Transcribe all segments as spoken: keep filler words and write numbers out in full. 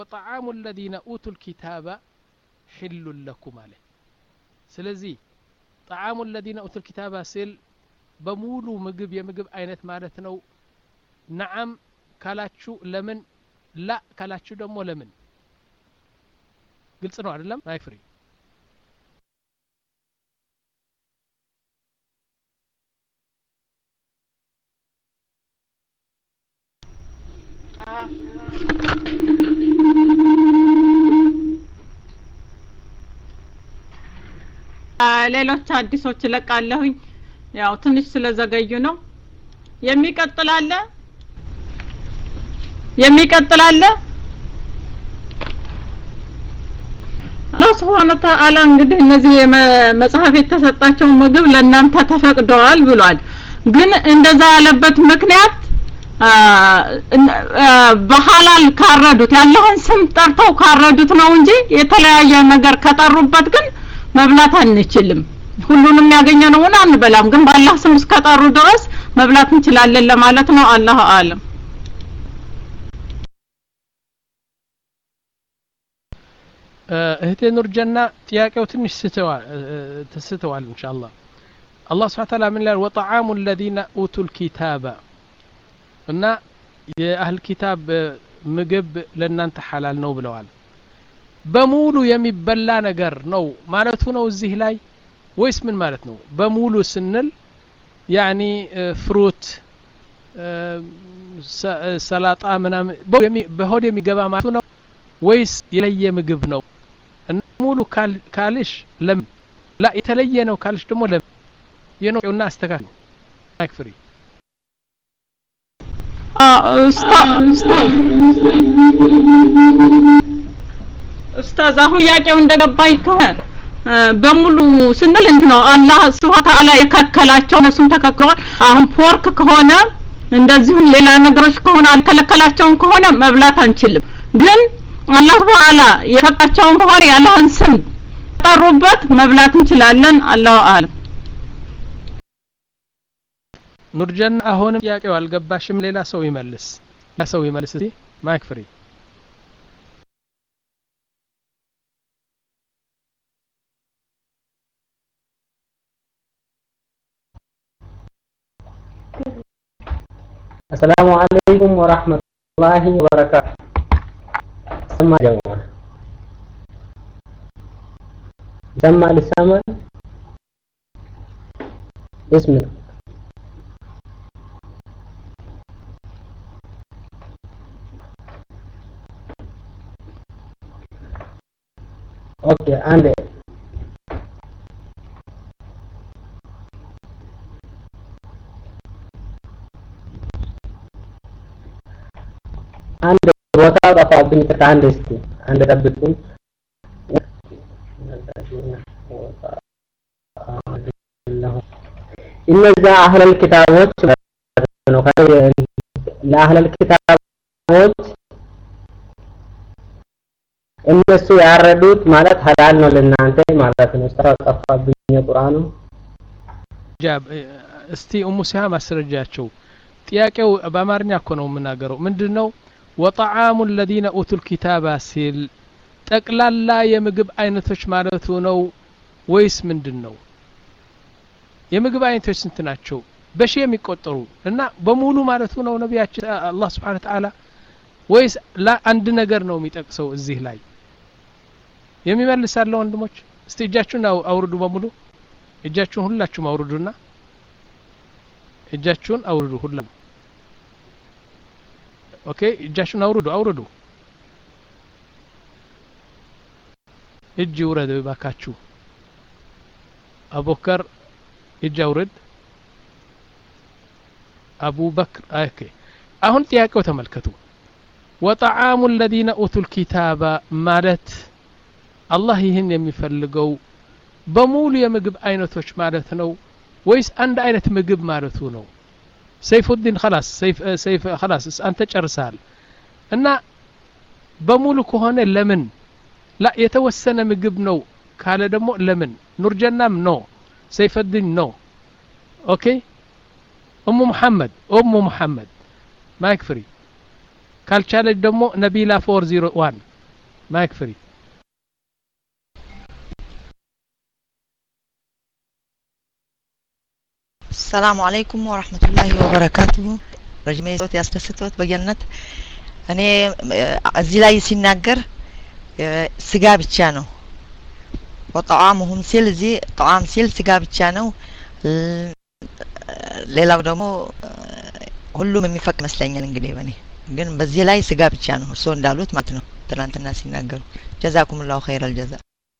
وطعام الذين أوتوا الكتاب حل لكم عليه سلزي طعام الذين أوتوا الكتاب سل بمولو مجب يمجب أينت مالتنا نعم كالاتشو لمن لا كالاتشو دمو لمن قلت سنو عدلم ما يفري ሌሎች አዲሶች ለቃለሁኝ ያው ትንሽ ስለዘገዩ ነው የሚቀጥል አለ የሚቀጥል አለ አላህ Subhanahu Wa Ta'ala እንግዲህ እነዚህ መጽሐፍ የተሰጣቸው ምግብ ለእናንተ ተፈቅደዋል ብሏል ግን እንደዛ ያለበት ምክንያት በሐላል ካረዱት ያለውን ስም ጠርተው ካረዱት ነው እንጂ የተለያየ ነገር ከጠሩበት ግን መብላት አንችልም ሁሉንም ያገኘነው እና አንበላም ግን በአላህ ስም እስከጠሩ ድረስ መብላት እንችላለን ለማለት ነው አላህ አለም እህቴ ኑር ጀና ጥያቄው ትንሽ ስተዋል ተስተዋል ኢንሻአላህ አላህ Subhanahu Wa Ta'ala ምን ይላል ወطعام الذين اوتوا الكتاب እና የአህል ኪታብ ምግብ ለእናንተ ሐላል ነው ብለዋል በሙሉ የሚበላ ነገር ነው ማለቱ ነው እዚህ ላይ ወይስ ምን ማለት ነው በሙሉ ስንል ያኒ ፍሩት ሰላጣ ምናምን በሆድ የሚገባ ማለት ነው ወይስ የለየ ምግብ ነው ሙሉ ካልሽ ለም ላ የተለየ ነው ካልሽ ደግሞ ለም የነውና አስተካክሉ ማክፍሪ ኡስታዝ አሁን ያቄው እንደገባኝ ከሆነ በሙሉ ስንል እንዴ አላህ Subhanahu Wa Ta'ala የከከላቸው እነሱም ተከክሏል አሁን ፖርክ ከሆነ እንደዚሁ ሌላ ነገሮች ከሆነ አልከለከላቸውም ከሆነ መብላት አንችልም ግን አላህ Ta'ala የፈቃቸውን ከሆነ ያለህን ስም ጠሩበት መብላት እንችላለን አላህ አለም ኑርጀን አሁንም ያቄው አልገባሽም ሌላ ሰው ይመልስ ሌላ ሰው ይመልስ እስቲ ማይክ ፍሪ السلام عليكم ورحمة الله وبركاته سمع جماعة سمع لسامع اسمه اوكي عندي عند ቦታ ጠፋብኝ ከአንድ እስቲ አንድ ጠብቁኝ እነዛ አህለል ኪታቦች ነው ለአህለል ኪታቦች እነሱ ያረዱት ማለት ሐላል ነው ለእናንተ ማለት ነው ኡስታዝ ጠፋብኝ የቁርአኑ ጃብ እስቲ ኡሙ ሲሃም አስረጃቸው ጥያቄው በአማርኛ እኮ ነው የምናገረው ምንድነው وطعام الذين اوتوا الكتاب ሲል ጠቅላላ የምግብ አይነቶች ማለቱ ነው ወይስ ምንድነው የምግብ አይነቶች ስንት ናቸው በሺ የሚቆጠሩ እና በሙሉ ማለቱ ነው ነብያችን አላህ Subhanahu Wa Ta'ala ወይስ ለአንድ ነገር ነው የሚጠቅሰው እዚህ ላይ የሚመልሳለው ወንድሞች እስቲ እጃችሁን አውርዱ በሙሉ እጃችሁን ሁላችሁም አውርዱና እጃችሁን አውርዱ ሁሉም ኦኬ እጃችሁን አውርዱ አውርዱ እጅ ውረድ ባካችሁ አቡበከር እጅ አውርድ አቡበከር ኦኬ አሁን ጥያቄው ተመልከቱ وطعام الذين اوتوا الكتاب ማለት አላህ ይህን የሚፈልገው በሙሉ የምግብ አይነቶች ማለት ነው ወይስ አንድ አይነት ምግብ ማለቱ ነው سيف الدين خلاص سيف سيف خلاص انت ጨርሳል እና በሙሉ ከሆነ ለምን لا የተወሰነ ምግብ ነው ካለ ደግሞ ለምን ኑርጀናም ነው سيف الدين ነው ኦኬ ኡሙ መሐመድ ኡሙ መሐመድ ማይክ ፍሪ ካልቻለች ደግሞ ነቢላ four oh one ما يكفري. السلام عليكم ورحمة الله وبركاته. رجمي صوت ያስደስቶት በጀነት እኔ እዚህ ላይ ሲናገር ስጋ ብቻ ነው ወጣዓሙሁም ሲል እዚህ ጣዓም ሲል ስጋ ብቻ ነው ሌላው ደግሞ ሁሉም የሚፈቅ መስለኛል እንግዲህ በኔ ግን በዚህ ላይ ስጋ ብቻ ነው እርሶ እንዳሉት ማለት ነው ትናንትና ሲናገሩ ጀዛኩሙላሁ ኸይረል ጀዛ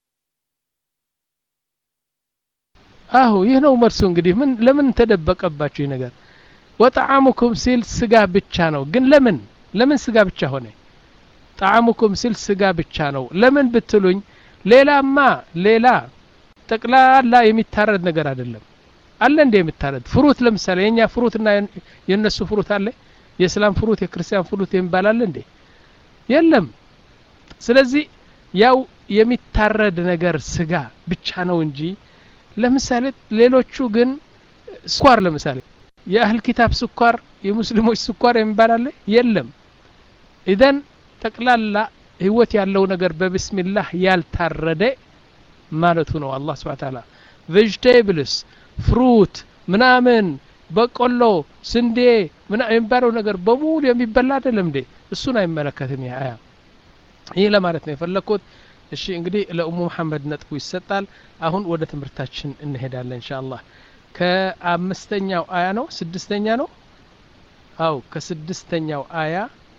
አሁ ይህ ነው መልሱ እንግዲህ ምን ለምን ተደበቀባችሁ ነገር ወጣዓሙኩም ሲል ስጋ ብቻ ነው ግን ለምን ለምን ስጋ ብቻ ሆነ ጣዓሙኩም ሲል ስጋ ብቻ ነው ለምን ብትሉኝ ሌላማ ሌላ ጠቅላላ የሚታረድ ነገር አይደለም አለ እንደ የሚታረድ ፍሩት ለምሳሌ የኛ ፍሩትና የነሱ ፍሩት አለ የእስላም ፍሩት የክርስቲያን ፍሩት የሚባል አለ እንዴ የለም ስለዚህ ያው የሚታረድ ነገር ስጋ ብቻ ነው እንጂ ለምሳሌ ሌሎቹ ግን ስኳር ለምሳሌ የአህል ኪታብ ስኳር የሙስሊሞች ስኳር የሚባል አለ የለም ኢዘን ጠቅላላ ህይወት ያለው ነገር በብስሚላህ ያልታረደ ማለቱ ነው አላህ Subhanahu Wa Ta'ala vegetables fruit ምናምን በቆሎ ስንዴ ምና የሚባለው ነገር በሙሉ የሚበላ አይደለም እንዴ እሱን አይመለከትም ይሄ አያ ይሄ ለማለት ነው የፈለኩት እሺ እንግዲህ ለኡሙ መሐመድ ነጥቡ ይሰጣል አሁን ወደ ትምርታችን እንሄዳለን ኢንሻአላህ ከአምስተኛው አያ ነው ስድስተኛ ነው አው ከስድስተኛው አያ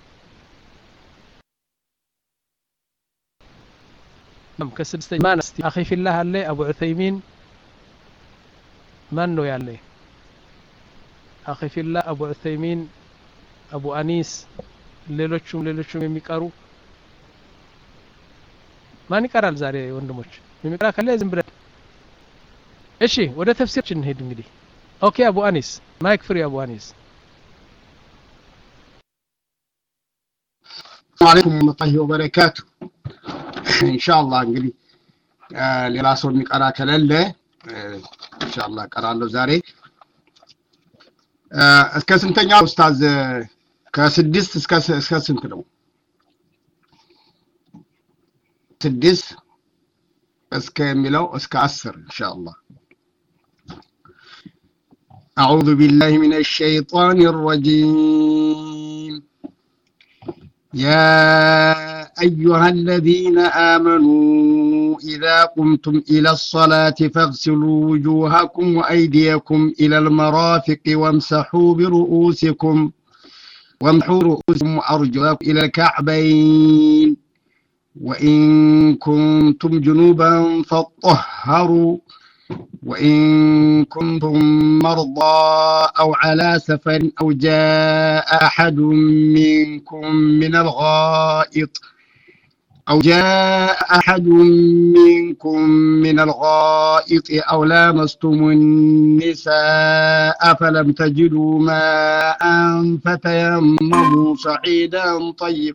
ام كسدستኛ ማን እስቲ አኺ ፊላህ አለ አቡ ዑሰይሚን ማን ነው ያለ አኺ ፊላህ አቡ ዑሰይሚን አቡ አኒስ ሌሎችም ሌሎችም የሚቀሩ ማን ይቀራል ዛሬ ወንድሞች የሚቀራ ካለ ዝም ብለ እሺ ወደ ተፍሲር እንሄድ እንግዲህ ኦኬ አቡ አኒስ ማይክ ፍሪ አቡ አኒስ عليكم ورحمة الله وبركاته إن شاء الله እንግዲህ ሌላ ሰው የሚቀራ ከሌለ إن شاء الله ቀራለሁ ዛሬ እስከ ስንተኛው ኡስታዝ ከስድስት እስከ እስከ ስንት ነው ስድስት እስከ የሚለው እስከ አስር إن شاء الله أعوذ بالله من الشيطان الرجيم يا أيها الذين آمنوا إذا قمتم إلى الصلاة فاغسلوا وجوهكم وأيديكم إلى المرافق وامسحوا برؤوسكم وامحوا رؤوسكم وأرجلكم إلى الكعبين وإن كنتم جنوبا فاطهروا وإن كنتم مرضى أو على سفر أو جاء أحد منكم من الغائط أو جاء أحد منكم من الغائط أو لامستم النساء فلم تجدوا ماء فتيمموا صعيدا طيبا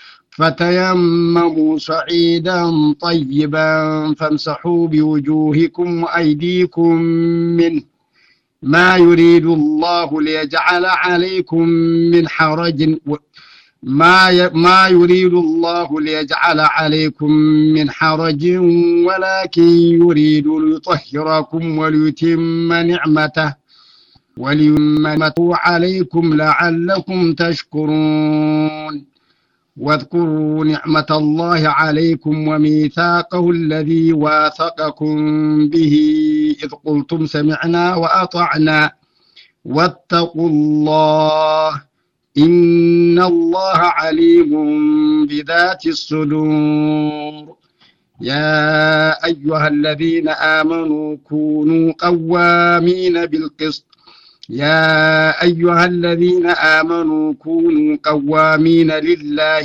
فتيمموا صعيدا طيبا فامسحوا بوجوهكم وأيديكم منه ما يريد الله ليجعل عليكم من حرج ما ما يريد الله ليجعل عليكم من حرج ولكن يريد ليطهركم وليتم نعمته وليتم نعمته عليكم لعلكم تشكرون واذكروا نعمة الله عليكم وميثاقه الذي واثقكم به إذ قلتم سمعنا وأطعنا واتقوا الله إن الله عليم بذات الصدور يا أيها الذين آمنوا كونوا قوامين بالقسط يا أيها الذين آمنوا كونوا قوامين لله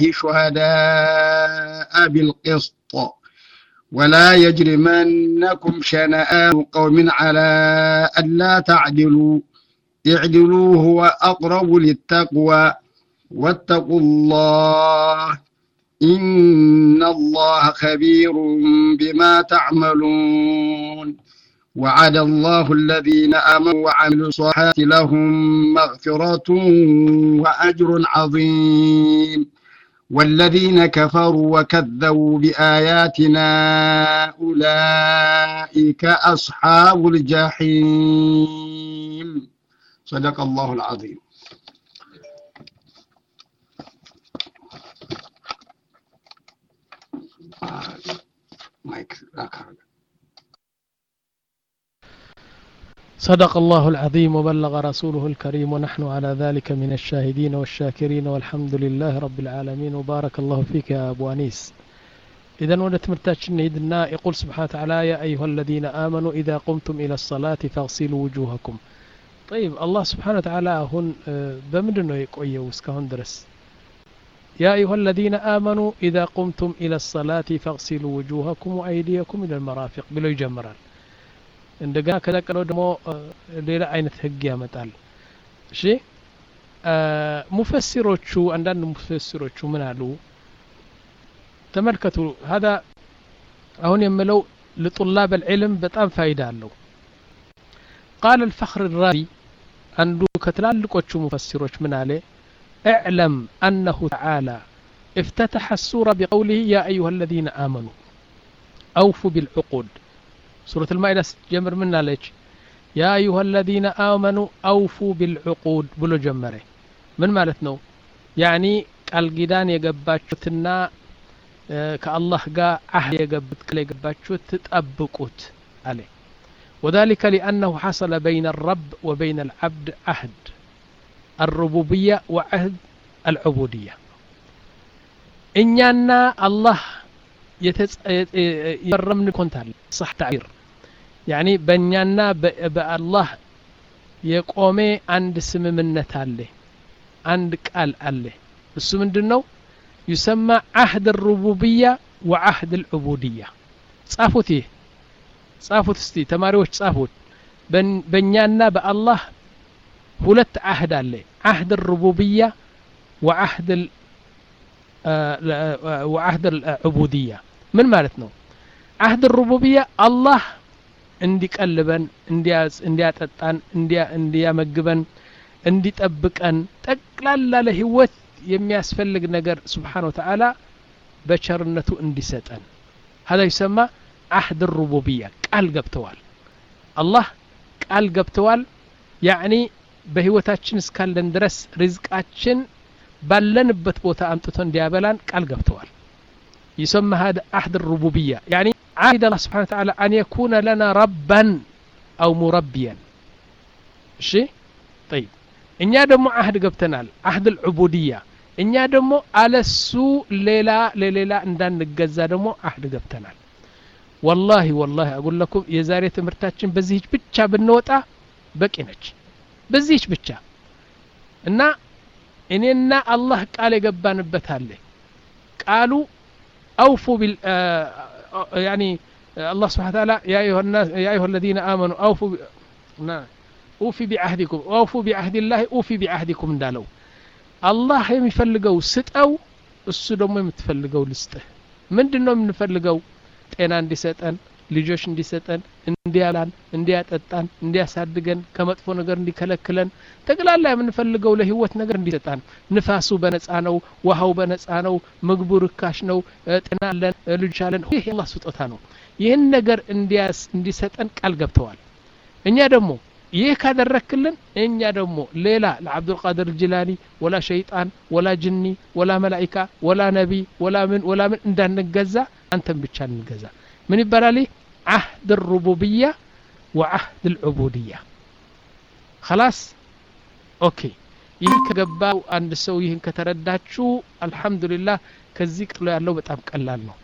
شهداء بالقسط ولا يجرمنكم شنآن قوم على ألا تعدلوا اعدلوا هو أقرب للتقوى واتقوا الله إن الله خبير بما تعملون وعد الله الذين آمنوا وعملوا الصالحات لهم مغفرة وأجر عظيم والذين كفروا وكذبوا بآياتنا أولئك أصحاب الجحيم صدق الله العظيم صدق الله العظيم وبلغ رسوله الكريم ونحن على ذلك من الشاهدين والشاكرين والحمد لله رب العالمين وبارك الله فيك يا أبو أنيس. إذن ودت مرتاجين إذنا يقول سبحانه وتعالى يا أيها الذين آمنوا إذا قمتم إلى الصلاة فاغسلوا وجوهكم. طيب الله سبحانه وتعالى هون بمدنه يقويه وسكهون درس يا أيها الذين آمنوا إذا قمتم إلى الصلاة فاغسلوا وجوهكم وأيديكم إلى المرافق بلو يجمرال እንደገና ከለቀለው ደግሞ ሌላ አይነት ህግ ያመጣል እሺ ሙፈሲሮቹ አንዳንድ ሙፈሲሮቹ ምን አሉ ተመልከቱ هذا አሁን የምለው ለطلاب العلم በጣም ፋይዳ አለው قال الفخر الرازي አንዱ ከትላልቆቹ ሙፈሲሮች ምን አለ اعلم أنه تعالى افتتح السورة بقوله يا أيها الذين آمنوا أوفوا بالعقود سورة المائدة جمر من عليك يا أيها الذين آمنوا أوفوا بالعقود بلو جمره من مالتنا يعني القدان يقباتشتنا كالله قا عهد يقبت كلا يقباتشت تتأبقوت عليه وذلك لأنه حصل بين الرب وبين العبد عهد الربوبية وعهد العبودية إننا الله يرمن كنتال صح تعبير يعني بنيانا بالله يقومي عند سممنت عليه عند قال عليه بس ምንድነው يسمى عهد الربوبية وعهد العبودية ጻፉት ይሄ ጻፉት እስቲ ተማሪዎች ጻፉት በእኛና በአላህ ሁለት عهد አለ عهد الربوبية وعهد وعهد العبودية من مالتنا عهد الربوبية الله اندي قلبن اندياز اندياتطان انديا انديا مغبن اندي طبقن تقلالا لهيوت የሚያስፈልግ ነገር سبحانه وتعالى በቸርነቱ እንዲሰጠን هذا يسمى عهد الربوبية ቃል ገብተዋል الله ቃል ገብተዋል يعني በህይወታችን እስካለን ድረስ ሪዝቃችን ባለንበት ቦታ አምጥቶ እንዲያበላን ቃል ገብተዋል يسمى هذا عهد الربوبية يعني عهد الله سبحانه وتعالى أن يكون لنا ربا أو مربيا شيء طيب إن يادمو عهد قبتنال عهد العبودية إن يادمو على السوء ليلة ليلة عندنا نجزا دمو عهد قبتنال والله والله أقول لكم يا زاري تمرتاتشن بزيج بتشا بالنوطة بكينج بزيج بتشا إن إننا الله قال يقبانبت هالي قالوا أوفوا بال يعني الله سبحانه وتعالى يا أيها الناس يا أيها الذين آمنوا أوفوا ب... نعم أوفي بعهدكم أوفوا بعهد الله أوفي بعهدكم دالو الله يمفلقوا ستأو السدوم يمتفلقوا لسته من دنهم يمفلقوا ጤና እንዲሰጠን ልጆች እንዲሰጠን እንዲያላን እንዲያጠጣን እንዲያሳድገን ከመጥፎ ነገር እንዲከለክለን ተግላላ የምንፈልገው ለህይወት ነገር እንዲሰጣን ንፋሱ በነፃ ነው ውሃው በነፃ ነው ምግቡ ርካሽ ነው ጤና አለን ልጆች አለን ይሄ አላህ ስጦታ ነው ይሄን ነገር እንዲያስ እንዲሰጠን ቃል ገብተዋል እኛ ደግሞ ይሄ ካደረክልን እኛ ደግሞ ሌላ ለአብዱል ቃድር ጅላኒ ወላ ሸይጣን ወላ ጅኒ ወላ መላእክታ ወላ ነቢ ወላ ምን ወላ ምን እንዳንገዛ አንተም ብቻ እንገዛ ምን ይባላል عهد الربوبية وعهد العبودية خلاص اوكي ይህን ከገባው አንድ ሰው ይህን ከተረዳችሁ አልহামዱሊላህ ከዚህ ቀጥሎ ያለው በጣም ቀላል ነው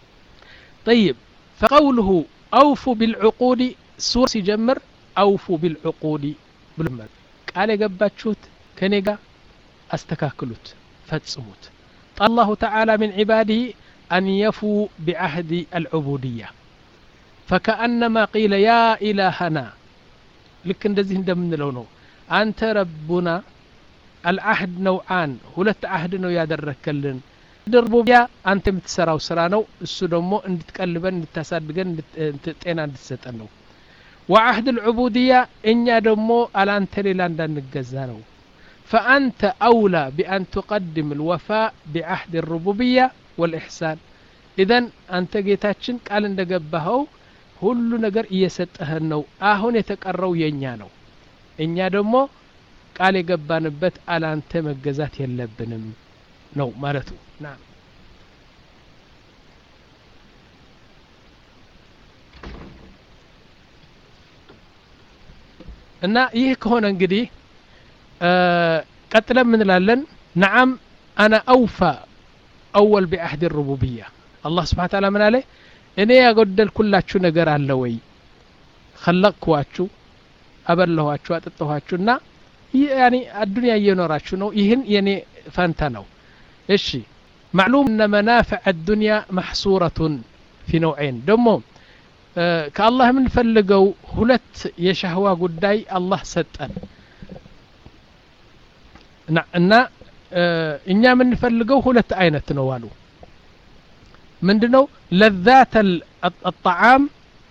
طيب فقوله اوفوا بالعقود سورة ሲጀምር اوفوا بالعقود ብለማል ቃል የገባችሁት ከኔ ጋር አስተካክሉት ፈጽሙት الله تعالى من عباده أن يفوا بعهد العبودية فكأنما قيل يا إلهنا لك እንደዚህ እንደምንለው ነው አንተ ረቡና العهد نوعان ሁለት عهد ነው ያደረከልን ድርቡያ አንተ የምትሰራው ስራ ነው እሱ ደግሞ እንድትቀልበን እንድታሳድገን ጤና እንድትሰጠን ነው وعهد العبودية እኛ ደግሞ አላንተ ሌላ እንዳንገዛ ነው فأنت أولى بأن تقدم الوفاء بعهد الربوبية والإحسان إذن أنت جيتاتشن قال እንደገባኸው ሁሉ ነገር እየሰጠህን ነው አሁን የተቀረው የኛ ነው እኛ ደግሞ ቃል የገባንበት አላንተ መገዛት የለብንም ነው ማለቱ ና እና ይህ ከሆነ እንግዲህ ቀጥለን ምን እንላለን نعم أنا أوفى أول بعهد الربوبية الله سبحانه وتعالى من عليه እኔ ያጎደልኩላችሁ ነገር አለ ወይ خلقኳችሁ አበላኋችሁ አጠጣኋችሁና يعني الدنيا እየኖራችሁ ነው ይህን የኔ ፈንታ ነው እሺ معلوم ان منافع الدنيا محصورة في نوعين ደሞ ከአላህ ምን ፈልገው ሁለት የሻህዋ ጉዳይ አላህ ሰጠን እና እኛ ምን ፈልገው ሁለት አይነት ነው አሉ ምንድነው لذات الطعام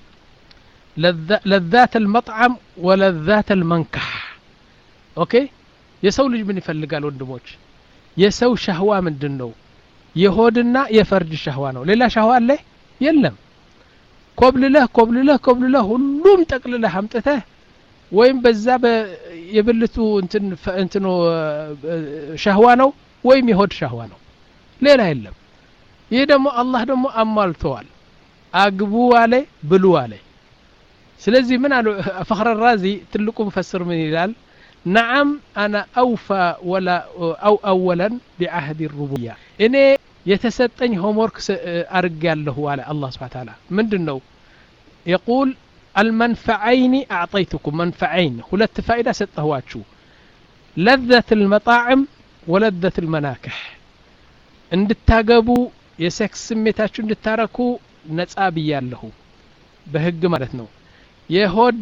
لذات المطعم ولذات المنكح ኦኬ የሰው ልጅ ምን ይፈልጋል ወንድሞች የሰው ሻህዋ ምንድነው የሆድና የፈርጅ ሻህዋ ነው ሌላ ሻህዋ አለ የለም ኮብልለህ ኮብልለህ ኮብልለህ ሁሉም ጠቅልለህ አምጥተህ ወይም በዛ የብልቱ እንትን እንትኑ ሻህዋ ነው ወይም የሆድ ሻህዋ ነው ሌላ የለም ይሄ ደግሞ አላህ ደግሞ አማልተዋል አግቡ አለ ብሉ አለ ስለዚህ ምን አሉ ፈኽር الرازي ትልቁ መፈስር ምን ይላል نعم أنا أوفى ولا أو أولا بعهد الربوبية إني يتسطن هومورك أرجع على الله سبحانه وتعالى من دنو يقول المنفعين أعطيتكم منفعين ሁለት فائدة ሰጠኋችሁ لذة المطاعم ولذة المناكح እንድታገቡ የሴክስ ስሜታችሁ እንድታረኩ ነፃ ብያለሁ በህግ ማለት ነው የሆድ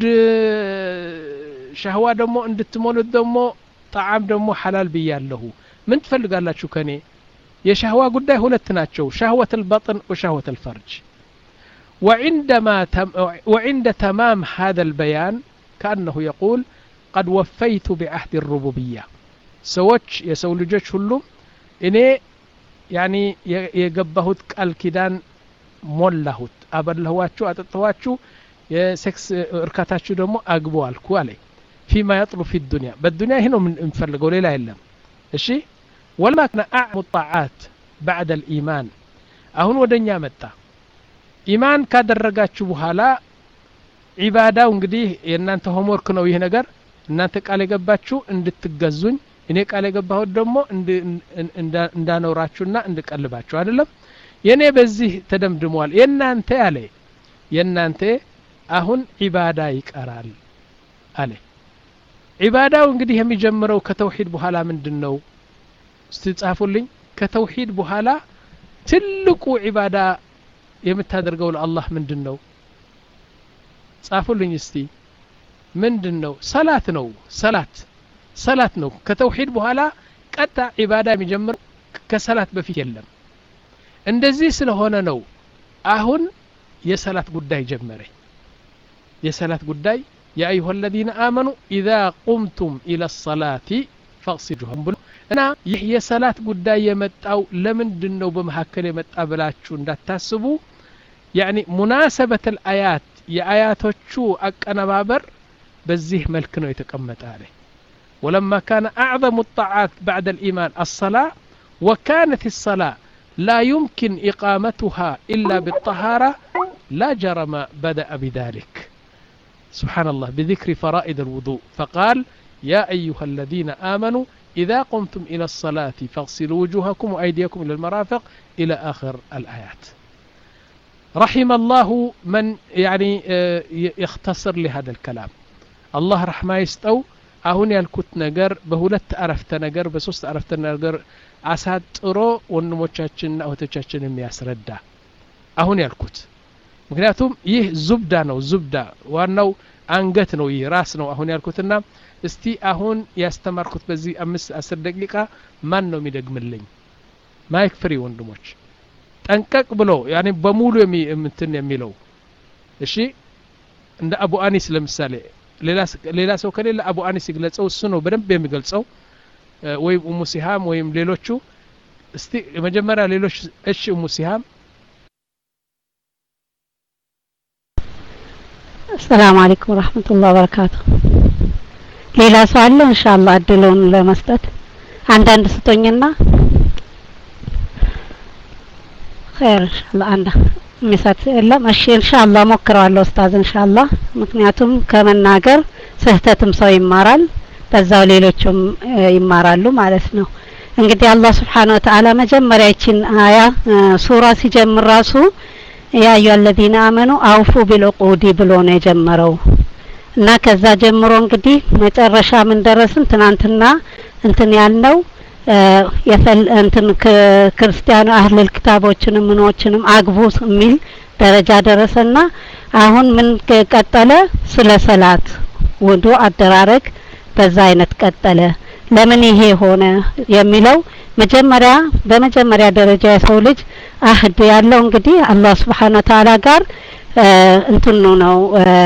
ሻህዋ ደግሞ እንድትሞሉት ደግሞ ጣዓም ደግሞ ሐላል ብያለሁ ምን ትፈልጋላችሁ ከኔ የሻህዋ ጉዳይ ሁለት ናቸው ሻህወት البطن وشهوة الفرج وعندما تم وعند تمام هذا البيان كأنه يقول قد وفيت بعهد الربوبية سوتش يسو ልጆች ሁሉም እኔ يعني የገባሁት ቃል ኪዳን ሞላሁት አበላኋችሁ አጠጣኋችሁ የሴክስ እርካታችሁ ደግሞ አግቡ አልኩ አለ فيما يطلب في الدنيا بالدنيا هنا من فلقوا ليلا إلا الشيء ولما كان أعم الطاعات بعد الإيمان أهون ودنيا متى إيمان كادر رقات شبهها لا عبادة ونقديه إن أنت همور كنوا يهنقر إن أنت قال قباتشو إن تتقزون إن قال قباه الدمو إن دانو راتشونا إن قلباتشو هذا لم يني بزيه تدمدموال إن أنت علي إن أنت أهون عبادة يكارال علي عبادة እንግዲህ የሚጀምረው ከተውሂድ በኋላ ምንድነው استጻፉልኝ ከተውሂድ በኋላ ትልቁ ዒባዳ የምታደርገው ለአላህ ምንድነው ጻፉልኝ እስቲ ምንድነው ሰላት ነው ሰላት ሰላት ነው ከተውሂድ በኋላ ቀጣ ዒባዳ የሚጀምር ከሰላት በፊት የለም እንደዚህ ስለሆነ ነው አሁን የሰላት ጉዳይ ጀመረ የሰላት ጉዳይ يا أيها الذين آمنوا إذا قمتم إلى الصلاة فاغسلوا وجوهكم أنا يحيى صلاة قد يمتأو لمن دنو بمحكل يمتأ بلاتشو እንዳታስቡ يعني مناسبة الآيات يا آياتዎቹ አቀነባበር በዚህ መልክ ነው የተቀመጠ عليه ولما كان أعظم الطاعات بعد الإيمان الصلاة وكانت الصلاة لا يمكن إقامتها إلا بالطهارة لا جرم بدأ بذلك سبحان الله بذكر فرائض الوضوء فقال يا أيها الذين آمنوا إذا قمتم إلى الصلاة فاغسلوا وجوهكم وأيديكم إلى المرافق إلى آخر الآيات رحم الله من يعني يختصر لهذا الكلام الله رحمه يستو أهون يالكوت نجر بهولت عرفت نجر بسوست عرفت نجر عساد طرو ونموتشاتشن أو تشاتشن ياسردا أهون يالكوت ምክንያቱም ይህ ዙብዳ ነው ዙብዳ ዋናው አንገት ነው ይህ ራስ ነው አሁን ያልኩትና እስቲ አሁን ያስተማርኩት በዚህ አምስት አስር ደቂቃ ማን ነው የሚደግምልኝ ማይክ ፍሪ ወንድሞች ጠንቀቅ ብሎ ያኔ በሙሉ የምትን የሚለው እሺ እንደ አቡ አኒስ ለምሳሌ ሌላ ሌላ ሰው ከሌላ አቡ አኒስ ይግለጸው እሱ ነው በደንብ የሚገልጸው ወይም ኡሙ ሲሃም ወይም ሌሎቹ እስቲ መጀመሪያ ሌሎች እሺ ኡሙ ሲሃም السلام عليكم ورحمة الله وبركاته ሌላ ሰው አለ ኢንሻአላህ እድሉን ለመስጠት አንዳንድ ስጦኝና خير ኢንሻአላህ አንዳ ሚሳት የለም እሺ ኢንሻአላህ ሞክረዋለሁ ኡስታዝ ኢንሻአላህ ምክንያቱም ከመናገር ስህተትም ሰው ይማራል በዛው ሌሎችም ይማራሉ ማለት ነው እንግዲህ አላህ Subhanahu Wa Ta'ala መጀመሪያ ይችን አያ ሱራ ሲጀምር ራሱ ያ አዩሀለዚነ አመኑ አውፉ ቢልዑቁዲ ብሎ ነው የጀመረው እና ከዛ ጀምሮ እንግዲህ መጨረሻ ምን ደረስን ትናንትና እንትን ያልነው የፈል እንትን ክርስቲያኑ አህለል ክታቦችንም ምኖችንም አግቡ የሚል ደረጃ ደረሰና አሁን ምን ቀጠለ ስለ ሰላት ወዶ አደራረግ በዛ አይነት ቀጠለ ለምን ይሄ ሆነ የሚለው መጀመሪያ በመጀመሪያ ደረጃ የሰው ልጅ አህድ ያለው እንግዲህ አላህ Subhanahu Wa Ta'ala ጋር እንትን ነው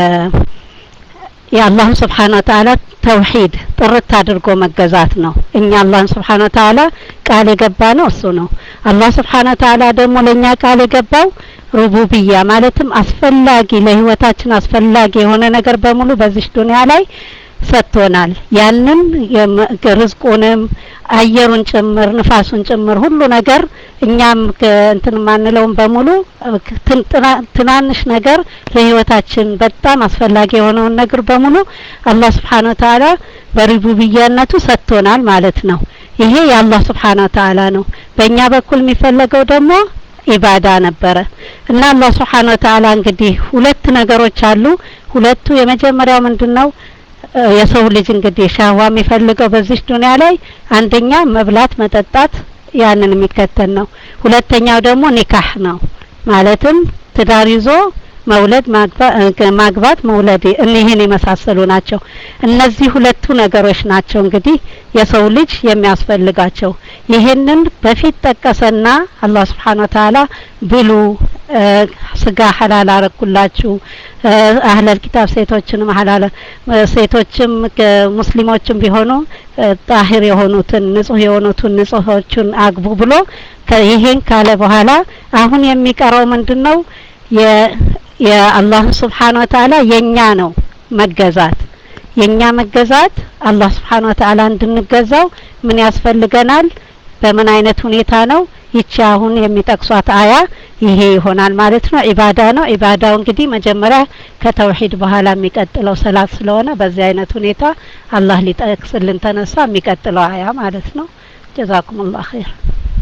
የአላህ Subhanahu Wa Ta'ala ተውሂድ ጥርት አድርጎ መገዛት ነው እኛ አላህ Subhanahu Wa Ta'ala ቃል የገባነው እሱ ነው አላህ Subhanahu Wa Ta'ala ደግሞ ለኛ ቃል የገባው ሩቡብያ ማለትም አስፈላጊ ለህይወታችን አስፈላጊ የሆነ ነገር በሙሉ በዚህ ዱንያ ላይ ሰጥቶናል ያንን ርዝቁንም አየሩን ጭምር ንፋሱን ጭምር ሁሉ ነገር እኛም እንትን ማንለውን በሙሉ ትናንሽ ነገር ለህይወታችን በጣም አስፈላጊ የሆነውን ነገር በሙሉ አላህ Subhanahu Wa Ta'ala በሩቡብያነቱ ሰጥቶናል ማለት ነው ይሄ የአላህ Subhanahu Wa Ta'ala ነው በእኛ በኩል የሚፈለገው ደግሞ ኢባዳ ነበረ እና አላህ Subhanahu Wa Ta'ala እንግዲህ ሁለት ነገሮች አሉ ሁለቱ የመጀመሪያው ምንድነው የሰው ልጅ እንግዲህ ሻዋ የሚፈልገው በዚህ ዱንያ ላይ አንደኛ መብላት መጠጣት ያንን የሚከተል ነው ሁለተኛው ደግሞ ኒካህ ነው ማለትም ትዳር ይዞ መውለድ ማግባት መውለድ እነዚህን የመሳሰሉ ናቸው እነዚህ ሁለቱ ነገሮች ናቸው እንግዲህ የሰው ልጅ የሚያስፈልጋቸው ይሄንን በፊት ጠቀሰና አላህ Subhanahu Wa Ta'ala ብሉ ስጋ ሐላል አረኩላችሁ አህለል ኪታብ ሴቶችንም ሐላል ሴቶችም ሙስሊሞችም ቢሆኑ ጣሂር የሆኑትን ንጹህ የሆኑትን ንጹሆችን አግቡ ብሎ ይሄን ካለ በኋላ አሁን የሚቀረው ምንድነው የ የአላህ Subhanahu Wa Ta'ala የኛ ነው መገዛት የኛ መገዛት አላህ Subhanahu Wa Ta'ala እንድንገዛው ምን ያስፈልገናል በምን አይነት ሁኔታ ነው ይቺ አሁን የሚጠቅሷት አያ ይሄ ይሆናል ማለት ነው ኢባዳ ነው ኢባዳው እንግዲህ መጀመሪያ ከተውሂድ በኋላ የሚቀጥለው ሰላት ስለሆነ በዚህ አይነት ሁኔታ አላህ ሊጠቅስልን ተነሳ የሚቀጥለው አያ ማለት ነው ጀዛኩሙላህ ኸይር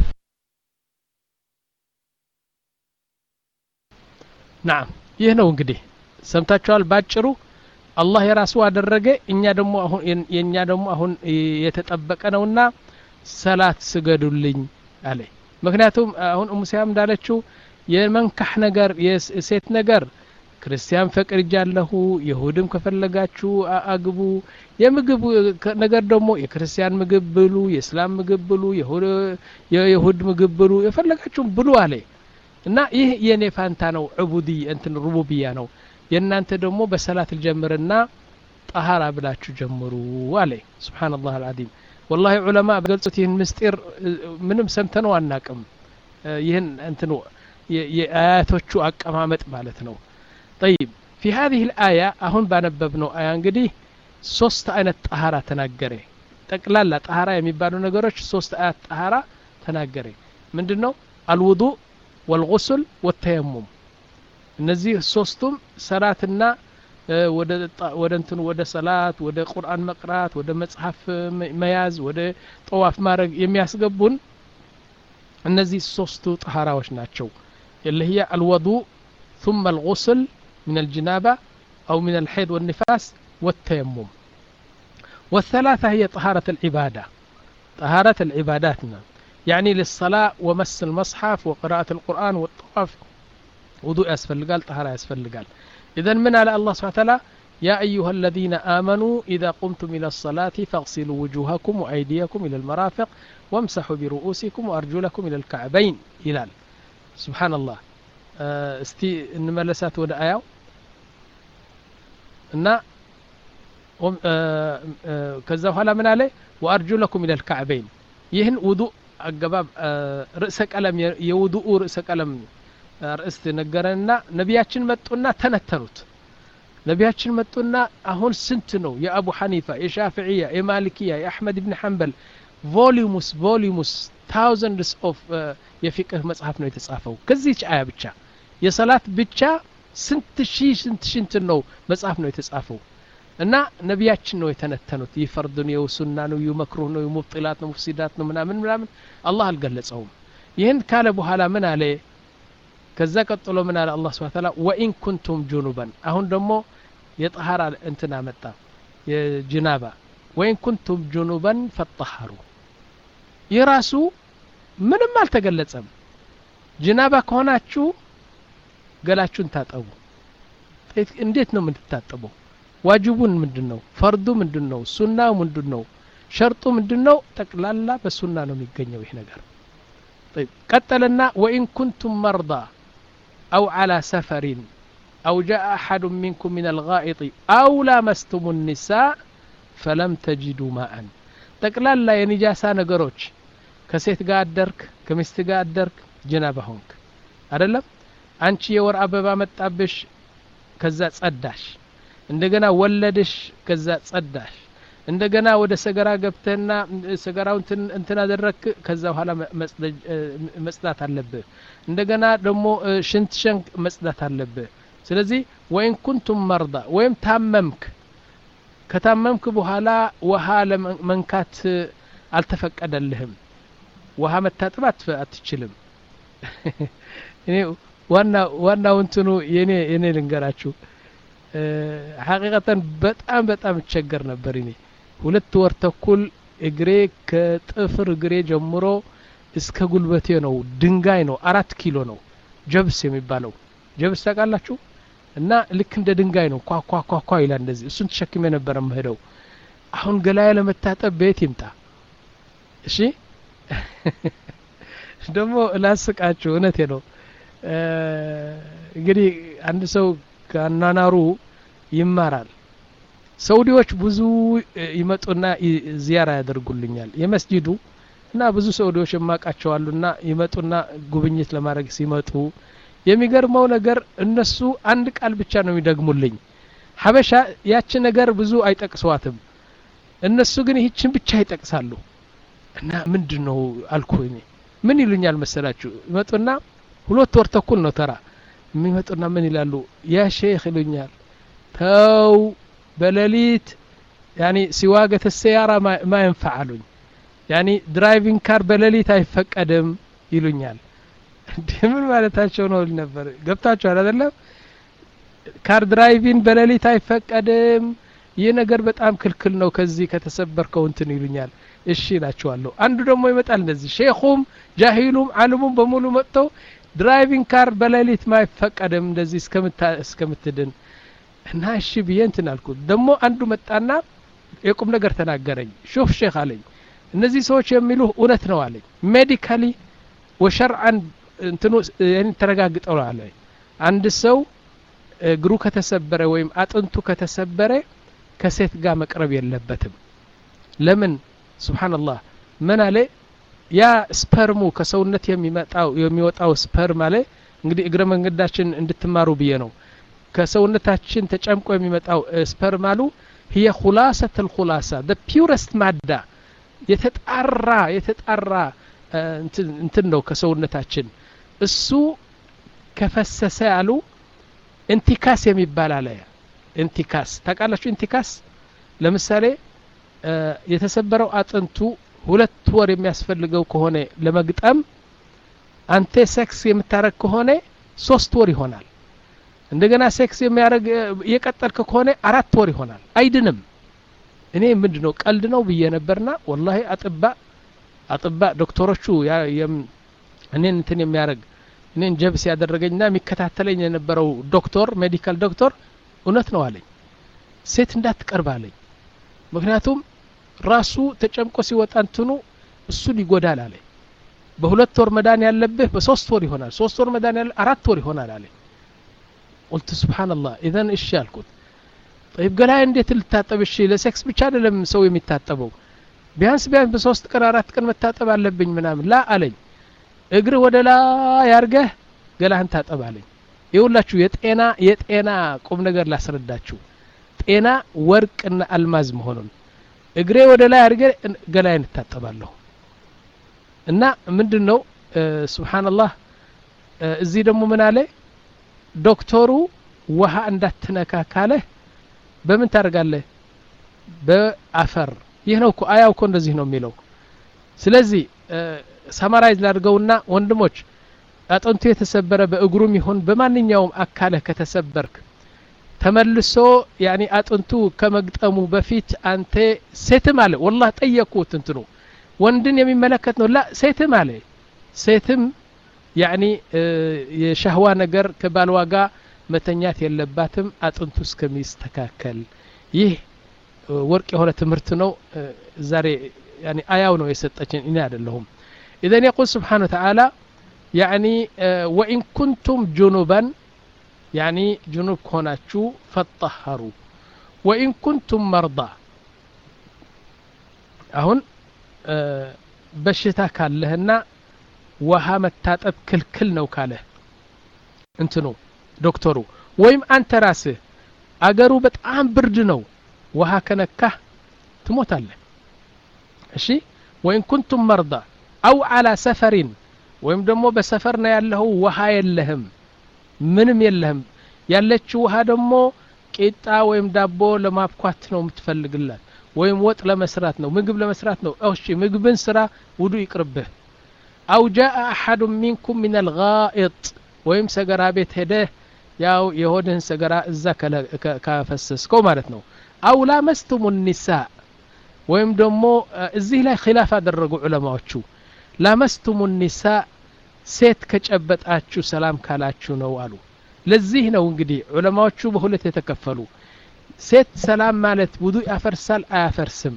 نعم ይህ ነው እንግዲህ ሰምታችኋል ባጭሩ አላህ የራሱ አደረገ እኛ ደግሞ አሁን የኛ ደግሞ አሁን የተጠበቀ ነውና ሰላት ስገዱልኝ አለ ምክንያቱም አሁን ኡሙ ሲያም እንዳለችው የመንካህ ነገር የሴት ነገር ክርስቲያን ፈቅርጃለሁ ይሁድም ከፈለጋችሁ አግቡ የምግብ ነገር ደግሞ የክርስቲያን ምግብ ብሉ የእስላም ምግብ ብሉ የይሁድ ምግብ ብሉ የፈለጋችሁ ብሉ አለ እና ይህ የኔ ፋንታ ነው ዑቡዲ እንትን ሩቡብያ ነው የናንተ ደግሞ በሰላት ልጀምርና ጣሃራ ብላችሁ ጀምሩ አለ ሱብሃንአላህ አልዓዚም والله علماء በገልጹት ይህን ምስጢር ምንም ሰምተነው አናቅም ይህን እንትን የአያቶቹ አቀማመጥ ማለት ነው طيب في هذه الآية አሁን ባነበብነው አያ እንግዲህ ሶስት አይነት ጣሃራ ተናገረ ጠቅላላ ጣሃራ የሚባሉ ነገሮች ሶስት አይነት ጣሃራ ተናገረ ምንድነው الوضوء والغسل والتيمم እነዚህ ሶስቱም ሰላትና ወደ ወደ እንትን ወደ ሰላት ወደ ቁርአን መቅራት ወደ መጽሐፍ መያዝ ወደ ጧፍ ማድረግ የሚያስገቡን እነዚህ ሶስቱ ጣሃራዎች ናቸው اللي هي الوضوء ثم الغسل من الجنابة أو من الحيض والنفاس والتيمم والثلاثة هي طهارة العبادة طهارة العباداتنا يعني للصلاة ومس المصحف وقراءة القرآن والطواف وضوء أسفل قال طهارة أسفل قال إذن من على الله سبحانه وتعالى يا أيها الذين آمنوا إذا قمتم إلى الصلاة فاغسلوا وجوهكم وأيديكم إلى المرافق وامسحوا برؤوسكم وأرجلكم إلى الكعبين إلال سبحان الله استي نملسات ودا آية إن ከዛ በኋላ ምን አለ ወአርጁለኩም ኢለል ከዕበይን ይህን ውዱእ አገባብ ርዕሰ ቀለም የውዱኡ ርዕሰ ቀለም ርዕስት ነገረና ነቢያችን መጡና ተነተኑት ነቢያችን መጡና አሁን ስንት ነው የአቡ ሐኒፋ የሻፊዒያ የማሊኪያ የአሕመድ ብን ሐንበል ቮሊዩምስ ቮሊዩምስ ታውዘንድስ ኦፍ የፊቅህ መጽሐፍ ነው የተጻፈው ከዚህች አያ ብቻ የሰላት ብቻ ስንት ሺህ ስንት ሽንት ነው መጽሐፍ ነው የተጻፈው እና ነቢያችን ነው የተነተኑት ይፈርድ ነው ሱና ነው ይመክሩህ ነው ሙብጢላት ነው ሙፍሲዳት ነው ምናምን ምናምን አላህ አልገለጸውም ይህን ካለ በኋላ ምን አለ ከዛ ቀጥሎ ምን አለ አላህ Subhanahu Wa Ta'ala ወኢን ኩንቱም ጁኑባን አሁን ደግሞ የጠሃራ እንትና መጣ የጅናባ ወኢን ኩንቱም ጁኑባን ፈጠሃሩ የራሱ ምንም አልተገለጸም ጅናባ ከሆናችሁ ገላችሁን ታጠቡ እንዴት ነው የምትታጠበው ዋጅቡን ምንድነው ፈርዱ ምንድነው ሱናው ምንድነው ሸርጡ ምንድነው ጠቅላላ በሱና ነው የሚገኘው ይሄ ነገር طيب ቀጠለና وإن كنتم مرضى أو على سفر أو جاء أحد منكم من الغائط أو لامستم النساء فلم تجدوا ماء ጠቅላላ የኒጃሳ ነገሮች ከሴት ጋር አደርክ ከሚስት ጋር አደርክ ጀናባ ሆንክ አይደለም አንቺ የወር አበባ መጣብሽ ከዛ ጸዳሽ እንደገና ወለድሽ ከዛ ጸዳሽ እንደገና ወደ ሰገራ ገብተና ሰገራው እንትና አደረክ ከዛ በኋላ መጽዳት አለብህ እንደገና ደግሞ ሽንት ሸንክ መጽዳት አለብህ ስለዚህ ወይን ኩንቱም መርዳ ወይም ታመምክ ከታመምክ በኋላ ውሃ ለመንካት አልተፈቀደልህም ውሃ መታጠብ አትችልም እኔ ዋና ዋናው እንትኑ የኔ የኔ ልንገራችሁ ሐቂቀተን በጣም በጣም እቸገር ነበር እኔ ሁለት ወር ተኩል እግሬ ከጥፍር እግሬ ጀምሮ እስከ ጉልበቴ ነው ድንጋይ ነው አራት ኪሎ ነው ጀብስ የሚባለው ጀብስ ታውቃላችሁ እና ልክ እንደ ድንጋይ ነው ኳ ኳ ኳ ኳ ይላል እንደዚህ እሱን ተሸክሜ ነበር የምሄደው አሁን ገላዬ ለመታጠብ ቤት ይምጣ እሺ ደግሞ ላስቃችሁ እውነቴ ነው እንግዲህ አንድ ሰው ከናናሩ ይማራል ሳውዲዎች ብዙ ይመጡና ዚያራ ያደርጉልኛል የመስጂዱ እና ብዙ ሳውዲዎች የማቃቸው አሉና ይመጡና ጉብኝት ለማድረግ ሲመጡ የሚገርመው ነገር እነሱ አንድ ቃል ብቻ ነው የሚደግሙልኝ ሐበሻ ያቺ ነገር ብዙ አይጠቅሷትም እነሱ ግን ይህችን ብቻ ይጠቅሳሉ እና ምንድነው አልኩኝ ምን ይሉኛል መሰላችሁ ይመጡና ሁለት ወር ተኩል ነው ተራ የሚመጡና ምን ይላሉ ያ ሼክ ይሉኛል ተው በሌሊት يعني سواقة السيارة ما, ما ينفعلون يعني درايفين كار بلاليت አይፈቀድም ይሉኛል ምን ማለታቸው ነው ነበር ገብታችሁ አይደለም ካር ድራይቪንግ በሌሊት አይፈቀድም ይሄ ነገር በጣም ክልክል ነው ከዚህ ከተሰበርከው እንትን ይሉኛል እሺ እላችኋለሁ አንዱ ደግሞ ይመጣል እንደዚህ ሼኹም ጃሂሉም ዓለሙም በሙሉ መጥተው ድራይቪንግ ካር በሌሊት ማይፈቀድም እንደዚህ እስከምታ እስከምትድን እና እሺ ብዬ እንትን አልኩት ደግሞ አንዱ መጣና የቁም ነገር ተናገረኝ ሹፍ ሼኽ አለኝ እነዚህ ሰዎች የሚሉህ እውነት ነው አለኝ ሜዲካሊ ወሸርዓን እንትኑ يعني ተረጋግጠው አለ አንድ ሰው እግሩ ከተሰበረ ወይም አጥንቱ ከተሰበረ ከሴት ጋር መቅረብ የለበትም ለምን ሱብሃንአላህ ምን አለ ያ ስፐርሙ ከሰውነት የሚመጣው የሚወጣው ስፐርም አለ እንግዲህ እግረ መንገዳችን እንድትማሩ ብዬ ነው ከሰውነታችን ተጨምቆ የሚመጣው ስፐርም አሉ هي خلاصة الخلاصة the purest مادة የተጣራ የተጣራ እንትን ነው ከሰውነታችን እሱ ከፈሰሰ ያሉ ኢንቲካስ የሚባል አለ ኢንቲካስ ታውቃላችሁ ኢንቲካስ ለምሳሌ የተሰበረው አጥንቱ ሁለት ወር የሚያስፈልገው ከሆነ ለመግጠም አንተ ሴክስ የምታረግ ከሆነ ሶስት ወር ይሆናል እንደገና ሴክስ የሚያረግ የቀጠልከ ከሆነ አራት ወር ይሆናል አይድንም እኔ ምንድነው ቀልድ ነው ብዬ ነበርና والله አጥባ አጥባ ዶክተሮቹ እኔን እንትን የሚያረግ እኔን ጀብስ ያደረገኝና የሚከታተለኝ የነበረው ዶክተር ሜዲካል ዶክተር እውነት ነው አለኝ ሴት እንዳትቀርብ አለኝ ምክንያቱም ራሱ ተጨምቆ ሲወጣ እንትኑ እሱ ሊጎዳል አለኝ በሁለት ወር መዳን ያለብህ በሶስት ወር ይሆናል ሶስት ወር መዳን ያለ አራት ወር ይሆናል አለኝ قلت سبحان الله اذا ايش ያልኩት طيب ገላይ እንዴት ልታጠብ እሺ ለሴክስ ብቻ አይደለም ሰው የሚታጠበው ቢያንስ ቢያንስ በሶስት ቀን አራት ቀን መታጠብ አለብኝ ምናምን ላ አለኝ እግር ወደ ላይ ያርገህ ገላህን ታጠብ አለኝ ይውላችሁ የጤና የጤና ቁም ነገር ላስረዳችሁ ጤና ወርቅና አልማዝ መሆኑን እግሬ ወደ ላይ አርገ ገላይን ታጠባለሁ እና ምንድነው ሱብሃንአላህ እዚህ ደግሞ ምን አለ ዶክተሩ ውሃ እንዳትነካ ካለ በምን ታርጋለህ በአፈር ይህ ነው እኮ አያው እኮ እንደዚህ ነው የሚለው ስለዚህ ሳማራይዝ ላድርገውና ወንድሞች አጥንቱ የተሰበረ በእግሩም ይሁን በማንኛውም አካለ ከተሰበርክ ተመልሶ ያኒ አጥንቱ ከመግጠሙ በፊት አንተ ሴትም አለ والله ጠየቁት እንትኑ ወንድን የሚመለከት ነው ላ ሴትም አለ ሴትም ያኒ የሻህዋ ነገር ከባልዋ ጋር መተኛት የለባትም አጥንቱ እስከሚስተካከል ይህ ወርቅ የሆነ ትምህርት ነው ዛሬ ያኒ አያው ነው የሰጠችን እኔ አይደለሁም اذا يقول سبحانه وتعالى يعني وان كنتم جنبا يعني جنوب كوناتشو فطهروا وان كنتم مرضى አሁን በሽታ ካለህና ውሃ መታጠብ ክልክል ነው ካለ እንትኑ ዶክተሩ ወይም አንተ ራስህ አገሩ በጣም ብርድ ነው ውሃ ከነካህ ትሞታለህ እሺ ወይን ኩንቱም መርዳ አው على سفر ወይም ደግሞ በሰፈር ነው ያለው ውሃ የለህም ምንም የለህም ያለችው ውሃ ደግሞ ቂጣ ወይም ዳቦ ለማብኳት ነው የምትፈልግላት ወይም ወጥ ለመስራት ነው ምግብ ለመስራት ነው እሺ ምግብን ስራ ውዱ ይቅርብህ አው جاء احد منكم من الغائط ወይም ሰገራ ቤት ሄደ ያው የሆድህን ሰገራ እዛ ካፈሰስከው ማለት ነው አው ላመስቱም النساء ወይም ደግሞ እዚህ ላይ ኺላፍ አደረጉ ዑለማዎቹ ላመስቱም النساء ሴት ከጨበጣችሁ ሰላም ካላችሁ ነው አሉ ለዚህ ነው እንግዲህ ዑለማዎቹ በሁለት የተከፈሉ ሴት ሰላም ማለት ውዱ ያፈርሳል አያፈርስም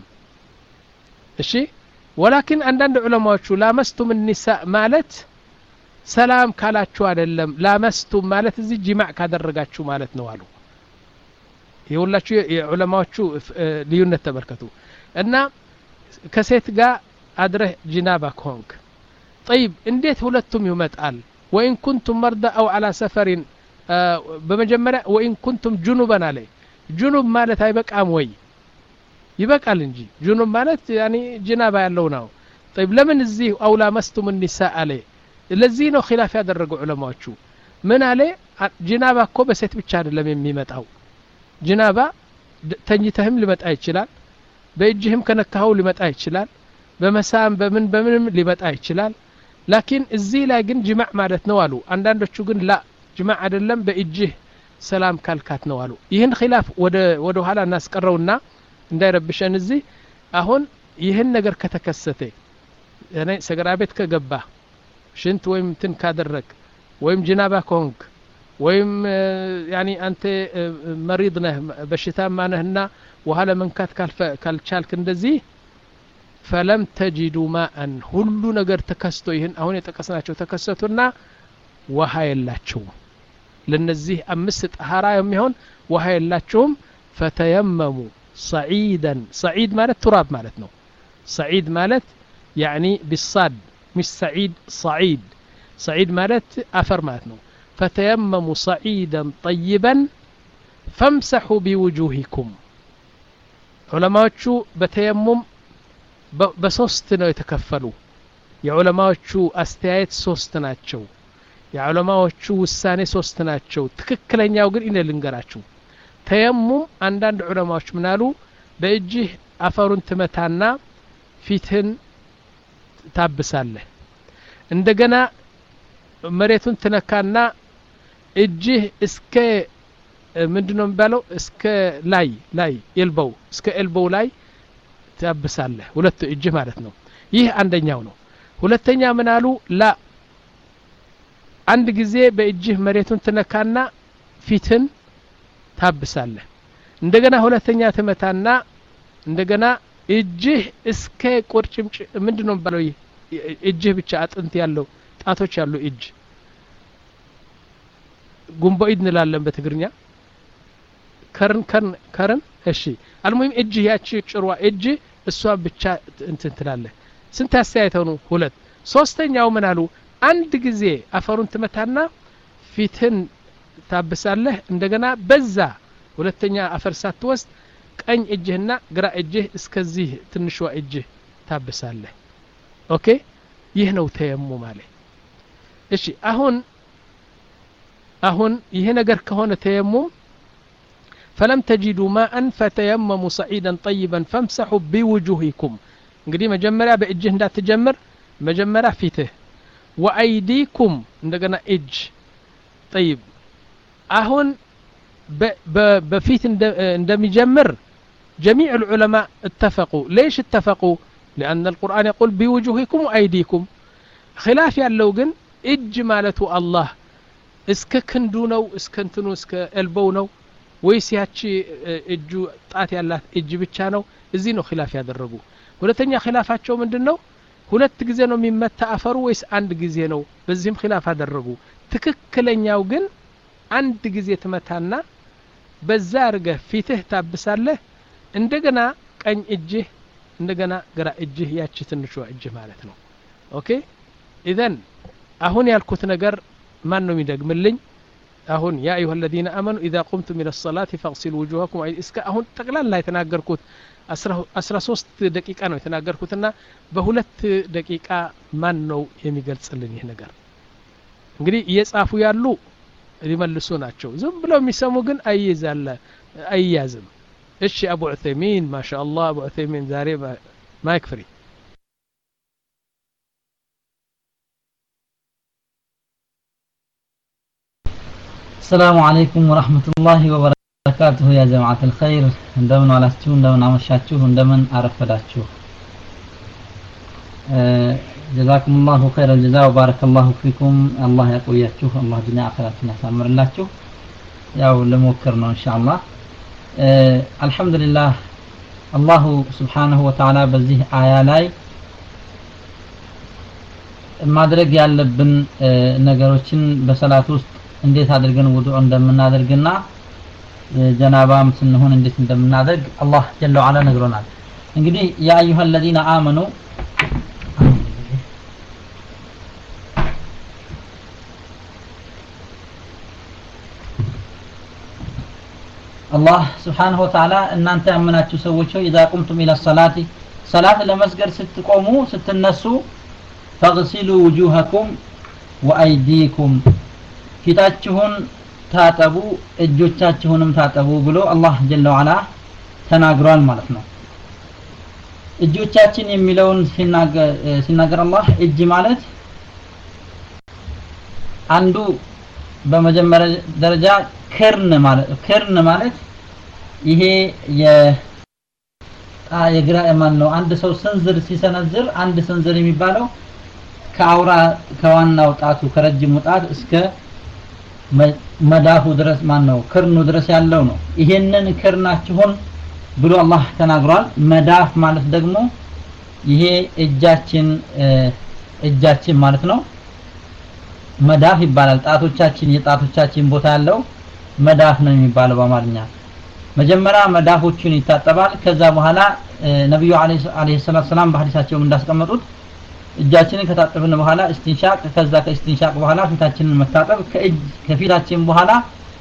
እሺ ولكن አንዳንድ ዑለማዎቹ ላመስቱም النساء ማለት ሰላም ካላችሁ አይደለም ላመስቱም ማለት እዚህ ጂማዕ ካደረጋችሁ ማለት ነው አሉ ይኸውላችሁ የዑለማዎቹ ልዩነት ተመልከቱ እና ከሴት ጋር አድረህ ጂናባ ኮንክ طيب እንዴት ሁለቱም ይመጣል ወይን ኩንቱም መርዳ አው على سفر በመጀመሪያ ወይን ኩንቱም ጁኑባን አለ ጁኑብ ማለት አይበቃም ወይ ይበቃል እንጂ ጁኑብ ማለት ያኒ ጂናባ ያለው ነው طيب ለምን እዚህ አው ላመስቱም النساء አለ ለዚህ ነው ኺላፍ ያደረጉ ዑለማዎቹ ምን አለ ጂናባ እኮ በሴት ብቻ አይደለም የሚመጣው ጂናባ ተኝተህም ሊመጣ ይችላል በእጅህም ከነካው ሊመጣ ይችላል በመሳም በምን በምንም ሊመጣ ይችላል ላኪን እዚህ ላይ ግን ጅማዕ ማለት ነው አሉ አንዳንዶቹ ግን ላ ጅማዕ አይደለም በእጅህ ሰላም ካልካት ነው አሉ ይህን ኺላፍ ወደ ወደ ኋላ እናስቀረውና እንዳይረብሸን እዚህ አሁን ይህን ነገር ከተከሰተ ያኔ ሰገራ ቤት ከገባ ሽንት ወይም እንትን ካደረክ ወይም ጅናባ ኮንክ ወይም ያኒ አንተ መሪድ ነህ በሽታማ ነህና ውሃ ለመንካት ካልቻልክ እንደዚህ فلم تجدوا ماء ሁሉ ነገር ተከስቶ ይህን አሁን የተቀሰናቸው ተከሰቱና ውሃ የላቸውም ለነዚህ አምስት ጠሃራ የሚሆን ውሃ የላቸውም فتيمموا صعيدا صعيد ማለት تراب ማለት ነው صعيد ማለት يعني بالصاد مش سعيد صعيد صعيد ማለት አፈር ማለት ነው فتيمموا صعيدا طيبا فامسحوا بوجوهكم ዑለማዎቹ በተየሙም በሶስት ነው የተከፈሉ የዑለማዎቹ አስተያየት ሶስት ናቸው የዑለማዎቹ ውሳኔ ሶስት ናቸው ትክክለኛው ግን እኔ ልንገራችሁ ተየሙም አንዳንድ ዑለማዎች ምናሉ በእጅህ አፈሩን ትመታና ፊትህን ታብሳለህ እንደገና መሬቱን ትነካና እጅህ እስከ ምንድነው የሚባለው እስከ ላይ ላይ ኤልቦው እስከ ኤልቦው ላይ ታብሳለህ ሁለት እጅ ማለት ነው ይህ አንደኛው ነው ሁለተኛ ምን አሉ ላ አንድ ጊዜ በእጅህ መሬቱን ትነካና ፊትን ታብሳለህ እንደገና ሁለተኛ ትመታና እንደገና እጅህ እስከ ቁርጭምጭ ምንድነው የሚባለው እጅህ ብቻ አጥንት ያለው ጣቶች ያሉ እጅ ጉንቦ ኢድ እንላለን በትግርኛ ከርን ከርን ከርን እሺ المهم እጅ ያቺ ጭርዋ እጅ እሷ ብቻ እንትን ትላለህ ስንት አስተያየተው ነው ሁለት ሶስተኛው ምን አሉ አንድ ጊዜ አፈሩን ትመታና ፊትን ታብሳለህ እንደገና በዛ ሁለተኛ አፈር ሳትወስድ ቀኝ እጅህና ግራ እጅህ እስከዚህ ትንሽዋ እጅህ ታብሳለህ ኦኬ ይህ ነው ተየሙም ማለት እሺ አሁን አሁን ይሄ ነገር ከሆነ ተየሙም فلم تجدوا ماء فتيمموا صعيدا طيبا فامسحوا بوجوهكم እንግዲህ መጀመሪያ በእጅህ እንዳትጀምር መጀመሪያ ፊትህ وأيديكم እንደገና እጅ طيب አሁን በፊት እንደሚጀምር جميع العلماء اتفقوا ليش اتفقوا لأن القرآن يقول بوجوهكم وأيديكم خلاف ያለው ግን እጅ ማለቱ አላህ እስከ ክንዱ ነው እስከ እንትኑ እስከ ኤልቦው ነው ወይስ ያቺ እጁ ጣት ያላት እጅ ብቻ ነው እዚህ ነው خلاف ያደረጉ ሁለተኛ خلافቸው ምንድነው ሁለት ጊዜ ነው የሚመታ አፈሩ ወይስ አንድ ጊዜ ነው በዚህም خلاف አደረጉ ትክክለኛው ግን አንድ ጊዜ ትመታና በዛ አርገህ ፊትህ ታብሳለህ እንደገና ቀኝ እጅህ እንደገና ግራ እጅህ ያቺ ትንሿ እጅ ማለት ነው ኦኬ ኢዘን አሁን ያልኩት ነገር ማን ነው የሚደግምልኝ አሁን ያ አዩሃ الذين امنوا اذا قمتم الى الصلاه فاغسلوا وجوهكم እስከ አሁን ጠቅላላ የተናገርኩት አስራ ሶስት ደቂቃ ነው የተናገርኩትና በሁለት ደቂቃ ማን ነው የሚገልጽልኝ ይሄ ነገር እንግዲህ እየጻፉ ያሉ ሊመልሱ ናቸው ዝም ብለው የሚሰሙ ግን አይይዛለ አይያዝም እሺ አቡ ዑሰይሚን ማሻአላህ አቡ ዑሰይሚን ዛሬ ማይክ ፍሪ السلام عليكم ورحمة الله وبركاته يا جماعة الخير እንደምን ዋላችሁ እንደምን አመሻችሁ እንደምን አረፈዳችሁ جزاكم الله خير الجزاء وبارك الله فيكم الله يقوياችሁ الله ዱንያ አኺራትን ያሳምርላችሁ ያው ለሞከር ነው ኢንሻአላህ አልহামዱሊላህ አላሁ Subhanahu Wa Ta'ala በዚህ አያ ላይ ማድረግ ያለብን ነገሮችን በሰላት ውስጥ እንዴት አድርገን ውዱእ እንደምናደርግና ጀናባም ስንሆን እንዴት እንደምናደርግ አላህ ጀለ ወዐላ ነግሮናል እንግዲህ ያ አዩሃ الذين آمنوا الله سبحانه وتعالى እናንተ ያመናችሁ ሰዎች ሆይ اذا قمتم الى الصلاه صلاه ለመስገድ ስትቆሙ ስትነሱ فاغسلوا وجوهكم وايديكم ፊታችሁን ታጠቡ እጆቻችሁንም ታጠቡ ብሎ አላህ ጀለ ወዐላ ተናግሯል ማለት ነው እጆቻችን የሚለውን ሲናገር ሲናገር አላህ እጅ ማለት አንዱ በመጀመሪያ ደረጃ ከርን ማለት ከርን ማለት ይሄ የ የግራ ማን ነው አንድ ሰው ሰንዝር ሲሰነዝር አንድ ሰንዝር የሚባለው ከአውራ ከዋናው ጣቱ ከረጅሙ ጣት እስከ መዳፉ ድረስ ማን ነው ከርኑ ድረስ ያለው ነው ይሄንን ከርናችሁን ብሎ አላህ ተናግሯል መዳፍ ማለት ደግሞ ይሄ እጃችን እጃችን ማለት ነው መዳፍ ይባላል ጣቶቻችን የጣቶቻችን ቦታ ያለው መዳፍ ነው የሚባለው በአማርኛ መጀመሪያ መዳፎቹን ይታጠባል ከዛ በኋላ ነብዩ አለይሂ ሰላቱ ሰላም በሐዲሳቸው እንዳስቀመጡት እጃችንን ከታጠብን በኋላ እስቲንሻቅ ከዛ ከእስቲንሻቅ በኋላ ፊታችንን መታጠብ ከእጅ ከፊታችን በኋላ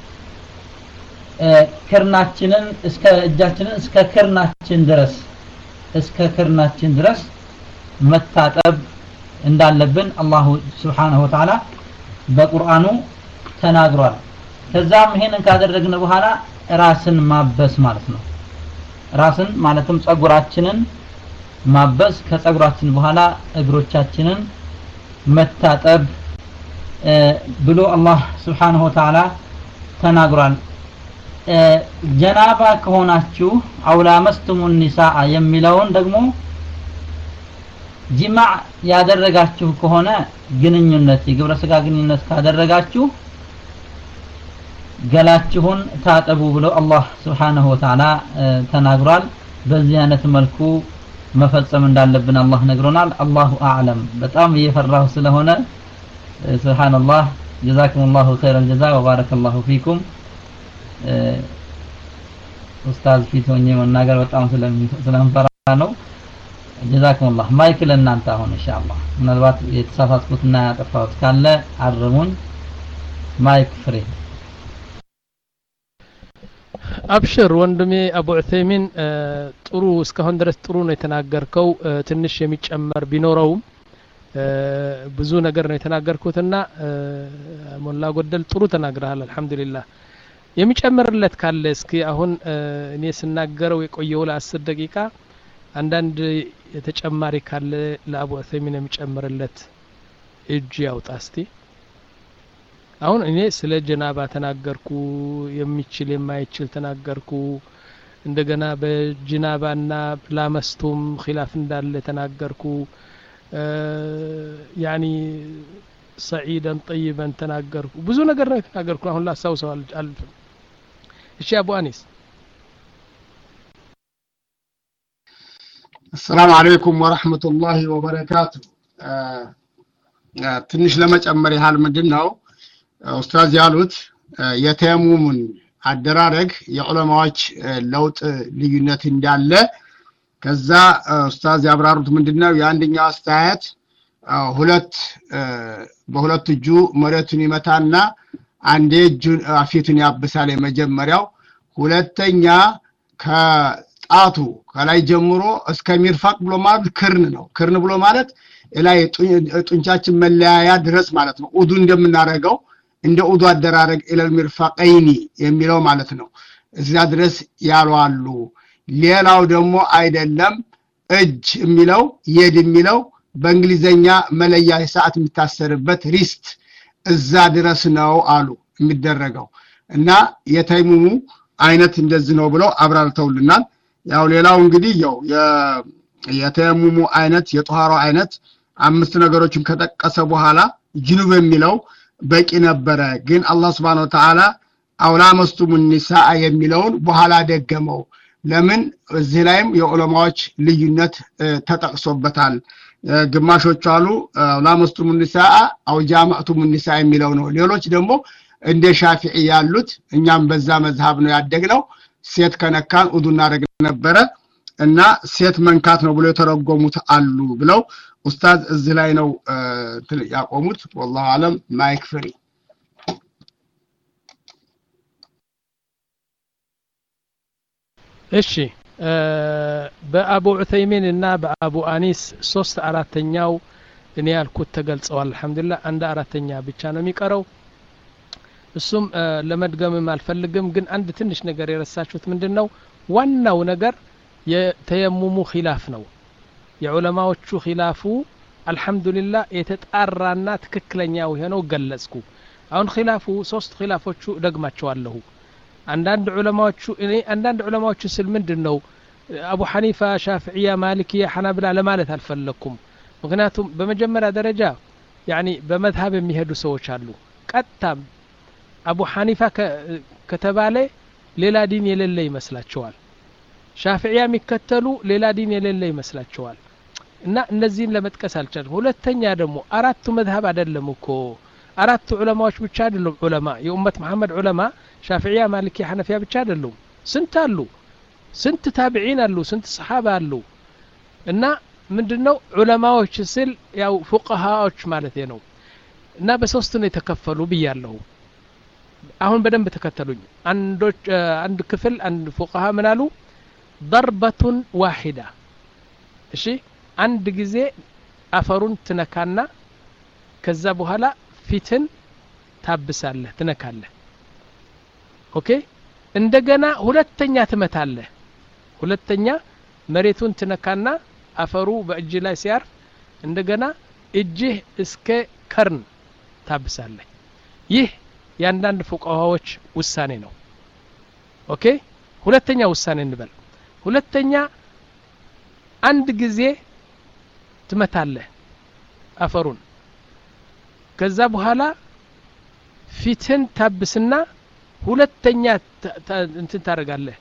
ከርናችንን እስከ እጃችንን እስከ ከርናችን ድረስ እስከ ከርናችን ድረስ መታጠብ እንዳለብን አላሁ Subhanahu Wa Ta'ala በቁርአኑ ተናግሯል ከዛም ይሄንን ካደረግን በኋላ ራስን ማበስ ማለት ነው ራስን ማለትም ጸጉራችንን ማበስ ከጸጉራችን በኋላ እግሮቻችንን መታጠብ ብሎ አላህ Subhanahu Wa Ta'ala ተናግሯል ጀናባ ከሆናችሁ አውላ መስቱሙን ኒሳአ የሚለውን ደግሞ ጂማዕ ያደረጋችሁ ከሆነ ግንኙነት የግብረ ስጋ ግንኙነት ካደረጋችሁ ገላችሁን ታጠቡ ብሎ አላህ Subhanahu Wa Ta'ala ተናግሯል በዚህ አይነት መልኩ መፈጸም እንዳለብን አላህ ነግሮናል አላሁ አዕለም በጣም እየፈራሁ ስለሆነ ሱብሃንአላህ ጀዛኩሙላሁ ኸይረል ጀዛ ወባረከላሁ ፊኩም ኡስታዝ ፊት ሆኜ መናገር በጣም ስለምፈራ ነው። ጀዛኩሙላህ ማይክ ለእናንተ አሁን ኢንሻአላህ ምናልባት የተሳሳትኩትና ያጠፋሁት ካለ አርሙኝ። ማይክ ፍሪ። አብሽር ወንድሜ አቡ ዑሰይሚን ጥሩ እስካሁን ድረስ ጥሩ ነው የተናገርከው። ትንሽ የሚጨመር ቢኖረውም ብዙ ነገር ነው የተናገርኩትና ሞላ ጎደል ጥሩ ተናግረሃል። አልহামዱሊላህ የሚጨምርለት ካለ እስኪ አሁን እኔ ስናገረው የቆየው ለአስር ደቂቃ አንዳንድ የተጨማሪ ካለ ለአቡ ዑሰይሚን የሚጨምርለት እጅ ያውጣ እስቲ። አሁን እኔ ስለ ጀናባ ተናገርኩ፣ የሚችል የማይችል ተናገርኩ፣ እንደገና በጀናባና ላመስቱም ኺላፍ እንዳለ ተናገርኩ፣ ያኒ ሰዒደን ጠይበን ተናገርኩ፣ ብዙ ነገር ነው ተናገርኩ። አሁን ላሳውሰው አልፈልግም። እሺ አቡ አኒስ። السلام عليكم ورحمة الله وبركاته. ትንሽ ለመጨመር ያህል ምንድነው ኡስታዝ ያሉት የተየሙሙን አደራረግ የዑለማዎች ለውጥ ልዩነት እንዳለ ከዛ ኡስታዝ ያብራሩት ምንድነው የአንደኛው አስተያየት ሁለት በሁለት እጁ መሬቱን ይመታና አንዴ እጁን አፊቱን ያብሳል የመጀመሪያው፣ ሁለተኛ ከጣቱ ከላይ ጀምሮ እስከ ሚርፋቅ ብሎ ማለት ክርን ነው። ክርን ብሎ ማለት ላይ ጡንቻችን መለያያ ድረስ ማለት ነው። ኡዱ እንደምናረጋው እንደ ኡዱ አደራረግ ኢለል ሚርፋቀይኒ የሚለው ማለት ነው። እዛ ድረስ ያሏሉ። ሌላው ደግሞ አይደለም እጅ የሚለው የድ የሚለው በእንግሊዘኛ መለያ ሰዓት የሚታሰርበት ሪስት እዛ ድረስ ነው አሉ የሚደረገው እና የተይሙሙ አይነት እንደዚህ ነው ብለው አብራርተውልናል። ያው ሌላው እንግዲህ ያው የተየሙሙ አይነት የጧሃራው አይነት አምስት ነገሮችን ከጠቀሰ በኋላ ጅኑብ የሚለው በቂ ነበረ። ግን አላህ Subhanahu Wa Ta'ala አውላ መስቱም النساء የሚለውን በኋላ ደገመው። ለምን እዚህ ላይም የዑለማዎች ልዩነት ተጠቅሶበታል። ግማሾች አሉ አውላ መስቱም النساء አው ጃማዕቱም النساء የሚለው ነው። ሌሎች ደግሞ እንደ ሻፊዒ ያሉት እኛም በዛ መዝሐብ ነው ያደግነው ሴት ከነካን ኡዱ እናደርግ ነበረ እና ሴት መንካት ነው ብሎ የተረጎሙት አሉ ብለው ኡስታዝ እዚህ ላይ ነው ያቆሙት። والله አለም ማይክ ፍሪ። እሺ በአቡ ዑሰይሚን እና በአቡ አኒስ ሶስት አራተኛው እኔ ያልኩት ተገልጸዋል። አልহামዱሊላህ አንድ አራተኛ ብቻ ነው የሚቀረው። እሱም ለመድገምም አልፈልግም። ግን አንድ ትንሽ ነገር የረሳችሁት ምንድነው ዋናው ነገር የተየሙሙ ኺላፍ ነው። የዑለማዎቹ ኺላፉ አልহামዱሊላህ የተጣራና ትክክለኛው የሆነው ገለጽኩ። አሁን ኺላፉ ሶስት ኺላፎቹ ደግማቸዋለሁ። አንዳንድ ዑለማዎቹ እኔ አንዳንድ ዑለማዎቹ ስል ምንድነው አቡ ሐኒፋ፣ ሻፊዒያ፣ ማሊኪያ፣ ሐናብላ ለማለት አልፈለኩም። ምክንያቱም በመጀመሪያ ደረጃ ያኒ በመዝሐብ የሚሄዱ ሰዎች አሉ። ቀጣም አቡ ሐኒፋ ከተባለ ሌላ ዲን የሌለ ይመስላቸዋል። ሻፊዒያ የሚከተሉ ሌላ ዲን የሌለ ይመስላቸዋል። እና እነዚህን ለመጥቀስ አልቻልኩም። ሁለተኛ ደግሞ አራቱ መዝሐብ አይደለም እኮ አራቱ ዑለማዎች ብቻ አይደሉም። ዑለማ የኡመት መሐመድ ዑለማ ሻፊዒያ፣ ማሊኪያ፣ ሐነፊያ ብቻ አይደሉም። ስንት አሉ? ስንት ታቢዒን አሉ? ስንት ሰሃባ አሉ? እና ምንድነው ዑለማዎች ስል ያው ፉቃሃዎች ማለት ነው። እና በሶስት ነው የተከፈሉ ብያለሁ። አሁን በደንብ ተከተሉኝ። አንዶች አንድ ክፍል አንድ ፉቃሃ ምን አሉ? ضربة واحدة እሺ አንድ ጊዜ አፈሩን ትነካና ከዛ በኋላ ፊትን ታብሳለህ ትነካለህ። ኦኬ እንደገና ሁለተኛ ትመታለህ። ሁለተኛ መሬቱን ትነካና አፈሩ በእጅ ላይ ሲያርፍ እንደገና እጅህ እስከ ከርን ታብሳለህ። ይህ ያንዳንድ ፉቃሃዎች ውሳኔ ነው። ኦኬ ሁለተኛ ውሳኔ እንበል። ሁለተኛ አንድ ጊዜ ትመታለህ አፈሩን ከዛ በኋላ ፊትን ታብስና ሁለተኛ እንትን ታረጋለህ።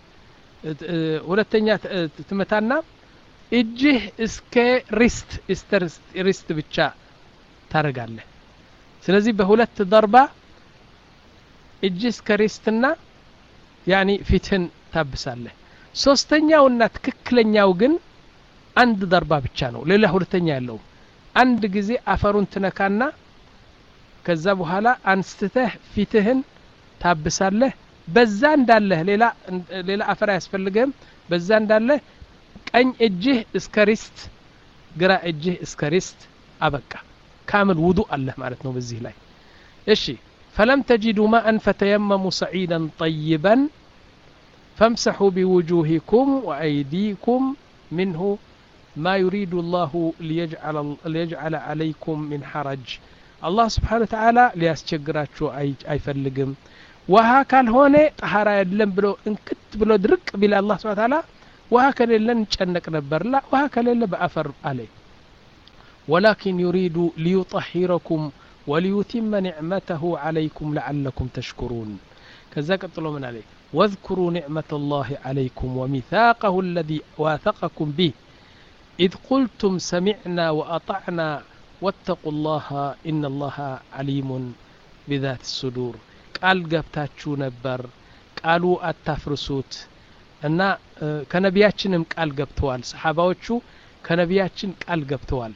ሁለተኛ ትመታና እጅህ እስከ ሪስት ሪስት ብቻ ታረጋለህ። ስለዚህ በሁለት ضربة እጅህ እስከ ሪስትና ያኒ ፊትን ታብሳለህ ሶስተኛውና ትክክለኛው ግን አንድ ضربة ብቻ ነው ሌላ ሁለተኛ ያለው አንድ ጊዜ አፈሩን ትነካና ከዛ በኋላ አንስተህ ፊትህን ታብሳለህ በዛ እንዳለህ ሌላ ሌላ አፈር ያስፈልግም በዛ እንዳለህ ቀኝ እጅህ እስከ ሪስት ግራ እጅህ እስከ ሪስት አበቃ ካምል ውዱእ አለህ ማለት ነው በዚህ ላይ እሺ فلم تجدوا ماء فتيمموا صعيدا طيبا فامسحوا بوجوهكم وأيديكم منه ما يريد الله ليجعل, ليجعل عليكم من حرج الله سبحانه وتعالى ليسجراچو አይፈልግም ውሃ ካልሆነ طهራ የለም ብሎ እንክት ብሎ ድርቅ ቢል الله سبحانه وتعالى ውሃ ከሌለን ጨነቅ ነበር ላ ውሃ ከሌለ በአፈር አለ ولكن يريد ليطهركم وليتم نعمته عليكم لعلكم تشكرون كذا قتلوا من عليه واذكروا نعمة الله عليكم وميثاقه الذي واثقكم به إذ قلتم سمعنا وأطعنا واتقوا الله إن الله عليم بذات الصدور قال قبتاتشو نبر قالوا التفرسوت أن كنبياتشنم قال قبتوال صحاباوچو كنبياتشن قال قبتوال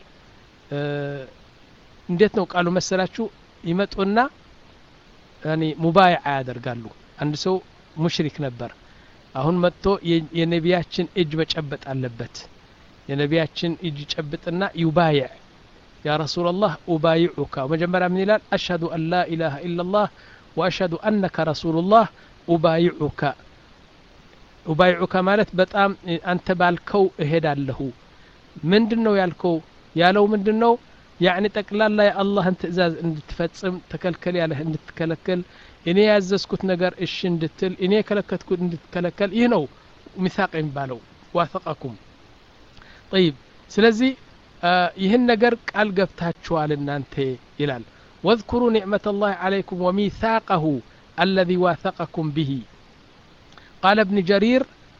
እንዴት ነው ቃሉ መሰላችሁ ይመጡና ያኒ ሙባይዓ ያደርጋሉ አንድ ሰው ሙሽሪክ ነበር አሁን መጥቶ የነቢያችን እጅ መጨበጥ አለበት የነቢያችን እጅ ጨብጥና ይባይዕ ያ ረሱላህ ኡባይዑካ መጀመሪያ ምን ይላል አሽሀዱ አን ላ ኢላሃ ኢላላህ ወአሽሀዱ አነከ ረሱሉላህ ኡባይዑካ ኡባይዑካ ማለት በጣም አንተ ባልከው እሄዳለሁ ምንድነው ያልከው ያለው ምንድነው يعني ጠቅላላ የአላህን ትእዛዝ እንድትፈጽም ተከልከል ያለህ እንድትከለከል እኔ ያዘዝኩት ነገር እሺ እንድትል እኔ ከለከትኩት እንድትከለከል ይህ ነው ሚሳቅ የሚባለው ዋثقكم طيب ስለዚህ ይህን ነገር ቃል ገብታችኋል እናንተ ይላል واذكروا نعمة الله عليكم وميثاقه الذي واثقكم به قال ابن جرير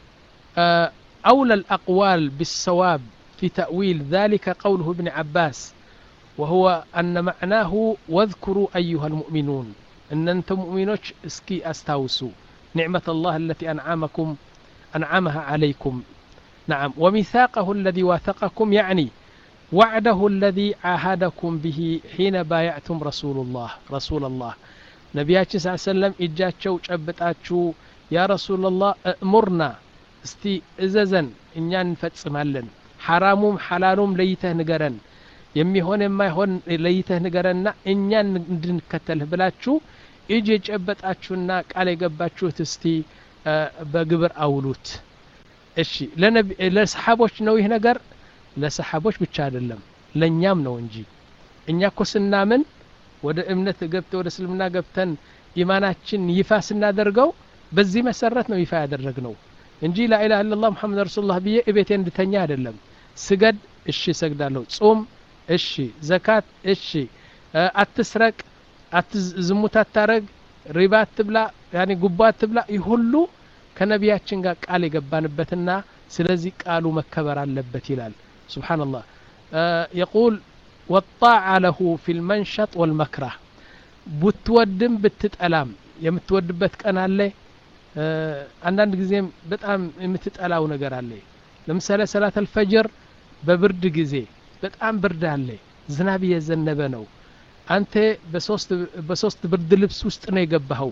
أولى الأقوال بالصواب في تأويل ذلك قوله ابن عباس وهو أن معناه واذكروا أيها المؤمنون أن أنتم مؤمنوش اسكي أستوسوا نعمة الله التي أنعمكم أنعمها عليكم نعم وميثاقه الذي واثقكم يعني وعده الذي عاهدكم به حين بايعتم رسول الله رسول الله نبياتي صلى الله عليه وسلم إجاتشو جبتاتشو يا رسول الله أمرنا استي إزازن إنيان نفتسمالن حرامهم حلالهم ليته نقرن የሚሆን የማይሆን ለይተህ ንገረና እኛን እንድንከተልህ ብላችሁ እጅ ጨበጣችሁና ቃል የገባችሁት እስቲ በግብር አውሉት እሺ ለነቢ ለሰሃቦች ነው ይሄ ነገር ለሰሃቦች ብቻ አይደለም ለኛም ነው እንጂ እኛ እኮ ስናምን ወደ እምነት ገብተን ወደ እስልምና ገብተን ኢማናችን ይፋ ስናደርገው በዚህ መሰረት ነው ይፋ ያደረግነው እንጂ ላ ኢላሃ ኢላላህ ሙሐመድ ረሱላህ ብዬ እቤቴ እንድተኛ አይደለም ስገድ እሺ ሰግዳለሁ ጾም እሺ ዘካት እሺ አትስረቅ አትዝሙት አታረግ ሪባ አትብላ ያኒ ጉባ አትብላ ይሁሉ ከነቢያችን ጋር ቃል የገባንበትና ስለዚህ ቃሉ መከበር አለበት ይላል ሱብሃንአላህ يقول والطاعة له في المنشط والمكره بتودم بتتألام የምትወድበት ቀን አለ አንዳንድ ጊዜም በጣም የምትጠላው ነገር አለ ለምሳሌ ሰላት الفجر በብርድ ጊዜ በጣም ብርድ አለ ዝናብ እየዘነበ ነው አንተ በሶስት በሶስት ብርድ ልብስ ውስጥ ነው የገባኸው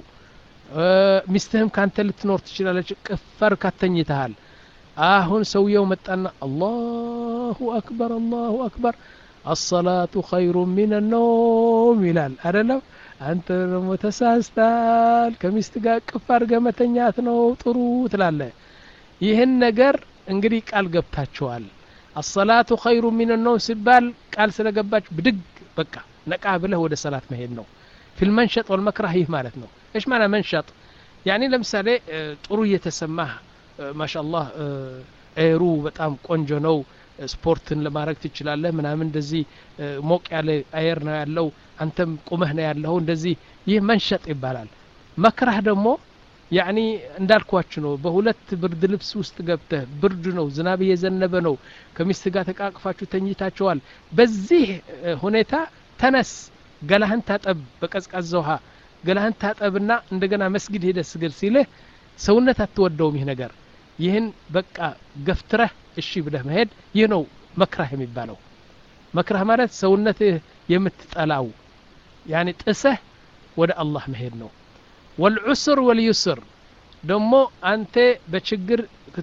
ሚስትህም ካንተ ልትኖር ትችላለች ቅፈር ካተኝተሃል አሁን ሰውየው መጣና አላሁ አክበር አላሁ አክበር الصلاة خير من النوم ይላል አይደለም አንተ ደግሞ ተሳስተሃል ከሚስት ጋር ቅፈር ገመተኛት ነው ጥሩ ትላለህ ይሄን ነገር እንግዲህ ቃል ገብታችኋል الصلاة خير من النوم ሲባል ቃል ስለገባች ብድግ በቃ ነቃ ብለህ ወደ ሰላት መሄድ ነው في المنشط والمكره ይህ ማለት ነው ايش معنى منشط يعني ለምሳሌ ጥሩ እየተሰማህ ማሻአላህ ኤሩ በጣም ቆንጆ ነው ስፖርትን ለማድረግ ትችላለህ ምናምን እንደዚህ ሞቅ ያለ አየር ነው ያለው አንተም ቁመህ ነው ያለው እንደዚህ ይህ መንሸጥ ይባላል መክራህ ደግሞ ያኒ እንዳልኳችሁ ነው በሁለት ብርድ ልብስ ውስጥ ገብተህ ብርድ ነው ዝናብ እየዘነበ ነው ከሚስት ጋር ተቃቅፋችሁ ተኝታችኋል በዚህ ሁኔታ ተነስ ገላህን ታጠብ በቀዝቃዛ ውሃ ገላህን ታጠብና እንደገና መስጊድ ሄደህ ስግድ ሲልህ ሰውነት አትወደውም ይህ ነገር ይህን በቃ ገፍትረህ እሺ ብለህ መሄድ ይህ ነው መክራህ የሚባለው መክራህ ማለት ሰውነት የምትጠላው ያኒ ጥሰህ ወደ አላህ መሄድ ነው والعسر واليسر ደሞ አንተ በችግር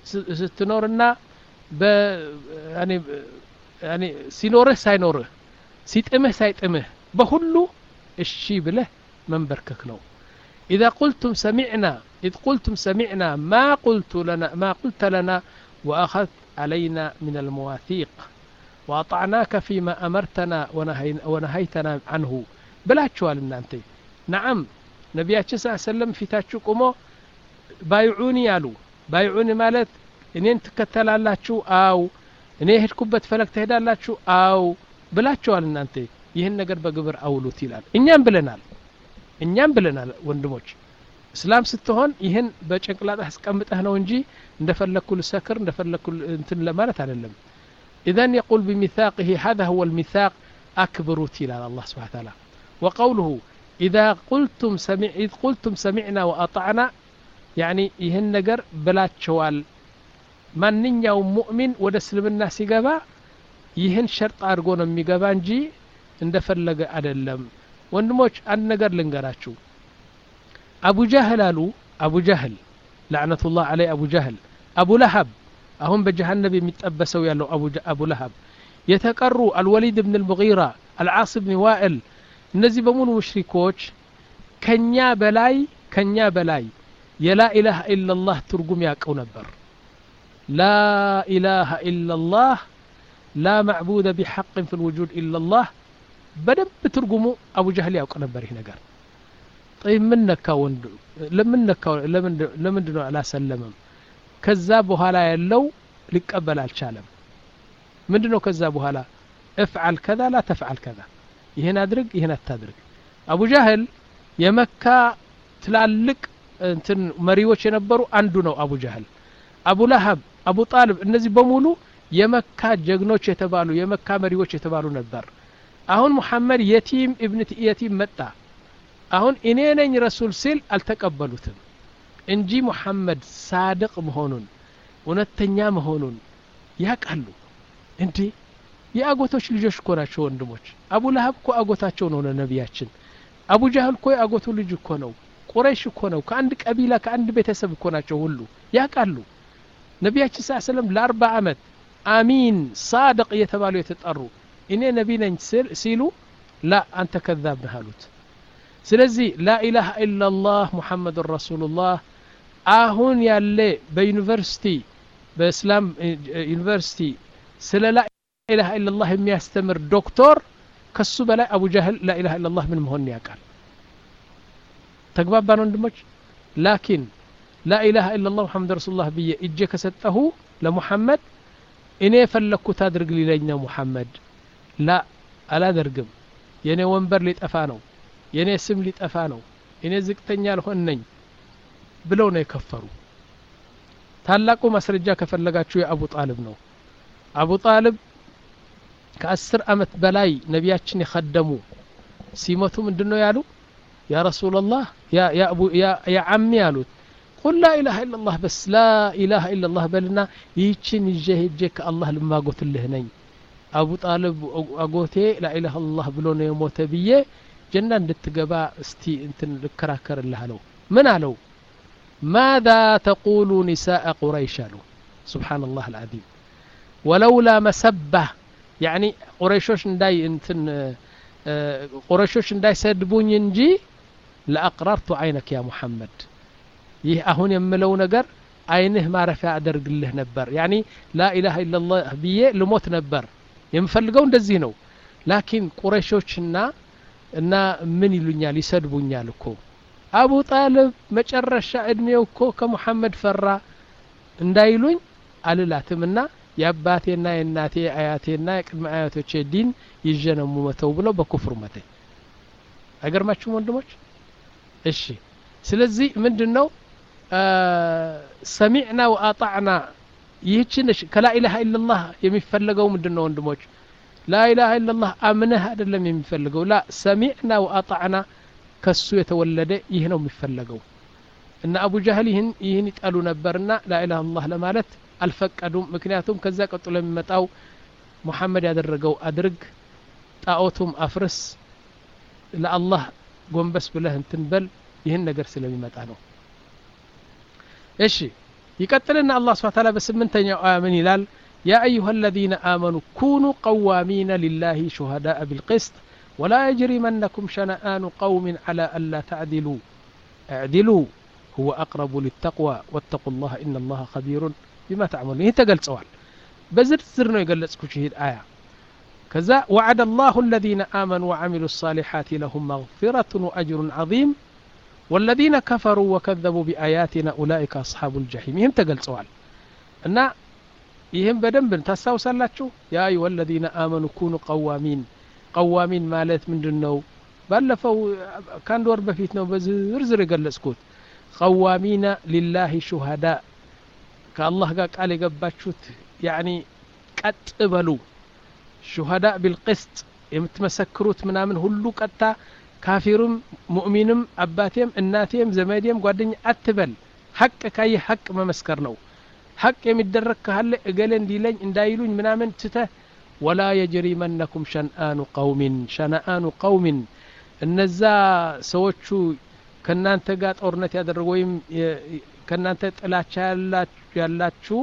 ስትኖርና በ ያኒ ያኒ ሲኖርህ ሳይኖርህ ሲጥምህ ሳይጥምህ በሁሉ እሺ ብለህ መንበርከክ ነው إذا قلتم سمعنا إذ قلتم سمعنا ما قلت لنا ما قلت لنا وأخذت علينا من المواثيق وأطعناك فيما أمرتنا ونهيتنا عنه بلا تشوال أنت نعم نبياتي صلى الله عليه وسلم في تاتشو قمو بايعوني يالو بايعوني مالت إنين تكتل الله تشو أو إنين هيد كبت فلك تهدى الله تشو أو بلا تشوال أنت يهن نقر بقبر أولو تيلال إنيان بلنال إنيان بلنال وندموش اسلام ستهون ይህን በጭንቅላት አስቀምጠህ ነው እንጂ እንደፈለኩ ልሰክር እንደፈለኩ እንትን ለማለት አይደለም اذا يقول بميثاقه هذا هو الميثاق اكبروا الى الله سبحانه وتعالى وقوله اذا قلتم سمع اذ قلتم سمعنا واطعنا يعني ይህን ነገር ብላችኋል ማንኛውም ሙእሚን ወደ እስልምና ሲገባ ይህን ሸርጥ አድርጎ ነው የሚገባ እንጂ እንደፈለገ አይደለም ወንድሞች አንድ ነገር ልንገራችሁ أبو جهل قالوا أبو جهل لعنة الله عليه أبو جهل أبو لهب أهم بجهنم يتأبسوا يالو أبو, أبو لهب يتقروا الوليد بن المغيرة العاص بن وائل النزي بمون مشركوش كنيا بلاي كنيا بلاي يا لا إله إلا الله ترقم ياكو نبر لا إله إلا الله لا معبود بحق في الوجود إلا الله بدب ترقموا أبو جهل ياكو نبر هنا قال طيب من نكاو لمن نكاو لمن لمن دنو على سلمم كذا بوهلا يلو ሊቀበል አልቻለም ምንድነው ከዛ በኋላ افعل كذا لا تفعل كذا ይሄን አድርግ ይሄን አታድርግ አቡ ጃህል የመካ ትላልቅ እንትን መሪዎች የነበሩ አንዱ ነው አቡ ጃህል አቡ ለሀብ አቡ ጣልብ እነዚህ በሙሉ የመካ ጀግኖች የተባሉ የመካ መሪዎች የተባሉ ነበር አሁን መሐመድ የቲም ኢብኑ የቲም መጣ አሁን እኔ ነኝ ረሱል ሲል አልተቀበሉትም እንጂ መሐመድ ሳድቅ መሆኑን እውነተኛ መሆኑን ያቃሉ እንዴ የአጎቶች ልጆች እኮ ናቸው ወንድሞች አቡ ለሀብ እኮ አጎታቸው ነው ለነቢያችን አቡ ጃህል እኮ አጎቱ ልጅ እኮ ነው ቁረይሽ እኮ ነው ከአንድ ቀቢላ ከአንድ ቤተሰብ እኮ ናቸው ሁሉ ያቃሉ ነቢያችን ሰለላሁ ዐለይሂ ወሰለም ለአርባ ዓመት አሚን ሳድቅ የተባሉ የተጠሩ እኔ ነቢ ነኝ ሲሉ ላ አንተ ከذاب ነህ አሉት ስለዚህ ላ ኢላሃ ኢላላህ ሙሐመዱር ረሱሉላህ አሁን ያለ በዩኒቨርሲቲ በእስላም ዩኒቨርሲቲ ስለ ላ ኢላሃ ኢላላህ የሚያስተምር ዶክተር ከሱ በላይ አቡ ጃህል ላ ኢላሃ ኢላላህ ምን መሆን ያውቃል ተግባባን ወንድሞች ላኪን ላ ኢላሃ ኢላላህ ሙሐመድ ረሱሉላህ ብዬ እጄ ከሰጠሁ ለሙሐመድ እኔ ፈለኩት አድርግ ሊለኝ ነው ሙሐመድ ላ አላደርግም የኔ ወንበር ሊጠፋ ነው የኔ ስም ሊጠፋ ነው እኔ ዝቅተኛ ልሆን ነኝ ብለው ነው የከፈሩ ታላቁ ማስረጃ ከፈለጋችሁ የአቡ ጣልብ ነው አቡ ጣልብ ከአስር አመት በላይ ነቢያችን ይخدሙ ሲሞቱ ምንድነው ያሉ ያ ረሱላህ ያ ያ አቡ ያ ያ አሚ ያሉት قل لا اله الا الله بس لا اله الا الله بلنا ይችን ይጀህጀክ አላህ ልማጎትልህ ነኝ አቡ ጣልብ አጎቴ لا اله الا الله ብሎ ነው የሞተ ብዬ ጀና እንድትገባ እስቲ እንትን ልከራከርልህ አለው ምን አለው ماذا تقول نساء قريش له سبحان الله العظيم ولولا مسبة يعني قريشوش እንዳይ እንትን قريشوش እንዳይ ሰድቡኝ እንጂ لأقررت عينك يا محمد ይህ አሁን የምለው ነገር አይንህ ማረፊያ አደርግልህ ነበር يعني لا اله الا الله ብዬ ልሞት ነበር የምፈልገው እንደዚህ ነው ላኪን ቁረይሾችና እና ምን ይሉኛል ይሰድቡኛል እኮ አቡ ጣልብ መጨረሻ እድሜው እኮ ከመሐመድ ፈራ እንዳይሉኝ አልላትምና ያባቴና የናቴ አያቴና የቅድመ አያቶቼ ዲን ይጀነሙ መተው ብለው በኩፍር መተ አገርማችሁ ወንድሞች እሺ ስለዚህ ምንድነው ሰሚዕና ወአጣዕና ይህችን ከላ ኢላሃ ኢላላህ የሚፈልገው ምንድነው ወንድሞች ላ ኢላሃ ኢላላህ አምነህ አይደለም የሚፈልገው ላ ሰሚዕና ወአጣዕና ከሱ የተወለደ ይህ ነው የሚፈልገው እና አቡ ጀህል ይህን ይህን ይጣሉ ነበርና ላኢላሃ ኢላላህ ለማለት አልፈቀዱም ምክንያቱም ከዛ ቀጥሎ የሚመጣው ሙሐመድ ያደረገው አድርግ ጣዖቱም አፍርስ ለአላህ ጎንበስ ብለህ እንትን በል ይህን ነገር ስለሚመጣ ነው እሺ ይቀጥልና አላህ Subhanahu Wa Ta'ala በስምንተኛው አያ ምን ይላል يا أيها الذين آمنوا كونوا قوامين لله شهداء بالقسط ولا يجرمنكم شنآن قوم على ألا تعدلوا اعدلوا هو أقرب للتقوى واتقوا الله إن الله خبير بما تعملون هي تقل سؤال بزر سرنا يقلسكو شهيد آية كذا وعد الله الذين آمنوا وعملوا الصالحات لهم مغفرة وأجر عظيم والذين كفروا وكذبوا بآياتنا أولئك أصحاب الجحيم هم تقل سؤال أن يهم بدنب تستوصلاتشو يا أيها الذين آمنوا كونوا قوامين قوامين مالت من دنو بلفوا كان دور بفيتنا بزرزر يقلسكوت قوامين لله شهداء كالله قال يقباتشوت يعني قتبلوا شهداء بالقسط يمتمسكروت منامن هلو قتا كافرم مؤمنم أباتيم الناتيم زماديم قادين أتبل حق كاي حق ما مسكرنو حق يمدرك كهل اقلن ديلين اندايلون منامن تته ولا يجرمنكم شنآن قوم شنآن قوم النزا سوتشو كنانت قات أورنت يادرقويم كنانت تلاچا ያላችሁ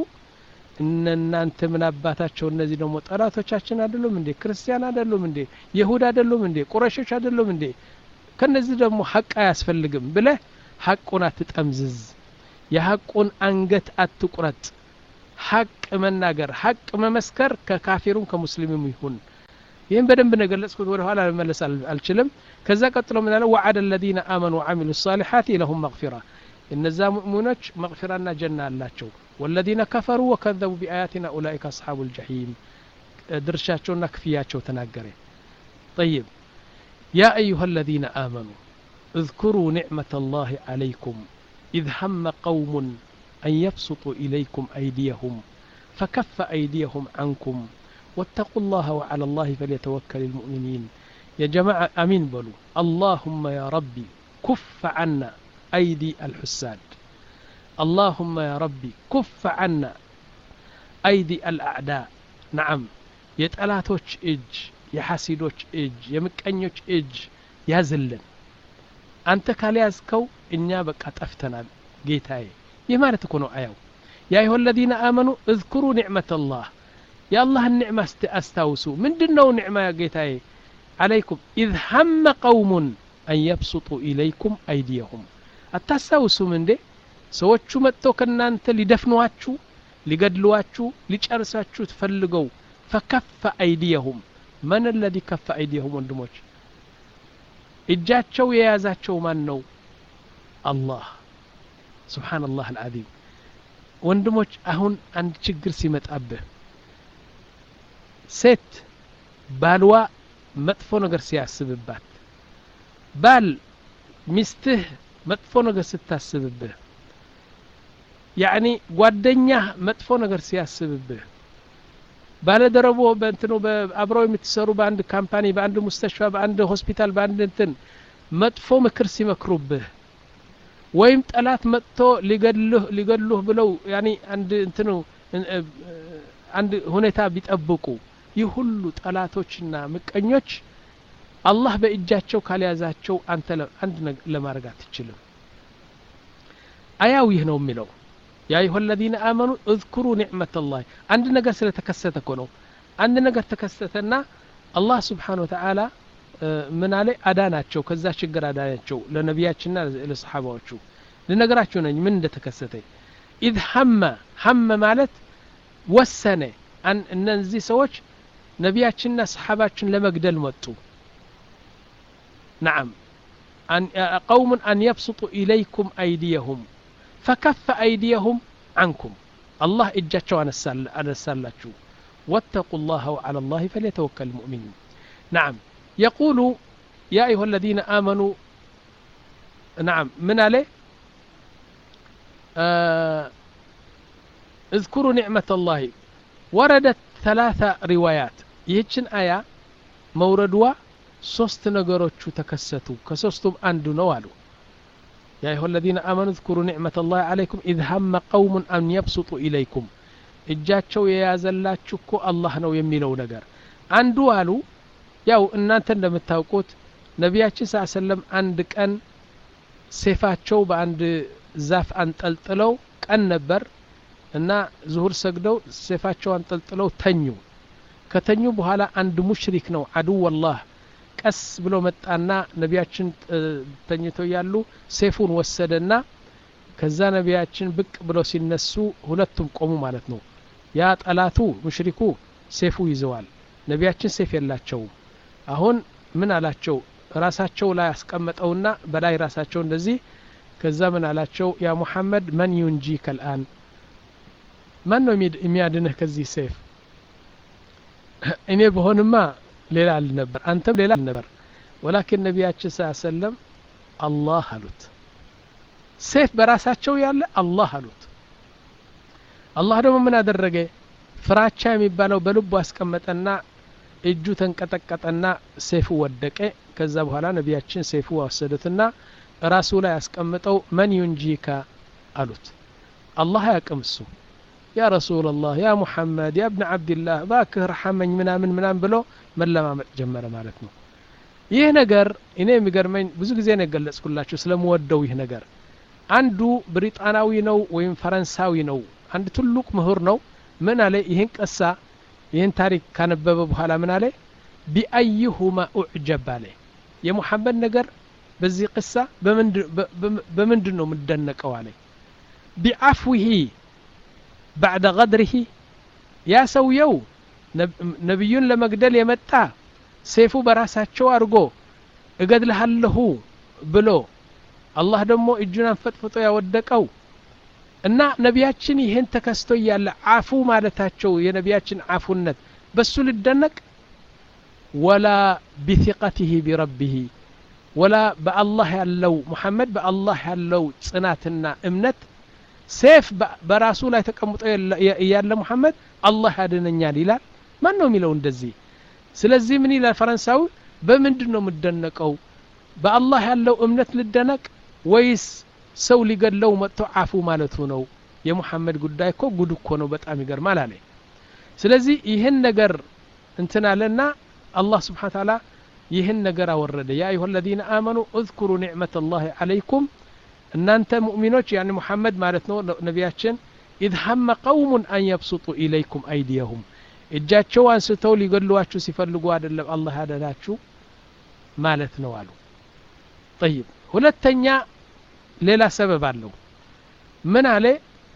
እናንተ ምን አባታቸው እነዚህ ደግሞ ጠላቶቻችን አይደሉም እንዴ ክርስቲያን አይደሉም እንዴ ይሁዳ አይደሉም እንዴ ቁረሾች አይደሉም እንዴ ከነዚህ ደግሞ ሐቅ አያስፈልግም ብለ ሐቁን አትጠምዝዝ የሐቁን አንገት አትቁረጥ ሐቅ መናገር ሐቅ መመስከር ከካፊሩም ከሙስሊሙም ይሁን ይሄን በደንብ ነገለጽኩት ወደ ኋላ መመለስ አልችልም ከዛ ቀጥሎ ምን አለ وعد الذين آمنوا وعملوا الصالحات لهم مغفرة እነዛ ሙእሚኖች መግፊራና ጀና አላቸው والذين كفروا وكذبوا بآياتنا أولئك أصحاب الجحيم درشاتنا كفياتشو تناقري طيب يا أيها الذين آمنوا اذكروا نعمة الله عليكم إذ هم قوم أن يبسطوا إليكم أيديهم فكف أيديهم عنكم واتقوا الله وعلى الله فليتوكل المؤمنين يا جماعة أمين بلو اللهم يا ربي كف عنا أيدي الحساد اللهم يا ربي كف عنا أيدي الأعداء نعم يتألاتوش إج يحاسدوش إج يمكأنيوش إج يازلن أنت كاليازكو إنيا بك أتفتنا جيتاي يمانا تكونوا أيو يا أيها الذين آمنوا اذكروا نعمة الله يا الله النعمة استوسوا من دنو نعمة يا جيتاي عليكم إذ هم قوم أن يبسطوا إليكم أيديهم أتستوسوا من دي ሰዎቹ መጥተው ከናንተ ሊደፍኗችሁ ሊገድሏችሁ ሊጨርሳችሁ ተፈልገው فكف ايديهم من الذي كف ايديهم ወንድሞች እጃቸው የያዛቸው ማን ነው አላህ ሱብሃንአላህ العظيم ወንድሞች አሁን አንድ ችግር ሲመጣብህ ሴት ባልዋ መጥፎ ነገር ሲያስብባት ባል ሚስትህ መጥፎ ነገር ስታስብብህ يعني ጓደኛህ መጥፎ ነገር ሲያስብብህ ባለደረቦ በእንትኑ በአብረው የምትሰሩ በአንድ ካምፓኒ በአንድ ሙስተሽፋ በአንድ ሆስፒታል በአንድ እንትን መጥፎ ምክር ሲመክሩብህ ወይም ጠላት መጥቶ ሊገድልህ ሊገድሉህ ብለው يعني አንድ እንትኑ አንድ ሁኔታ ቢጠብቁ ይህ ሁሉ ጠላቶችና ምቀኞች አላህ በእጃቸው ካልያዛቸው አንተ አንድ ለማድረግ አትችልም አያው ይህ ነው የሚለው يا أيها الذين آمنوا اذكروا نعمة الله عند نجار سلتكسته كنو عند نجار تكستنا الله سبحانه وتعالى من عليه أداناتشو كذا شجر أداناتشو لنبياتنا لصحاباتشو لنجاراتشو نج من ده تكسته إذ هم هم مالت والسنة أن ننزي سوتش نبياتنا صحاباتنا لما قدل متو نعم أن قوم أن يبسطوا إليكم أيديهم فكف أيديهم عنكم الله إجاتشو أنا السالاتشو واتقوا الله وعلى الله فليتوكل المؤمنين نعم يقول يا أيها الذين آمنوا نعم من عليه آه اذكروا نعمة الله وردت ثلاثة روايات يهجن آية موردوا ሶስት ነገሮቹ ተከሰቱ ከሶስቱም አንዱ ነው አሉ يا أيها الذين آمنوا اذكروا نعمة الله عليكم إذ هم قوم أن يبسطوا إليكم እጃቸው የያዘላችሁ እኮ አላህ ነው የሚለው ነገር አንዱ አሉ ያው እናንተ እንደምታውቁት ነቢያችን ሰለላሁ ዐለይሂ ወሰለም አንድ ቀን ሴፋቸው በአንድ ዛፍ አንጠልጥለው ቀን ነበር እና ዙሁር ሰግደው ሴፋቸው አንጠልጥለው ተኙ ከተኙ በኋላ አንድ ሙሽሪክ ነው አዱ والله ቀስ ብሎ መጣና ነቢያችን ተኝተው ያሉ ሴፉን ወሰደና ከዛ ነቢያችን ብቅ ብሎ ሲነሱ ሁለቱም ቆሙ ማለት ነው ያ ጠላቱ ሙሽሪኩ ሴፉ ይዘዋል ነቢያችን ሴፍ የላቸው አሁን ምን አላቸው ራሳቸው ላይ አስቀመጠውና በላይ ራሳቸው እንደዚህ ከዛ ምን አላቸው ያ ሙሐመድ ማን ينجيك الآن ማን ነው የሚያድንህ ከዚህ ሴፍ እኔ በሆንማ ሌላ አልነበር አንተም ሌላ አልነበር ወላኪን ነቢያችን ሰለላሁ ዐለይሂ ወሰለም አላህ አሉት ሴፍ በራሳቸው ያለ አላህ አሉት አላህ ደግሞ ምን አደረገ ፍራቻ የሚባለው በልቡ አስቀመጠና እጁ ተንቀጠቀጠና ሴፉ ወደቀ ከዛ በኋላ ነቢያችን ሴፉ ወሰዱትና ራሱ ላይ አስቀምጠው ማን ينجيك አሉት አላህ ያቀምሱ ያ ረሱላህ ያ ሙሐመድ ያ ابن عبد الله ባክህ ረሐመኝ ምናምን ምናምን ብሎ መለማመጥ ጀመረ ማለት ነው ይህ ነገር እኔ የሚገርመኝ ብዙ ጊዜ ነው ገለጽኩላችሁ ስለምወደው ይህ ነገር አንዱ ብሪጣናዊ ነው ወይም ፈረንሳዊ ነው አንድ ትልቅ ምሁር ነው ምን አለ ይሄን ቀሳ ይሄን ታሪክ ካነበበ በኋላ ምን አለ ቢአይሁማ ኡዕጀብ አለ የሙሐመድ ነገር በዚህ ቀሳ በምንድን ነው ምደነቀው አለ ቢአፍዊሂ بعد غدره يا سويو ነብዩን ለመግደል የመጣ ሴፉ በራሳቸው አርጎ እገድልሃለሁ ብሎ አላህ ደግሞ እጁን አንፈጥፍጦ ያወደቀው እና ነቢያችን ይሄን ተከስቶ ያለ አፉ ማለታቸው የነቢያችን አፉነት በሱ ልደነቅ ወላ بثقته بربه ولا بالله ያለው ሙሐመድ በአላህ ያለው ጽናትና እምነት ሴፍ በራሱ ላይ ተቀምጦ ያለ ሙሐመድ አላህ ያድነኛል ይላል ማን ነው የሚለው እንደዚህ ስለዚህ ምን ይላል ፈረንሳው በምንድነው ምደነቀው በአላህ ያለው እምነት ልደነቅ ወይስ ሰው ሊገድለው መጥቶ አፉ ማለቱ ነው የሙሐመድ ጉዳይ እኮ ጉድ እኮ ነው በጣም ይገርማል አለ ስለዚህ ይሄን ነገር እንትናለና አላህ Subhanahu Wa Ta'ala ይሄን ነገር አወረደ ያ አዩሀ الذين آمنوا اذكروا نعمة الله عليكم እናንተ ሙእሚኖች ያኒ ሙሐመድ ማለት ነው ነቢያችን إذ هم قوم أن يبسطوا إليكم أيديهم እጃቸው አንስተው ሊገድሏችሁ ሲፈልጉ አይደለም አላህ ያደላችሁ ማለት ነው አሉ طيب ሁለተኛ ሌላ ሰበብ አለው ምን አለ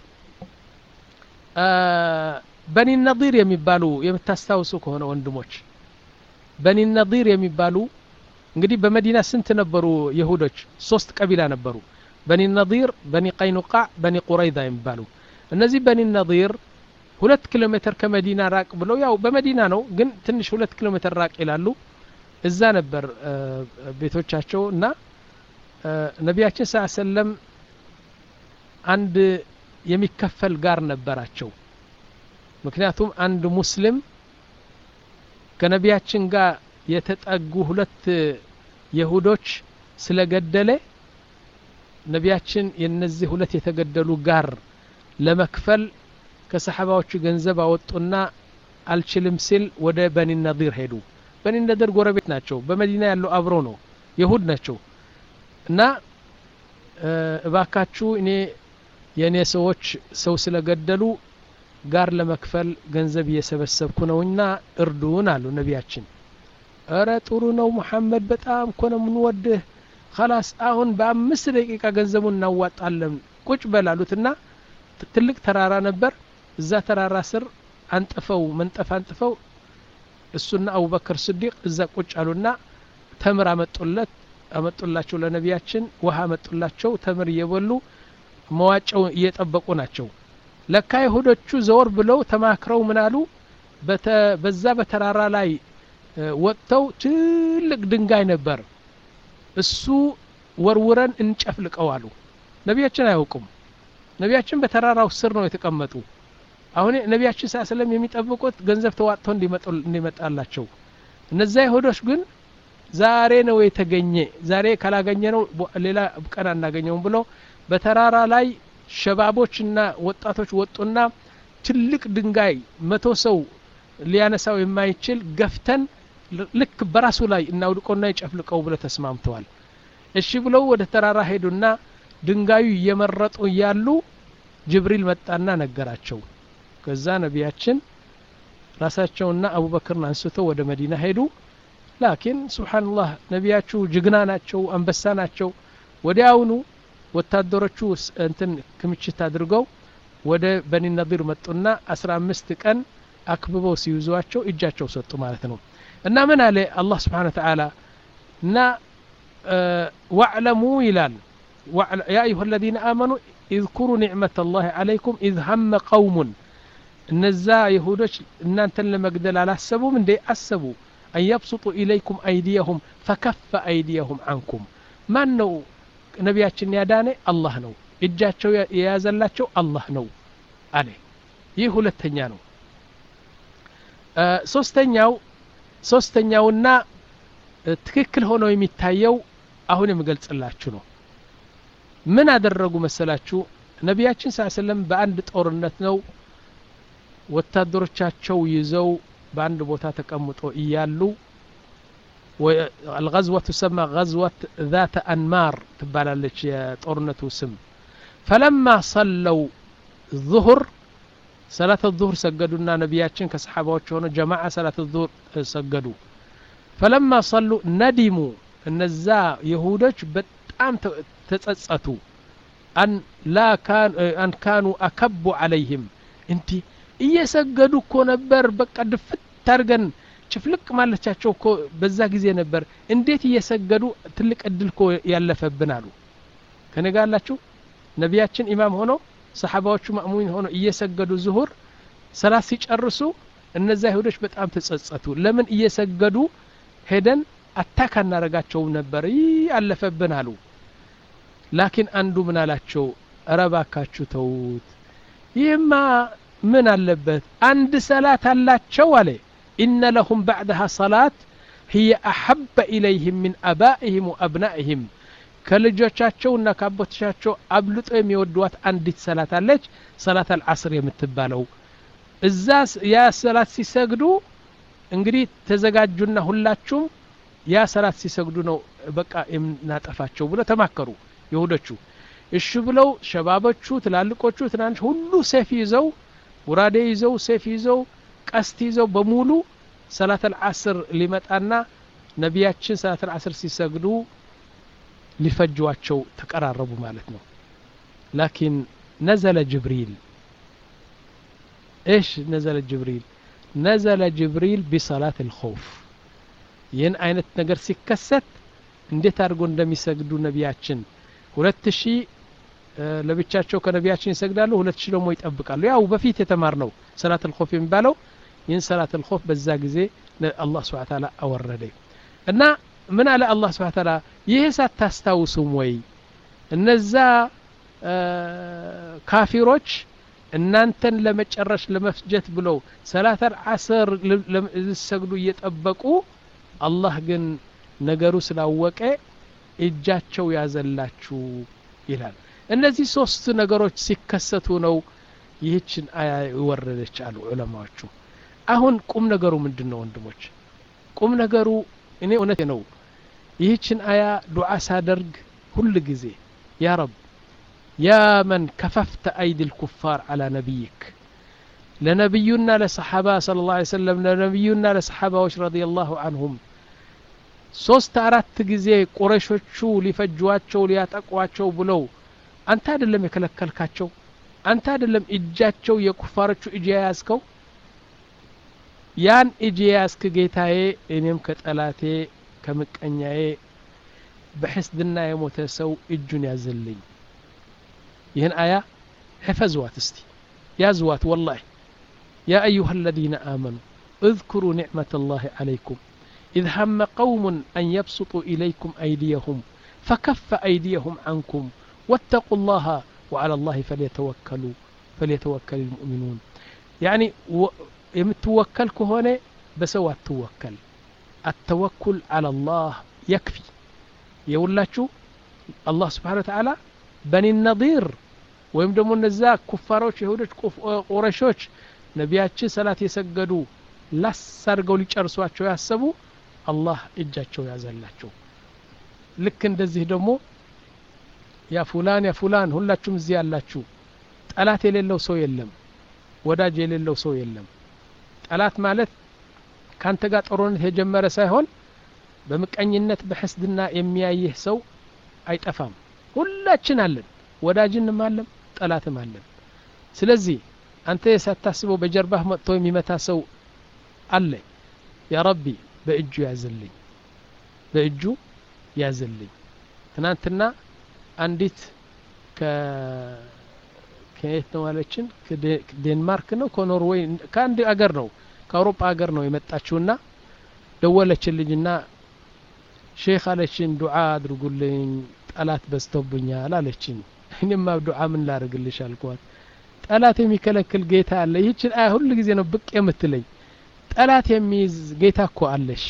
በኒ ነዲር የሚባሉ የምታስታውሱ ከሆነ ወንድሞች በኒ ነዲር የሚባሉ እንግዲህ በመዲና ስንት ነበሩ ይሁዶች ሶስት ቀቢላ ነበሩ በኒ ነዲር በኒ ቀይኑቃ በኒ ቁረይዛ የሚባሉ እነዚህ በኒ ነዲር ሁለት ኪሎ ሜትር ከመዲና ራቅ ብለው ያው በመዲና ነው ግን ትንሽ ሁለት ኪሎ ሜትር ራቅ ይላሉ እዛ ነበር ቤቶቻቸው እና ነቢያችን ሰለላሁ ዐለይሂ ወሰለም አንድ የሚከፈል ጋር ነበራቸው ምክንያቱም አንድ ሙስሊም ከነቢያችን ጋር የተጠጉ ሁለት ይሁዶች ስለገደለ ነቢያችን የነዚህ ሁለት የተገደሉ ጋር ለመክፈል ከሰሃባዎቹ ገንዘብ አወጡና አልችልም ሲል ወደ በኒ ነዲር ሄዱ በኒ ነዲር ጎረቤት ናቸው በመዲና ያለው አብሮ ነው ይሁድ ናቸው እና እባካችሁ እኔ የኔ ሰዎች ሰው ስለገደሉ ጋር ለመክፈል ገንዘብ እየሰበሰብኩ ነውና እርዱን አሉ ነቢያችን አረ ጥሩ ነው ሙሐመድ በጣም እኮ ነው ምንወድህ خلاص አሁን በአምስት ደቂቃ ገንዘቡን እናዋጣለን ቁጭ በላሉትና ትልቅ ተራራ ነበር እዛ ተራራ ስር አንጥፈው መንጠፍ አንጥፈው እሱና አቡበከር ስዲቅ እዛ ቁጭ አሉና ተምር አመጡለት አመጡላቸው ለነቢያችን ውሃ አመጡላቸው ተምር እየበሉ መዋጫው እየጠበቁ ናቸው ለካ ይሁዶቹ ዘወር ብለው ተማክረው ምናሉ በዛ በተራራ ላይ ወጥተው ትልቅ ድንጋይ ነበር እሱ ወርውረን እንጨፍልቀው አሉ ነቢያችን አያውቁም ነቢያችን በተራራው ስር ነው የተቀመጡ አሁን ነቢያችን ሰለላሁ ዐለይሂ ወሰለም የሚጠብቁት ገንዘብ ተዋጥተው እንዲመጡ እንዲመጣላቸው እነዛ ይሁዶች ግን ዛሬ ነው የተገኘ ዛሬ ካላገኘነው ሌላ ቀን አናገኘውም ብሎ በተራራ ላይ ሸባቦችና ወጣቶች ወጡና ትልቅ ድንጋይ መቶ ሰው ሊያነሳው የማይችል ገፍተን ልክ በራሱ ላይ እናውድቆና ይጨፍልቀው ብለው ተስማምተዋል። እሺ ብለው ወደ ተራራ ሄዱና ድንጋዩ እየመረጡ ያሉ ጅብሪል መጣና ነገራቸው። ከዛ ነቢያችን ራሳቸውና አቡበክርን አንስተው ወደ መዲና ሄዱ። ላኪን ሱብሃንአላህ ነቢያቹ ጅግና ናቸው፣ አንበሳ ናቸው። ወዲያውኑ ወታደሮቹ እንትን ክምችት አድርገው ወደ በኒ ነዲር መጡና አስራ አምስት ቀን አክብበው ሲይዟቸው እጃቸው ሰጡ ማለት ነው። እና ምን አለ አላህ Subhanahu Wa Ta'ala እና ወዕለሙ ይላል يا أيها الذين آمنوا اذكروا نعمة الله عليكم إذ هم قوم እነዛ ይሁዶች እናንተን ለመግደል አላሰቡም እንዴ? አሰቡ أن يبسطوا إليكم أيديهم فكف أيديهم عنكم ማን ነው ነቢያችን ያዳነ? አላህ ነው። እጃቸው የያዘላቸው አላህ ነው አለ። ይህ ሁለተኛ ነው። ሶስተኛው ሶስተኛውና ትክክል ሆኖ የሚታየው አሁን የምገልጽላችሁ ነው። ምን አደረጉ መሰላችሁ? ነቢያችን ሰለላሁ ዐለይሂ ወሰለም በአንድ ጦርነት ነው ወታደሮቻቸው ይዘው በአንድ ቦታ ተቀምጦ እያሉ والغزوة تسمى غزوة ذات أنمار تبالالك يا طورنة سم فلما صلوا الظهر صلاة الظهر سجدونا نبياتشن كصحابة وشون جماعة صلاة الظهر سجدوا فلما صلوا ندموا النزاع يهودج بتأم تتصأتوا أن لا كان أن كانوا أكبوا عليهم أنتي إيسجدوا كونبر بقى دفت ترجن ጭፍልቅ ማለቻቸው እኮ በዛ ጊዜ ነበር። እንዴት እየሰገዱ ትልቅ እድል እኮ ያለፈብን አሉ። ከነጋላችሁ ነቢያችን ኢማም ሆኖ ሰሃባዎቹ ማእሙሚን ሆኖ እየሰገዱ ዙሁር ሰላት ሲጨርሱ እነዛ ይሁዶች በጣም ተጸጸቱ። ለምን እየሰገዱ ሄደን አታክ አናረጋቸው ነበር? ያለፈብን አሉ። ላኪን አንዱ ምን አላቸው? አረባካችሁ ተውት፣ ይህማ ምን አለበት አንድ ሰላት አላቸው አለ። إن لهم بعدها صلاة هي أحب إليهم من أبائهم وأبنائهم كالجوشاتشو نكابوتشاتشو أبلط يودوات عندي صلاة الليج صلاة العصر يمتبالو الزاس يا صلاة سيسجدو انجري تزجاجونا هلاتشوم يا صلاة سيسجدو نو بقى ناتفاتشو بلا تماكرو يهودتشو እሺ ብለው ሸባቦቹ ትላልቆቹ ትናንሽ ሁሉ ሰይፍ ይዘው ወራዴ ይዘው ሰይፍ ይዘው ቀስት ይዘው በሙሉ ሰላት العصر ሊመጣና ነቢያችን ሰላት العصر ሲሰግዱ ሊፈጅዋቸው ተቀራረቡ ማለት ነው። ላኪን نزل جبريل ايش نزل جبريل نزل جبريل بصلاة الخوف ይህን አይነት ነገር ሲከሰት እንዴት አድርጎ እንደሚሰግዱ ነቢያችን ሁለት ሺህ ለብቻቸው ከነቢያችን ይሰግዳሉ፣ ሁለት ሺህ ደግሞ ይጠብቃሉ። ያው በፊት የተማርነው ሰላት الخوف የሚባለው ይህን ሰላት الخوف በዛ ጊዜ አላህ Subhanahu Wa Ta'ala አወረደ እና ምን አለ አላህ Subhanahu Wa Ta'ala ይሄ ሳታስታውሱም ወይ እነዛ ካፊሮች እናንተን ለመጨረሽ ለመፍጀት ብለው ሰላት العصر ለሰግዱ እየጠበቁ አላህ ግን ነገሩ ስላወቀ እጃቸው ያዘላችሁ ይላል። እነዚህ ሶስት ነገሮች ሲከሰቱ ነው ይህችን አያ ወረደች አሉ ዑለማዎቹ። አሁን ቁም ነገሩ ምንድነው ወንድሞች? ቁም ነገሩ እኔ እውነቴ ነው ይህችን አያ ዱዓ ሳደርግ ሁሉ ጊዜ ያ ረብ ያ መን ከፈፍተ አይዲ الكفار على نبيك ለነብዩና ለሰሃባ ሰለላሁ ዐለይሂ ወሰለም ለነብዩና ለሰሃባዎች ረዲየላሁ ዐንሁም ሶስት አራት ጊዜ ቁረይሾቹ ሊፈጇቸው ሊያጠቋቸው ብለው አንተ አይደለም የከለከልካቸው? አንተ አይደለም እጃቸው የኩፋሮቹ እጅ ያያዝከው? ያን እጅ ያያዝክ ጌታዬ እኔም ከጠላቴ ከምቀኛዬ በሕስድና የሞተ ሰው እጁን ያዘልኝ። ይህን አያ حفظوات استي يازوات والله يا أيها الذين آمنوا اذكروا نعمة الله عليكم إذ هم قوم أن يبسطوا إليكم أيديهم فكف أيديهم عنكم واتقوا الله وعلى الله فليتوكلوا فليتوكل المؤمنون يعني يمتوكلك هنا بسوات توكل التوكل على الله يكفي يقوللاችሁ الله سبحانه وتعالى بني النضير ወይም ደግሞ እነዛ ኩፋሮች ይሁዶች ቁረሾች ነቢያችን ሰላት የሰገዱ ላሳርገው ሊጨርሷቸው ያሰቡ አላህ እጃቸው ያዘላቸው ልክ እንደዚህ ደግሞ ያ ፉላን ያ ፉላን ሁላችሁም እዚህ ያላችሁ ጠላት የሌለው ሰው የለም ወዳጅ የሌለው ሰው የለም ጠላት ማለት ካንተ ጋር ጦርነት የጀመረ ሳይሆን በመቀኝነት በሕስድና የሚያይህ ሰው አይጠፋም ሁላችን አለን ወዳጅንም አለን ጠላትም አለን ስለዚህ አንተ ሳታስበው በጀርባህ መጥቶ የሚመታ ሰው አለ ያ ረቢ በእጁ ያዝልኝ በእጁ ያዝልኝ ትናንትና አንዲት ከ ከየት ነው አለችን ከዴንማርክ ነው ከኖርዌይ ከአንድ አገር ነው ከአውሮፓ አገር ነው የመጣችውና ደወለችልኝና ሼክ አለችን ዱዓ አድርጉልኝ ጠላት በስተውብኛል አለችኝ እኔማ ዱዓ ምን ላርግልሽ አልኳት ጠላት የሚከለክል ጌታ አለ ይህችን አይ ሁሉ ጊዜ ነው ብቅ የምትለኝ ጠላት የሚይዝ ጌታ እኮ አለሽ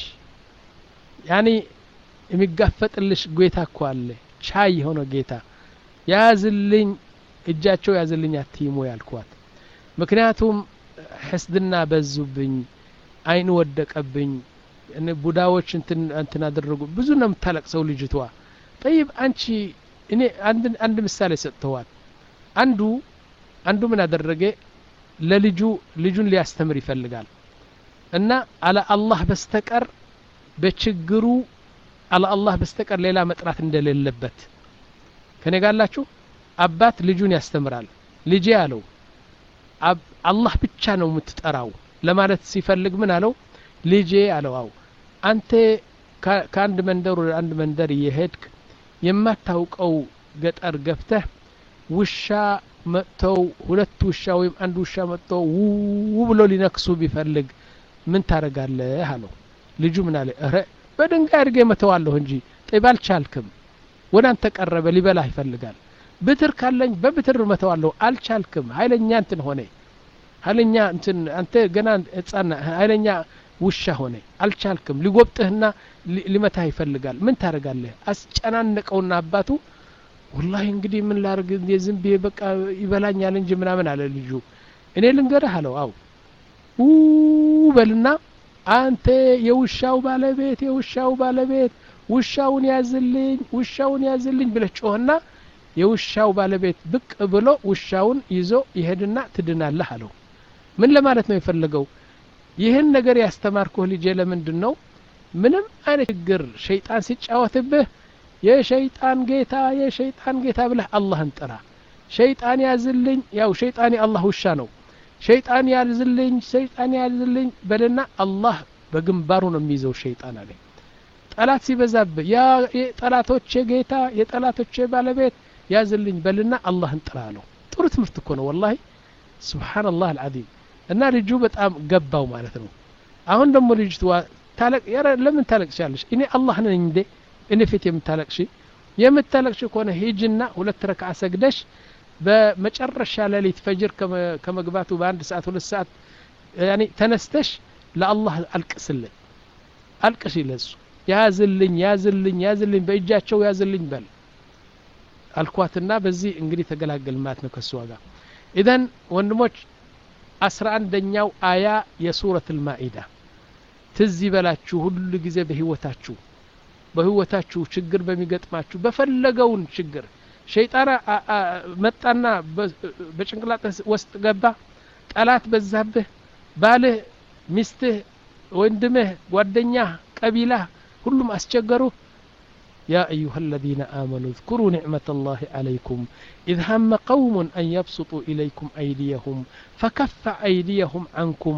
ያኒ የሚጋፈጥልሽ ጌታ እኮ አለ ቻይ ሆኖ ጌታ ያዝልኝ እጃቸው ያዝልኝ አትይሙ ያልኳት ምክንያቱም ሕስድና በዙብኝ አይን ወደቀብኝ እኔ ቡዳዎች እንትን እንትን አደረጉ ብዙ ነው የምታለቅሰው ልጅቷ طيب አንቺ እኔ አንድ አንድ ምሳሌ ሰጥተዋል አንዱ አንዱ ምን አደረገ ለልጁ ልጁን ሊያስተምር ይፈልጋል እና አለ አላህ በስተቀር በችግሩ አለ አላህ በስተቀር ሌላ መጥራት እንደሌለበት ከኔ ጋላችሁ አባት ልጁን ያስተምራል ልጄ አለው አላህ ብቻ ነው የምትጠራው ለማለት ሲፈልግ ምን አለው ልጄ አለው አው አንተ ከአንድ መንደር ወደ አንድ መንደር እየሄድክ የማታውቀው ገጠር ገብተህ ውሻ መጥተው ሁለት ውሻ ወይም አንድ ውሻ መጥተው ው ብሎ ሊነክሱ ቢፈልግ ምን ታረጋለህ አለው ልጁ ምን አለ እረ በድንጋይ አድርጌ መተዋለሁ እንጂ ጠይባል ቻልክም ወደ አንተ ቀረበ ሊበላህ ይፈልጋል ብትር ካለኝ በብትር መተዋለሁ አልቻልክም ኃይለኛ እንትን ሆነ ኃይለኛ እንትን አንተ ገና ህፃና ኃይለኛ ውሻ ሆነ አልቻልክም ሊጎብጥህና ሊመታህ ይፈልጋል ምን ታረጋለህ አስጨናነቀውና አባቱ والله እንግዲህ ምን ላርግ ዝም ብዬ በቃ ይበላኛል እንጂ ምናምን አለ ልጁ እኔ ልንገርህ አለው አው በልና አንተ የውሻው ባለቤት የውሻው ባለቤት ውሻውን ያዝልኝ ውሻውን ያዝልኝ ብለህ ጮህና የውሻው ባለቤት ብቅ ብሎ ውሻውን ይዞ ይሄድና ትድናለህ አለው ምን ለማለት ነው የፈለገው ይሄን ነገር ያስተማርኩህ ልጄ ለምንድነው ምንም አይነት ችግር ሸይጣን ሲጫወትብህ የሸይጣን ጌታ የሸይጣን ጌታ ብለህ አላህን ጥራ ሸይጣን ያዝልኝ ያው ሸይጣን የአላህ ውሻ ነው ሸይጣን ያዝልኝ ሸይጣን ያዝልኝ በልና አላህ በግንባሩ ነው የሚይዘው ሸይጣን አለ ጠላት ሲበዛብህ ያ የጠላቶቼ ጌታ የጠላቶቼ ባለቤት ያዝልኝ በልና አላህን ጥራ አለው ጥሩ ትምህርት እኮ ነው والله ሱብሃንአላህ አልዓዚም እና ልጁ በጣም ገባው ማለት ነው አሁን ደግሞ ልጅቷ ታለቅ ያረ ለምን ታለቅሻለሽ እኔ አላህ ነኝ እንዴ እኔ ፊት የምታለቅሽ የምታለቅሽ ከሆነ ሂጅና ሁለት ረካዓ ሰግደሽ በመጨረሻ ሌሊት ፈጅር ከመግባቱ በአንድ ሰዓት ሁለት ሰዓት ያኒ ተነስተሽ ለአላህ አልቅስልኝ አልቅሽ ይለሱ ያዝልኝ ያዝልኝ ያዝልኝ በእጃቸው ያዝልኝ በል አልኳትና በዚህ እንግዲህ ተገላገል ማለት ነው ከሱ ጋር ኢዳን ወንድሞች አስራ አንደኛው አያ የሱረት አልማኢዳ ትዝ ይበላችሁ ሁሉ ጊዜ በህይወታችሁ በህይወታችሁ ችግር በሚገጥማችሁ በፈለገውን ችግር ሸይጣን መጣና በጭንቅላት ውስጥ ገባ ጠላት በዛብህ ባልህ ሚስትህ ወንድምህ ጓደኛህ ቀቢላህ ሁሉም አስቸገሩ يا أيها الذين آمنوا اذكروا نعمة الله عليكم إذ هم قوم أن يبسطوا إليكم أيديهم فكف أيديهم عنكم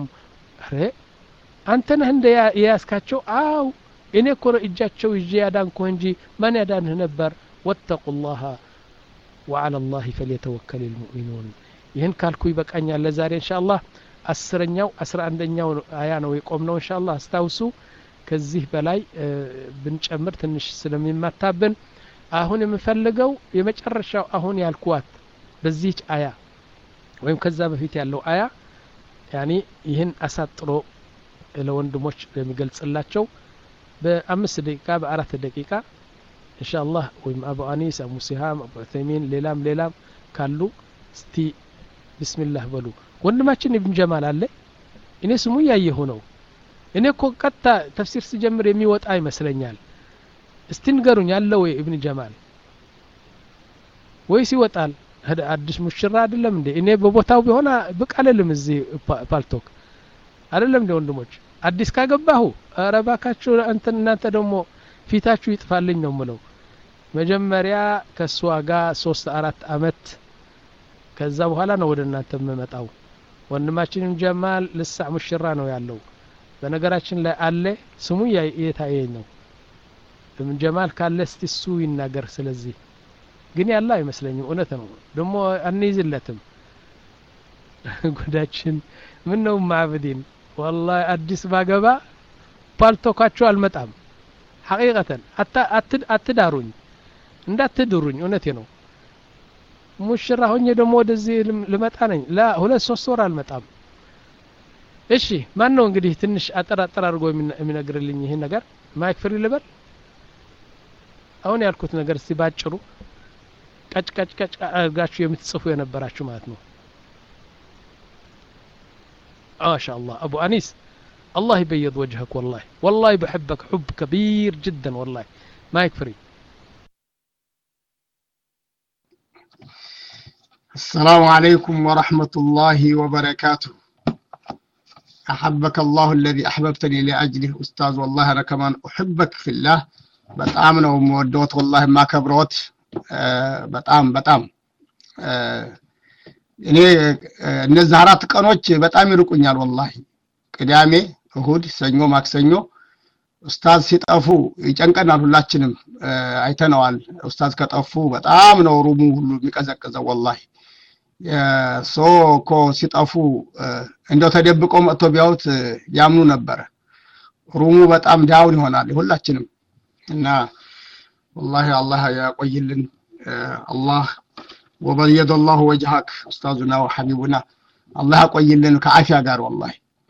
أنتنا هند يا اسكاتشو أو إني كور إجاتشو يجي يدانكو هنجي من يدانه نبر واتقوا الله وعلى الله فليتوكل المؤمنون ይህን ካልኩ ይበቃኛል ለዛሬ ኢንሻአላህ አስረኛው አስራ አንደኛው አያ ነው የቆምነው ኢንሻአላህ አስታውሱ ከዚህ በላይ ብንጨምር ትንሽ ስለሚማታብን አሁን የምፈልገው የመጨረሻው አሁን ያልኳት በዚህ አያ ወይም ከዛ በፊት ያለው አያ ያኒ ይህን አሳጥሮ ለወንድሞች የሚገልጽላቸው በአምስት ደቂቃ በአራት ደቂቃ ኢንሻአላህ ወይም አቡ አኒስ አቡ ሲሃም አቡ ዑሰይሚን ሌላም ሌላም ካሉ እስቲ ቢስሚላህ በሉ ወንድማችን ኢብኑ ጀማል አለ እኔ ስሙ ያየሁ ነው እኔ እኮ ቀጥታ ተፍሲር ሲጀምር የሚወጣ ይመስለኛል እስቲ ንገሩኝ አለ ወይ ኢብኑ ጀማል ወይስ ይወጣል አዲስ ሙሽራ አይደለም እንዴ እኔ በቦታው ቢሆን በቃለልም እዚህ ፓልቶክ አይደለም እንዴ ወንድሞች አዲስ ካገባሁ አረባካችሁ አንተ እናንተ ደግሞ ፊታችሁ ይጥፋልኝ ነው ምለው መጀመሪያ ከሷ ጋር ሶስት አራት አመት ከዛ በኋላ ነው ወደ እናንተ መመጣው ወንድማችን ጀማል ለሳ ሙሽራ ነው ያለው በነገራችን ላይ አለ ስሙ የታየኝ ነው ኢብኑ ጀማል ካለ እስቲ እሱ ይናገር ስለዚህ ግን ያላ አይመስለኝም እውነት ነው ደሞ አንይዝለትም ጉዳችን ምን ነው ማዕበዲን والله አዲስ ባገባ ፓልቶካቸው አልመጣም ሐቂቀተን አታ አትዳሩኝ እንዳትድሩኝ እውነቴ ነው ሙሽራ ሆኜ ደሞ ወደዚህ ልመጣ ነኝ ላ ሁለት ሶስት ወር አልመጣም እሺ ማን ነው እንግዲህ ትንሽ አጠራጠር አድርጎ የሚነግርልኝ ይሄ ነገር ማይክ ፍሪ ልበል አሁን ያልኩት ነገር እስቲ ባጭሩ ቀጭ ቀጭ ቀጭ አርጋችሁ የምትጽፉ የነበራችሁ ማለት ነው ما شاء الله ابو انيس الله يبيض وجهك والله والله بحبك حب كبير جدا والله ما يكفري السلام عليكم ورحمة الله وبركاته أحبك الله الذي أحببتني لأجله أستاذ والله أنا كمان أحبك في الله بتعامل ومودوت والله ما كبروت أه بتعام بتعام أه እኔ እነዚህ አራት ቀኖች በጣም ይርቁኛል والله ቅዳሜ እሁድ ሰኞ ማክሰኞ ኡስታዝ ሲጠፉ ይጨንቀናል ሁላችንም አይተነዋል ኡስታዝ ከጠፉ በጣም ነው ሩሙ ሁሉ የሚቀዘቅዘው والله ሶኮ ሲጠፉ እንደው ተደብቆ መጥቶ ቢያውት ያምኑ ነበር ሩሙ በጣም ዳውን ይሆናል ሁላችንም እና والله الله ያቆይልን الله وبيض الله وجهك استاذنا وحبيبنا الله يقيلن كعافيه ጋር والله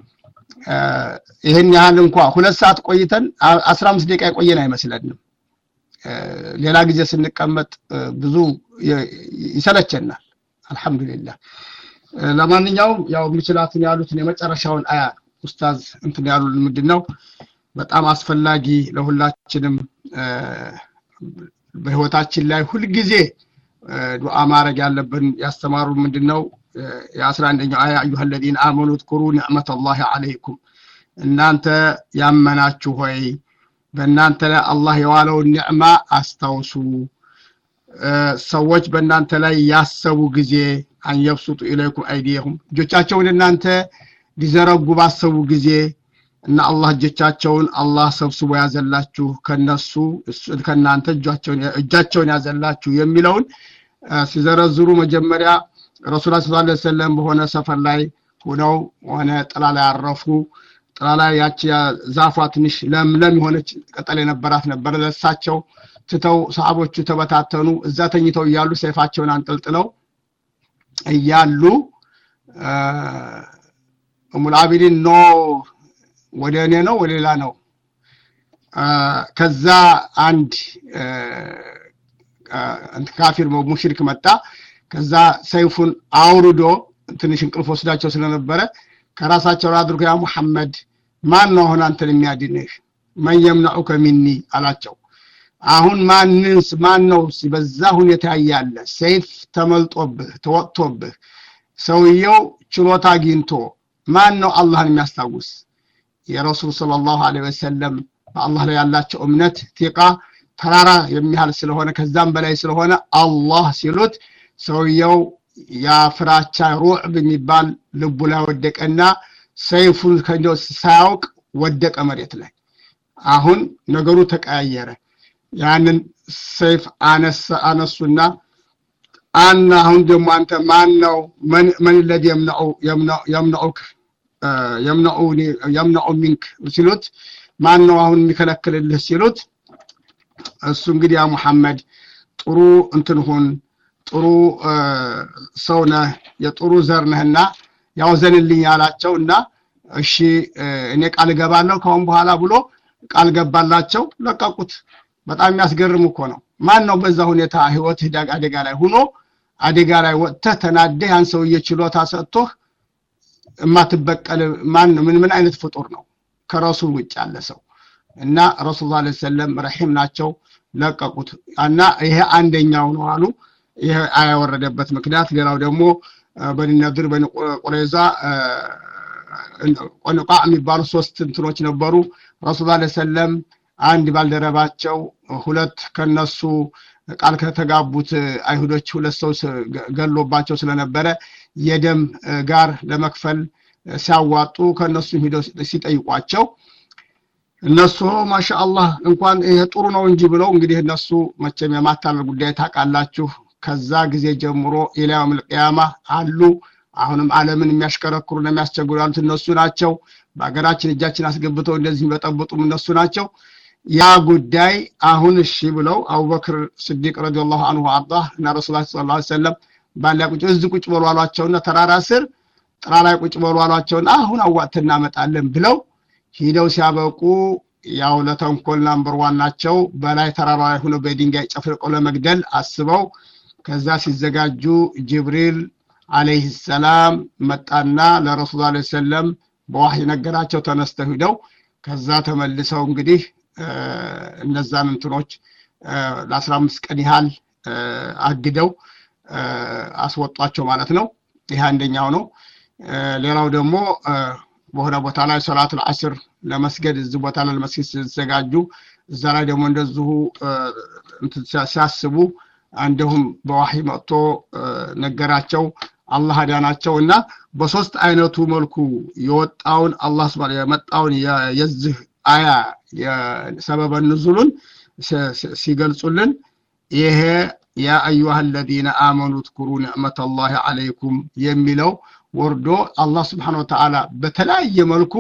ይሄን ያህል እንኳን ሁለት ሰዓት ቆይተን አስራ አምስት ደቂቃ ቆየን አይመስልንም ሌላ ጊዜ ስንቀመጥ ብዙ ይሰለቸናል አልহামዱሊላህ ለማንኛውም ያው ምችላቱን ያሉትን የመጨረሻውን አያ ኡስታዝ እንትን ያሉልን ምንድነው በጣም አስፈላጊ ለሁላችንም በህይወታችን ላይ ሁሉ ጊዜ ዱዓ ማረግ ያለብን ያስተማሩ ምንድነው የ11ኛው አያ አዩሃ الذين آمنوا اذكروا نعمة الله عليكم እናንተ ያመናችሁ ሆይ በእናንተ ላይ አላህ የዋለውን ኒዕማ አስታውሱ ሰዎች በእናንተ ላይ ያሰቡ ጊዜ አንየብሱጡ ኢለይኩም አይዲየሁም እጆቻቸውን እናንተ ሊዘረጉ ባሰቡ ጊዜ እና አላህ እጆቻቸውን አላህ ሰብስቦ ያዘላችሁ ከነሱ ከናንተ እጆቻቸውን እጆቻቸውን ያዘላችሁ የሚለውን ሲዘረዝሩ መጀመሪያ ረሱላህ ሰለላሁ ዐለይሂ ወሰለም በሆነ ሰፈር ላይ ሆነው ሆነ ጥላ ላይ አረፉ ጥላ ላይ ያቺ ዛፏ ትንሽ ለምለም የሆነች ቅጠል የነበራት ነበር ለሳቸው ትተው ሰሃቦቹ ተበታተኑ እዛ ተኝተው ይያሉ ሰይፋቸውን አንጠልጥለው እያሉ ኡሙል አቢዲን ኖ ወደኔ ነው ወሌላ ነው ከዛ አንድ አንተ ካፊር ሙሽሪክ መጣ ከዛ ሰይፉን አውርዶ ትንሽ እንቅልፍ ወስዳቸው ስለነበረ ከራሳቸው አድርጎ ያ መሐመድ ማን ነው አሁን አንተን የሚያድንህ ማን يمنعك مني አላቸው አሁን ማንንስ ማን ነው ሲበዛ ሁኔታ ያያለ ሰይፍ ተመልጦብህ ተወጥቶብህ ሰውየው ችሎታ አግኝቶ ማን ነው አላህን የሚያስታውስ የረሱል ሰለላሁ ዐለይሂ ወሰለም በአላህ ላይ ያላቸው እምነት ቲቃ ተራራ የሚያህል ስለሆነ ከዛም በላይ ስለሆነ አላህ ሲሉት ሰውየው ያ ፍራቻ ሩዕብ የሚባል ልቡ ላይ ወደቀና ሰይፉን ከንጆ ሳያውቅ ወደቀ መሬት ላይ አሁን ነገሩ ተቀያየረ ያንን ሰይፍ አነሳ አነሱና አና አሁን ደግሞ አንተ ማን ነው ማን ማን الذي يمنع يمنع يمنعك يمنعوني يمنع منك ሲሉት ማን ነው አሁን የሚከለክልልህ ሲሉት እሱ እንግዲህ ያ መሐመድ ጥሩ እንትን ሆን ጥሩ ሰው ነህ የጥሩ ዘር ነህና ያው ዘንልኝ ያላቸውና እሺ እኔ ቃል ገባለሁ ከአሁን በኋላ ብሎ ቃል ገባላቸው ለቀቁት በጣም የሚያስገርም እኮ ነው ማን ነው በዛ ሁኔታ ህይወት ዳጋ አደጋ ላይ ሆኖ አደጋ ላይ ወጥተህ ተናደህ ያን ሰውዬ ችሎታ ሰጥቶህ እማትበቀል ማን ምን ምን አይነት ፍጡር ነው ከራሱ ውጭ ያለ ሰው እና ረሱላህ ሰለላሁ ዐለይሂ ወሰለም ረሂም ናቸው ለቀቁት እና ይሄ አንደኛው ነው አሉ ይሄ አያወረደበት ምክንያት ሌላው ደግሞ በኒ ነድር በኒ ቁረይዛ ቆንቃ የሚባሉ ሶስት እንትኖች ነበሩ ረሱላህ ሰለላሁ ዐለይሂ ወሰለም አንድ ባልደረባቸው ሁለት ከነሱ ቃል ከተጋቡት አይሁዶች ሁለት ሰው ገሎባቸው ስለነበረ የደም ጋር ለመክፈል ሲያዋጡ ከነሱ ሄደው ሲጠይቋቸው እነሱ ማሻአላህ እንኳን ይሄ ጥሩ ነው እንጂ ብለው እንግዲህ እነሱ መቼም የማታለል ጉዳይ ታቃላችሁ ከዛ ጊዜ ጀምሮ ኢላም القيامه አሉ አሁንም ዓለምን የሚያሽከረክሩና የሚያስቸግሩ ያሉት እነሱ ናቸው በአገራችን እጃችን አስገብተው እንደዚህ በጠብጡም እነሱ ናቸው ያ ጉዳይ አሁን እሺ ብለው አቡበክር ሲዲቅ ረዲየላሁ ዐንሁ አላህ እና ረሱላህ ሰለላሁ ዐለይሂ ወሰለም ባላቁጭ እዚህ ቁጭ በሉ አሏቸውና ተራራ ስር ጥራ ላይ ቁጭ በሉ አሏቸውና አሁን አዋጥተና መጣለን ብለው ሄደው ሲያበቁ ያው ለተንኮል ናምበር ዋን ናቸው በላይ ተራራ ላይ ሆኖ በድንጋይ ጨፍልቆ ለመግደል አስበው ከዛ ሲዘጋጁ ጅብሪል አለይሂ ሰላም መጣና ለረሱላህ ሰለላሁ ዐለይሂ ወሰለም በዋህይ ነገራቸው ተነስተው ሄደው ከዛ ተመልሰው እንግዲህ እነዛን እንትኖች ለ15 ቀን ያህል አግደው አስወጣቸው ማለት ነው ይሄ አንደኛው ነው ሌላው ደግሞ በሆነ ቦታ ላይ ሶላቱል ዐስር ለመስገድ እዚህ ቦታ ላይ ለመስጊድ ሲዘጋጁ እዛ ላይ ደግሞ እንደዚሁ ሲያስቡ አንደሁም በዋህይ መጥቶ ነገራቸው አላህ አዳናቸውና በሶስት አይነቱ መልኩ የወጣውን አላህ Subhanahu የመጣውን የዚህ አያ የሰበበ ንዙሉን ሲገልጹልን ይሄ ያ አዩሃ الذين آمنوا اذكروا نعمة الله عليكم የሚለው ወርዶ አላህ Subhanahu Wa Ta'ala በተለያየ መልኩ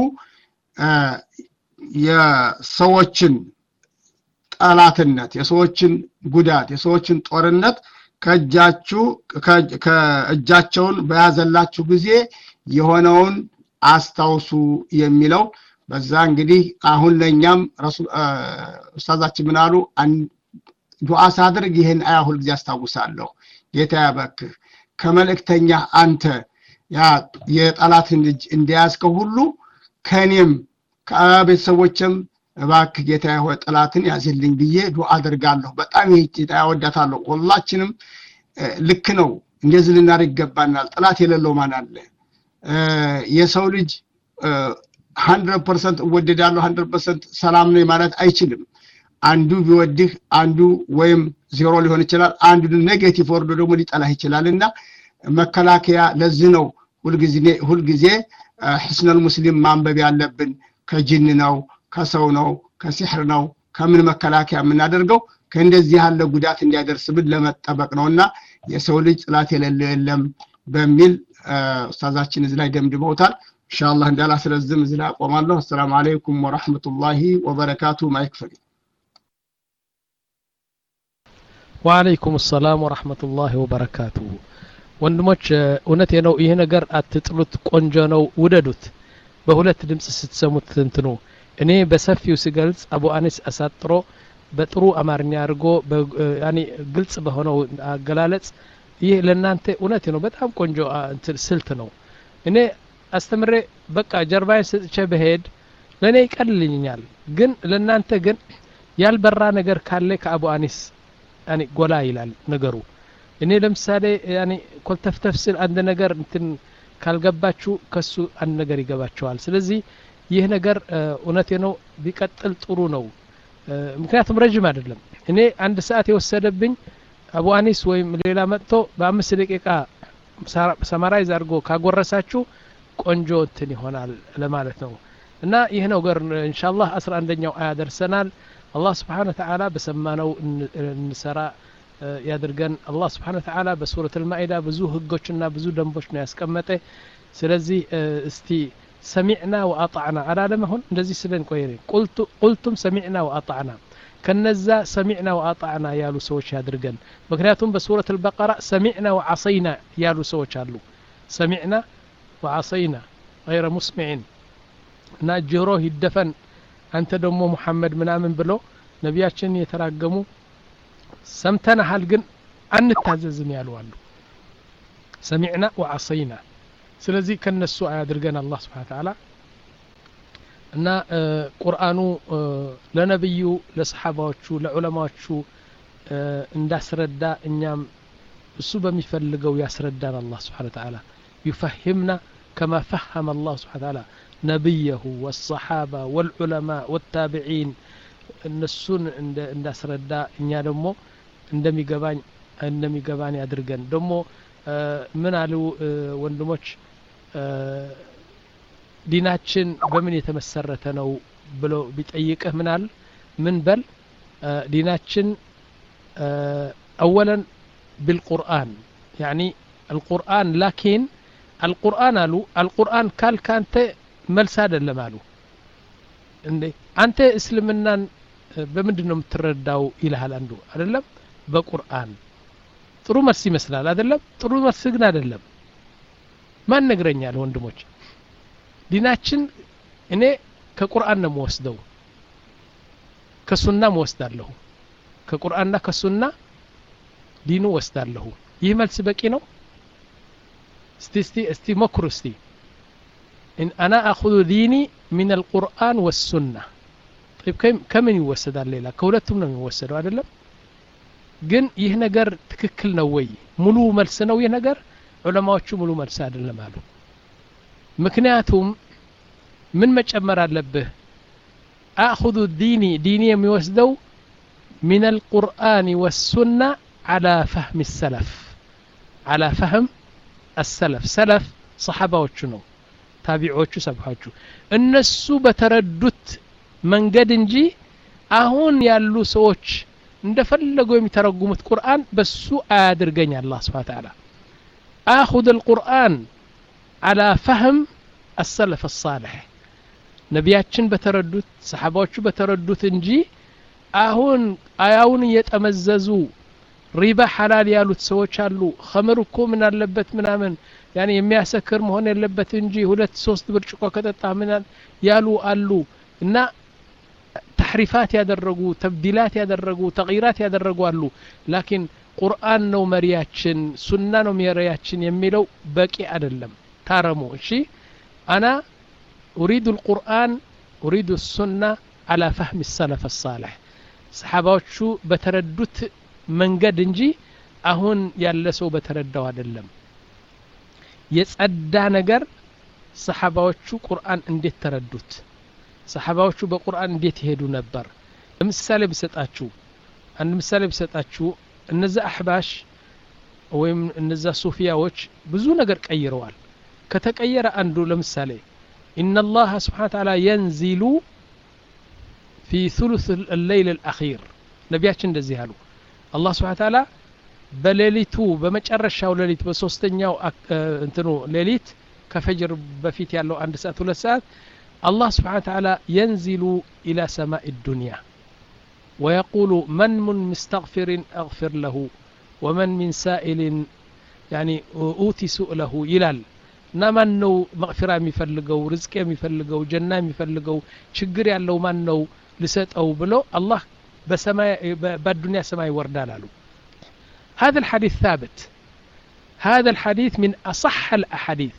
የሰዎችን ጠላትነት የሰዎችን ጉዳት የሰዎችን ጦርነት ከጃችሁ ከእጃቸውን በያዘላችሁ ጊዜ የሆነውን አስታውሱ የሚለው በዛ እንግዲህ አሁን ለኛም ረሱል ኡስታዛችን ምናሉ ዱዓ ሳድርግ ይሄን አያ ሁሉ ጊዜ አስታውሳለሁ ጌታ ያበክህ ከመልእክተኛ አንተ ያ የጠላትን ልጅ እንዲያስከው ሁሉ ከኔም ከቤተሰቦችም እባክህ ጌታ ሆይ ጠላትን ያዝልኝ ብዬ ዱዓ አደርጋለሁ በጣም ይሄ ያወዳታለሁ ሁላችንም ልክ ነው እንደዚህ ልናደርግ ይገባናል ጠላት የሌለው ማን አለ የሰው ልጅ one hundred percent ወደዳለሁ one hundred percent ሰላም ነው ማለት አይችልም አንዱ ቢወድህ አንዱ ወይም ዜሮ ሊሆን ይችላል አንዱ ኔጌቲቭ ወርዶ ደግሞ ሊጠላህ ይችላልና መከላከያ ለዚህ ነው ሁሉ ጊዜ ሁሉ ጊዜ ህስነል ሙስሊም ማንበብ ያለብን ከጂን ነው ከሰው ነው ከሲህር ነው ከምን መከላከያ የምናደርገው ከእንደዚህ ያለ ጉዳት እንዲያደርስብን ለመጠበቅ ነውና የሰው ልጅ ጥላት የሌለው የለም በሚል ኡስታዛችን እዚህ ላይ ደምድመውታል ኢንሻአላህ እንዳላ ስለዝም እዚህ ላይ አቆማለሁ አሰላሙ አለይኩም ወራህመቱላሂ ወበረካቱ ማይክፈል ወአለይኩም ሰላም ወራህመቱላሂ ወበረካቱ ወንድሞች እውነቴ ነው ይሄ ነገር አትጥሉት ቆንጆ ነው ውደዱት በሁለት ድምጽ ስትሰሙት እንትኑ እኔ በሰፊው ሲገልጽ አቡ አኒስ አሳጥሮ በጥሩ አማርኛ አድርጎ ያኒ ግልጽ በሆነው አገላለጽ ይሄ ለናንተ እውነቴ ነው በጣም ቆንጆ ስልት ነው እኔ አስተምሬ በቃ ጀርባዬን ስጥቼ በሄድ ለኔ ይቀልልኛል ግን ለናንተ ግን ያልበራ ነገር ካለ ከአቡ አኒስ ያኒ ጎላ ይላል ነገሩ እኔ ለምሳሌ ያኒ ኮልተፍተፍስል አንድ ነገር እንትን ካልገባችሁ ከሱ አንድ ነገር ይገባቸዋል ስለዚህ ይህ ነገር እውነቴ ነው ቢቀጥል ጥሩ ነው ምክንያቱም ረጅም አይደለም እኔ አንድ ሰዓት የወሰደብኝ አቡ አኒስ ወይም ሌላ መጥቶ በአምስት ደቂቃ ሰማራይዝ አድርጎ ካጎረሳችሁ ቆንጆ እንትን ይሆናል ለማለት ነው እና ይህ ነገር ኢንሻአላህ አስራ አንደኛው አያ ደርሰናል አላህ Subhanahu Wa Ta'ala በሰማነው እንሰራ ያድርገን አላህ Subhanahu Wa Ta'ala በሱረት አልማኢዳ ብዙ ህጎችና ብዙ ደንቦች ነው ያስቀመጠ ስለዚህ እስቲ سمعنا وأطعنا على لما هون እንደዚህ ስለን ቆየን قلت قلتم سمعنا وأطعنا ከነዛ سمعنا وأطعنا ያሉ ሰዎች ያድርገን ምክንያቱም በሱረት البقرة سمعنا وعصينا ያሉ ሰዎች አሉ سمعنا وعصينا غير مسمعين እና ጆሮ ይደፈን አንተ ደግሞ ሙሐመድ ምናምን ብሎ ነቢያችን የተራገሙ ሰምተናል ግን አንታዘዝም ያሉ አሉ ሰሚዕና ወዐሰይና ስለዚህ ከነሱ አያድርገን አላህ Subhanahu Wa Ta'ala እና ቁርአኑ ለነብዩ ለሰሃባዎቹ ለዑለማዎቹ እንዳስረዳ እኛም እሱ በሚፈልገው ያስረዳን አላህ Subhanahu Wa Ta'ala يفهمنا كما فهم الله سبحانه وتعالى نبيه والصحابة والعلماء والتابعين النسون عند أسردا إن يدمو عندما يجبان عندما يجبان يدرجن دمو من علو وندموش ديناتشن بمن يتمسرتنا بلو بتأييك منال من بل ديناتشن أولا بالقرآن يعني القرآن لكن القرآن قالوا القرآن قال كانت ملساد اللي مالو اندي انت اسلمنا بمندنو مترداو الى هالاندو አይደለም በቁርአን ጥሩ መልስ ይመስላል አይደለም ጥሩ መልስ ግን አይደለም ማን ነገረኛል ወንድሞች ዲናችን እኔ ከቁርአን ነው ወስደው ከሱና ወስዳለሁ ከቁርአንና ከሱና ዲኑ ወስዳለሁ ይህ መልስ በቂ ነው استي استي استي مكر استي إن أنا أخذ ديني من القرآن والسنة طيب كم كم يوسد الليلة كولتهم من يوسدوا هذا لا جن يهنجر تككلنا وي ملو ملسنا ويهنجر علماء شو ملو ملساد اللي ماله مكنياتهم من مجمر اللبه أخذ ديني ديني يوسدوا من القرآن والسنة على فهم السلف على فهم السلف سلف صحابة وشنو تابعوቹ ሰብሃቹ እነሱ በተረዱት መንገድ እንጂ አሁን ያሉ ሰዎች እንደፈለጉ የሚተረጉሙት ቁርአን በሱ አያድርገኝ አላህ Subhanahu Wa Ta'ala اخذ القرآن على فهم السلف الصالح ነቢያችን በተረዱት ሰሃባዎቹ በተረዱት እንጂ አሁን አያውን እየተመዘዙ ሪባ ሐላል ያሉት ሰዎች አሉ ኸምር እኮ ምን አለበት ምናምን ያኔ የሚያሰክር መሆን ያለበት እንጂ ሁለት ሶስት ብርጭቆ ከጠጣ ምን ያሉ አሉ እና ተሕሪፋት ያደረጉ ተብዲላት ያደረጉ ተግይራት ያደረጉ አሉ ላኪን ቁርአን ነው መሪያችን ሱና ነው መሪያችን የሚለው በቂ አይደለም ታረሙ እሺ انا اريد القرآن اريد السنة على فهم السلف الصالح ሰሃባዎቹ በተረዱት መንገድ እንጂ አሁን ያለ ሰው በተረዳው አይደለም የጸዳ ነገር ሰሃባዎቹ ቁርአን እንዴት ተረዱት ሰሃባዎቹ በቁርአን እንዴት ይሄዱ ነበር ለምሳሌ ብሰጣችሁ አንድ ምሳሌ ብሰጣችሁ እነዛ አህባሽ ወይም እነዛ ሱፊያዎች ብዙ ነገር ቀይረዋል ከተቀየረ አንዱ ለምሳሌ ان الله سبحانه وتعالى ينزل في ثلث الليل الاخير ነቢያችን እንደዚህ አሉ الله سبحانه وتعالى በሌሊቱ በመጨረሻው ሌሊት በሶስተኛው እንትኑ ሌሊት ከፈጅር በፊት ያለው አንድ ሰዓት ሁለት ሰዓት الله سبحانه وتعالى ينزل إلى سماء الدنيا ويقول من من مستغفر أغفر له ومن من سائل يعني أوتي سؤله يلال نمن نو مغفرة مفلقو رزق مفلقو جنة مفلقو شجر يالله من نو لسات أو بلو الله بسماء بالدنيا سماء وردان له هذا الحديث ثابت هذا الحديث من أصح الأحاديث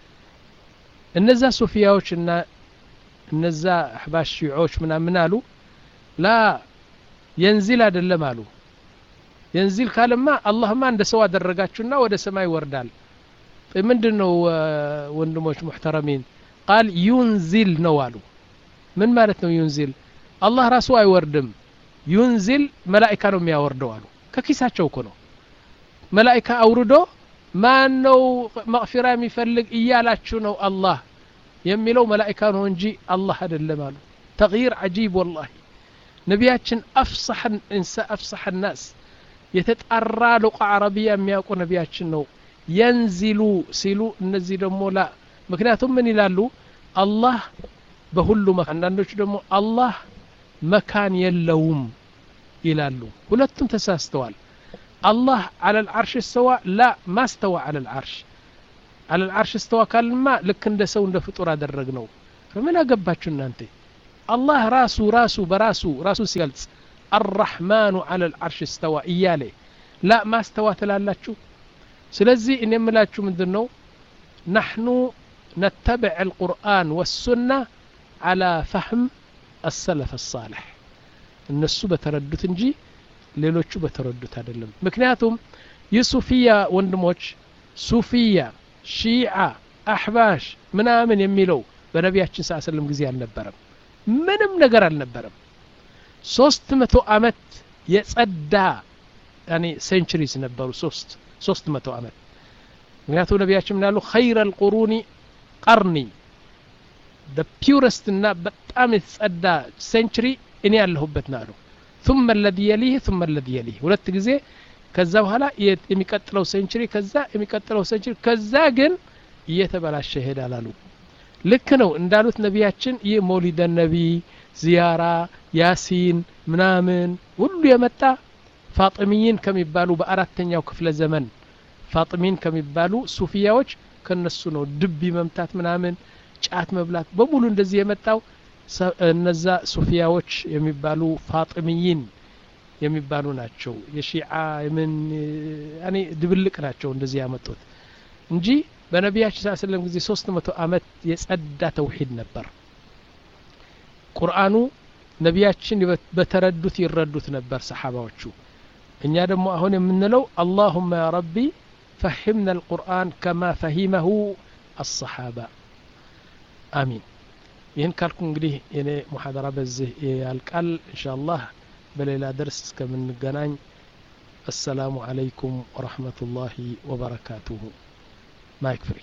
النزا صوفياوش إن النزا أحباش شيعوش من منالو لا ينزل هذا اللي مالو ينزل كلمة الله ما عنده سواد الرجاتشنا وده سماء وردان من دنو وندموش محترمين قال ينزل نوالو من مالتنا ينزل الله راسه يوردم ينزل ملائكة نوم يوردوالو ككيساتشو كنو ملائكة أوردو ما نو مغفرة مفلق إيالاتشو نو الله يميلو ملائكة نونجي الله هذا اللي مالو تغيير عجيب والله نبياتشن أفصح الإنسان أفصح الناس يتتأرى لقى عربية مياكو نبياتشن نو ينزلوا سيلو نزل مولا مكناتهم من يلالو الله بهلو مكان عندوش دمو الله مكان يلوم يلالو ولتم تساستوال الله على العرش استوى لا ما استوى على العرش على العرش استوى كلمة لك اند سو اند فطور ادرغنو فمن اغباچو انت الله راسو راسو براسو راسو سيغلጽ الرحمن على العرش استوى إيالي لا ما استوى تلالاتشو سلزي إن يملاتشو من ذنو نحن نتبع القرآن والسنة على فهم السلف الصالح النسو بتردد نجي ليلوچو بتردد አይደለም ምክንያቱም የሱፊያ ወንድሞች ሱፊያ ሺዓ አህባሽ ምናምን የሚለው በነቢያችን ሰለላሁ ዐለይሂ ወሰለም ጊዜ አልነበረም ምንም ነገር አልነበረም ሶስት መቶ አመት የጸዳ ያኒ ሴንቸሪስ ነበሩ ሶስት ሶስት መቶ አመት ምክንያቱም ነቢያችን ምን ያሉ خير القرون قرني the purest እና በጣም የጸዳ ሴንቸሪ እኔ ያለሁበት ነው ثم الذي يليه ثم الذي يليه ሁለት ጊዜ ከዛ በኋላ የሚቀጥለው ሴንቸሪ ከዛ የሚቀጥለው ሴንቸሪ ከዛ ግን እየተበላሸ ሄዳል አሉ ልክ ነው እንዳሉት ነቢያችን ይህ መውሊድ ነቢ ዚያራ ያሲን ምናምን ሁሉ የመጣ ፋጢሚይን ከሚባሉ በአራተኛው ክፍለ ዘመን ፋጢሚን ከሚባሉ ሱፊያዎች ከነሱ ነው ድብ መምታት ምናምን ጫት መብላት በሙሉ እንደዚህ የመጣው እነዛ ሱፊያዎች የሚባሉ ፋጢሚይን የሚባሉ ናቸው የሺዓ ምን ያኒ ድብልቅ ናቸው እንደዚህ ያመጡት እንጂ በነቢያችን ሰለላሁ ዐለይሂ ወሰለም ጊዜ ሶስት መቶ አመት የጸዳ ተውሂድ ነበር ቁርአኑ ነቢያችን በተረዱት ይረዱት ነበር ሰሃባዎቹ እኛ ደግሞ አሁን የምንለው اللهم يا ربي فهمنا القرآن كما فهمه الصحابة آمين ይህን ካልኩ እንግዲህ የኔ ሙሐደራ በዚህ ያልቃል ኢንሻአላህ በሌላ درس እስከምንገናኝ السلام عليكم ورحمة الله وبركاته مايك فري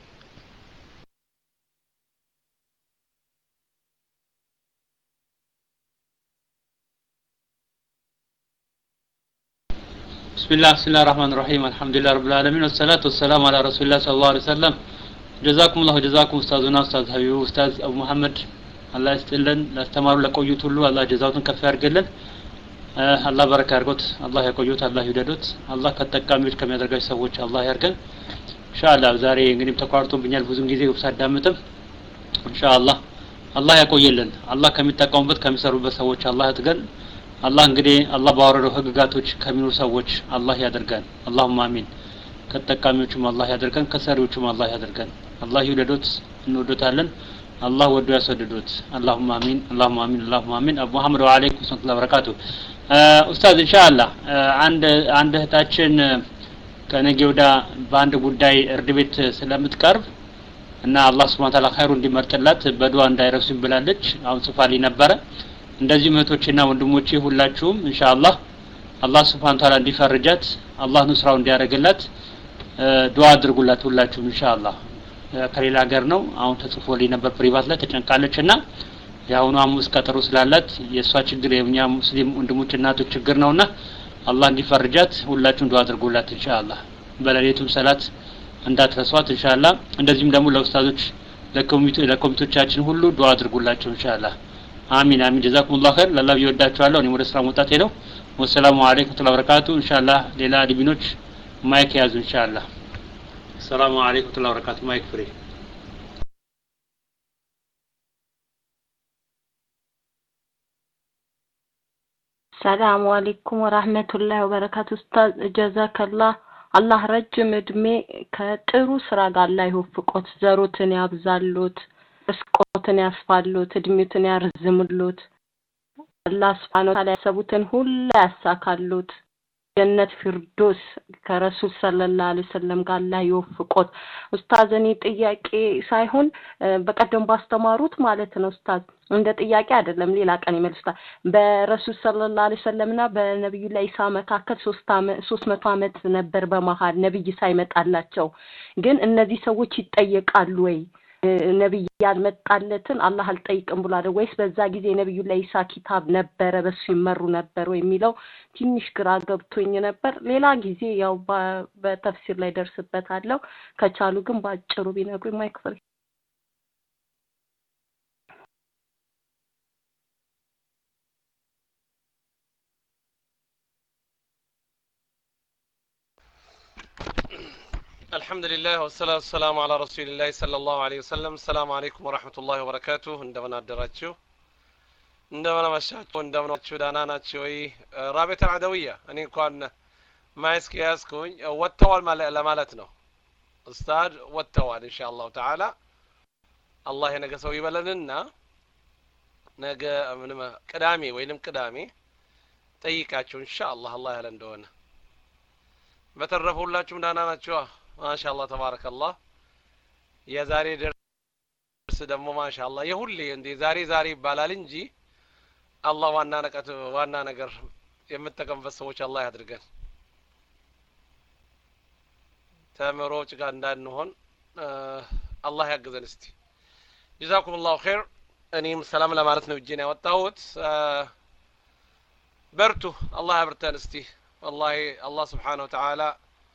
بسم الله بسم الله الرحمن الرحيم الحمد لله رب العالمين والصلاة والسلام على رسول الله صلى الله عليه وسلم جزاكم الله جزاكم أستاذنا أستاذ حبيب أستاذ أبو محمد الله يستلن لاستمروا لقويت له الله جزاكم كفار جلن الله بركة أرجوت الله يقويت الله يدود الله كتكامل كم يدرج سووش الله يركن إن شاء الله زاري إني بتقارتم بنيال بوزم جزء وبصير دامتم إن شاء الله الله يقويلن الله كم يتقام بس كم يسرب بسووش الله يتقن الله እንግዲህ አላህ ባወረደው ህግጋቶች ከሚኖሩ ሰዎች አላህ ያደርጋን اللهم አሚን ከተጠቃሚዎቹም አላህ ያደርጋን ከሰሪዎቹም አላህ ያደርጋን አላህ ይወደዶት እንወዶታለን አላህ ወዶ ያሰደዶት اللهم አሚን اللهم አሚን اللهم አሚን አቡ መሐመድ ወአለይኩም ሰላም ወበረካቱ ኡስታዝ ኢንሻአላህ አንድ አንድ እህታችን ከነገ ወዳ በአንድ ጉዳይ እርድ ቤት ስለምትቀርብ እና አላህ Subhanahu Wa Ta'ala ኸይሩ እንዲመርጥላት በዱዓ እንዳይረሱኝ ብላለች አሁን ጽፋልኝ ነበረ እንደዚህ መቶችና ወንድሞቼ ሁላችሁም ኢንሻአላህ አላህ Subhanahu Wa Ta'ala እንዲፈርጃት አላህ ንስራው እንዲያረግላት ዱዓ አድርጉላት ሁላችሁም ኢንሻአላህ ከሌላ ሀገር ነው አሁን ተጽፎልኝ ነበር ፕሪቫት ላይ ተጨንቃለችና ያውኑ አሙስ ቀጠሮ ስላላት የሷ ችግር የኛ ሙስሊም ወንድሞች እናቶች ችግር ነውና አላህ እንዲፈርጃት ሁላችሁም ዱዓ አድርጉላት ኢንሻአላህ በለሌቱም ሰላት እንዳትረሷት ኢንሻአላህ እንደዚህም ደግሞ ለኡስታዞች ለኮሚቴ ለኮሚቴዎቻችን ሁሉ ዱዓ አድርጉላቸው ኢንሻአላህ آمين آمين جزاكم الله خير لله يوداችኋለሁ እኔ ወደ ስራ መውጣቴ ነው ወሰላሙ አለይኩም ወራህመቱላሂ ወበረካቱ ኢንሻአላህ ሌላ ዲቢኖች ማይክ ያዙ ኢንሻአላህ ሰላሙ አለይኩም ወራህመቱላሂ ወበረካቱ ማይክ ፍሪ ሰላሙ አለይኩም ወራህመቱላሂ ወበረካቱ ኡስታዝ ጀዛከላህ አላህ ረጅም እድሜ ከጥሩ ስራ ጋር ላይ ይወፍቆት ዘሮትን ያብዛሉት እስቆትን ያስፋሉት እድሜትን ያርዝምሉት አላህ Subhanahu Wa Ta'ala ያሰቡትን ሁሉ ያሳካሉት ጀነት ፊርዶስ ከረሱል ሰለላሁ ዐለይሂ ወሰለም ጋር ላይ ይወፍቆት ኡስታዝ እኔ ጥያቄ ሳይሆን በቀደም ባስተማሩት ማለት ነው ኡስታዝ እንደ ጥያቄ አይደለም ሌላ ቀን ይመልሱታል በረሱል ሰለላሁ ዐለይሂ ወሰለምና በነብዩ ኢሳ መካከል ሶስት መቶ አመት ነበር በመሃል ነብይ ሳይመጣላቸው ግን እነዚህ ሰዎች ይጠየቃሉ ወይ ነብይ ያልመጣለትን አላህ አልጠይቅም ብሏል ወይስ በዛ ጊዜ ነብዩ ኢሳ ኪታብ ነበረ በሱ ይመሩ ነበር ወይ የሚለው ትንሽ ግራ ገብቶኝ ነበር ሌላ ጊዜ ያው በተፍሲር ላይ ደርስበታለሁ ከቻሉ ግን ባጭሩ ቢነግሩኝ ማይክፈል الحمد لله والصلاة والسلام على رسول الله صلى الله عليه وسلم السلام عليكم ورحمة الله وبركاته عندما ندراتشو እንደምን አመሻችሁ እንደምን ዋላችሁ ደህና ናችሁ ወይ ራቢት አልዓደውያ እኔ እንኳን ማይስክ ያስኩኝ ወጥተዋል ለማለት ነው ኡስታድ ወጥተዋል ኢንሻአላህ ተዓላ አላህ የነገ ሰው ይበለንና ነገ ምንም ቅዳሜ ወይንም ቅዳሜ ጠይቃችሁ ኢንሻአላህ አላህ ያለ እንደሆነ በተረፈ ሁላችሁም ደህና ናችሁ ማሻአላህ ተባረከላህ የዛሬ ደርስ ደግሞ ማሻአላህ የሁሌ እንዴ ዛሬ ዛሬ ይባላል እንጂ አላህ ዋና ነቀት ዋና ነገር የምትጠቀምበት ሰዎች አላህ ያድርገን ተምሮ ጭቃ እንዳንሆን አላህ ያግዘን እስቲ ጀዛኩሙላሁ ኸይር እኔም ሰላም ለማለት ነው እጄን ያወጣሁት በርቱ አላህ ያብርተን እስቲ والله الله سبحانه وتعالى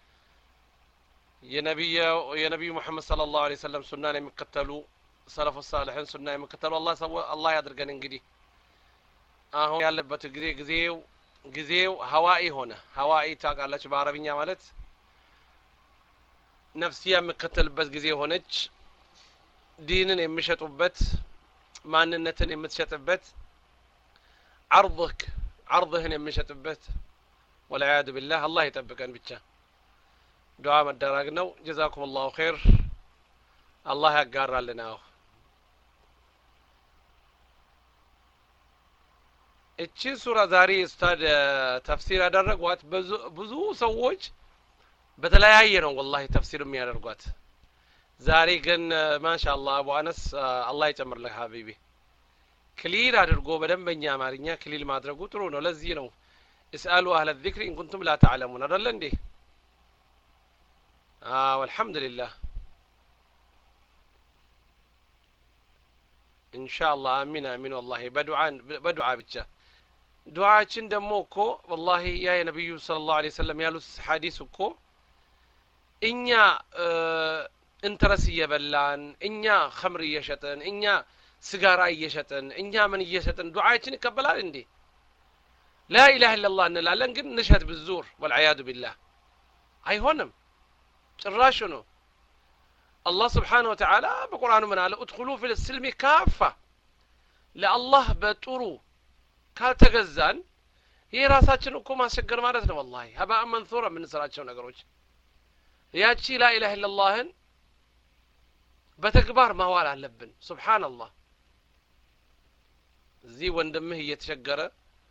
የነብዩ የነብዩ መሐመድ ሰለላሁ ዐለይሂ ወሰለም ሱናን የሚከተሉ ሰለፉ ሳሊሒን ሱና የሚከተሉ አላህ ሰው አላህ ያድርገን እንግዲህ አሁን ያለበት ጊዜ ጊዜው ጊዜው ሀዋኢ ሆነ ሀዋኢ ታውቃላችሁ በአረብኛ ማለት ነፍሲያ የሚከተልበት ጊዜ ሆነች ዲንን የሚሸጡበት ማንነትን የምትሸጥበት عرضك عرضህን የሚሸጥበት والعياذ بالله الله يطبقن ብቻ ዱዓ መደረግ ነው جزاكم الله خير الله ያጋራልና እቺ ሱራ ዛሬ ኡስታድ ተፍሲር ያደረጓት ብዙ ሰዎች በተለያየ ነው والله ተፍሲር የሚያደርጓት ዛሬ ግን ማሻአላህ አቡ አነስ አላህ ይጨምርልህ ሀቢቢ ክሊር አድርጎ በደንበኛ አማርኛ ክሊል ማድረጉ ጥሩ ነው ለዚህ ነው اسالوا اهل الذكر ان كنتم لا تعلمون አይደል እንዴ اه والحمد لله ان شاء الله امين امين والله بدعاء بدعاء ብቻ ዱዓችን ደግሞ እኮ والله ያ የነብዩ ሰለላሁ ዐለይሂ ወሰለም ያሉት ሐዲስ እኮ እኛ ኢንተረስ እየበላን እኛ ኸምር እየሸጠን እኛ ስጋራ እየሸጠን እኛ ምን እየሸጠን ዱዓችን ይቀበላል እንዴ لا اله الا الله እንላለን ግን ንሸት بالزور والعياذ بالله አይሆንም ጭራሽ ነው الله سبحانه وتعالى በቁርአኑ ምን አለ ادخلوا في السلم كافة ለአላህ በጥሩ ካልተገዛን ይሄ ራሳችን እኮ ማስቸገር ማለት ነው والله هباء منثورا የምንሰራቸው ነገሮች ያቺ لا اله الا اللهን በተግባር ማዋል አለብን ሱብሃንአላህ እዚህ ወንድምህ እየተቸገረ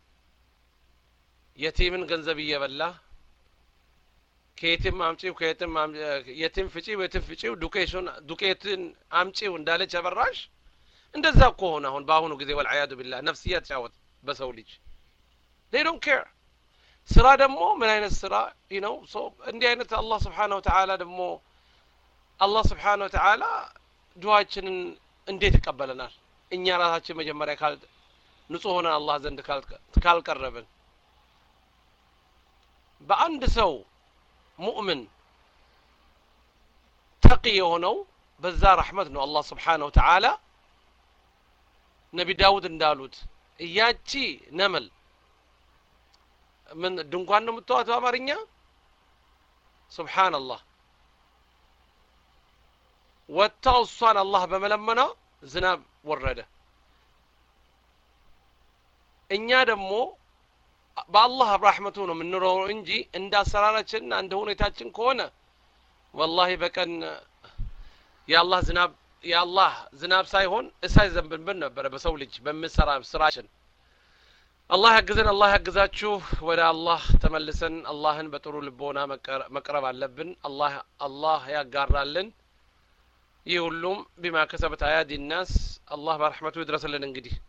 የቲምን ገንዘብ እየበላ ከየቲም አምጪው ከየቲም የቲም ፍጪው የቲም ፍጪው ዱቄሽን ዱቄትን አምጪው እንዳለች አበራሽ እንደዛ እኮ ሆነ አሁን በአሁኑ ጊዜ والعياذ بالله ነፍስያ ተጫወት በሰው ልጅ they don't care ስራ ደግሞ ምን አይነት ስራ you know so እንዲህ አይነት አላህ Subhanahu Wa Ta'ala ደግሞ አላህ Subhanahu Wa Ta'ala ዱዓችንን እንዴት ይቀበለናል እኛ ራሳችን መጀመሪያ ካል ንጹህ ሆነን አላህ ዘንድ ካልቀረብን በአንድ ሰው ሙእምን ተቂ የሆነው በዛ ረህመት ነው አላህ Subhanahu Wa Ta'ala ነቢ ዳውድ እንዳሉት እያቺ ነመል ምን ድንኳን ነው የምትዋት በአማርኛ ሱብሃንአላህ ወጣው እሷን አላህ በመለመና ዝናብ ወረደ እኛ ደግሞ በአላህ ረህመቱ ነው የምንኖረው እንጂ እንዳሰራራችንና እንደ ሁኔታችን ከሆነ والله በቀን የአላህ ዝናብ የአላህ ዝናብ ሳይሆን እሳይ ዘንብንብን ነበር በሰው ልጅ በመሰራ ስራችን አላህ ያግዘን አላህ ያግዛችሁ ወደ አላህ ተመልሰን አላህን በጥሩ ልቦና መቅረብ አለብን አላህ አላህ ያጋራልን ይሁሉም بما كسبت ايادي الناس الله برحمته يدرسልን እንግዲህ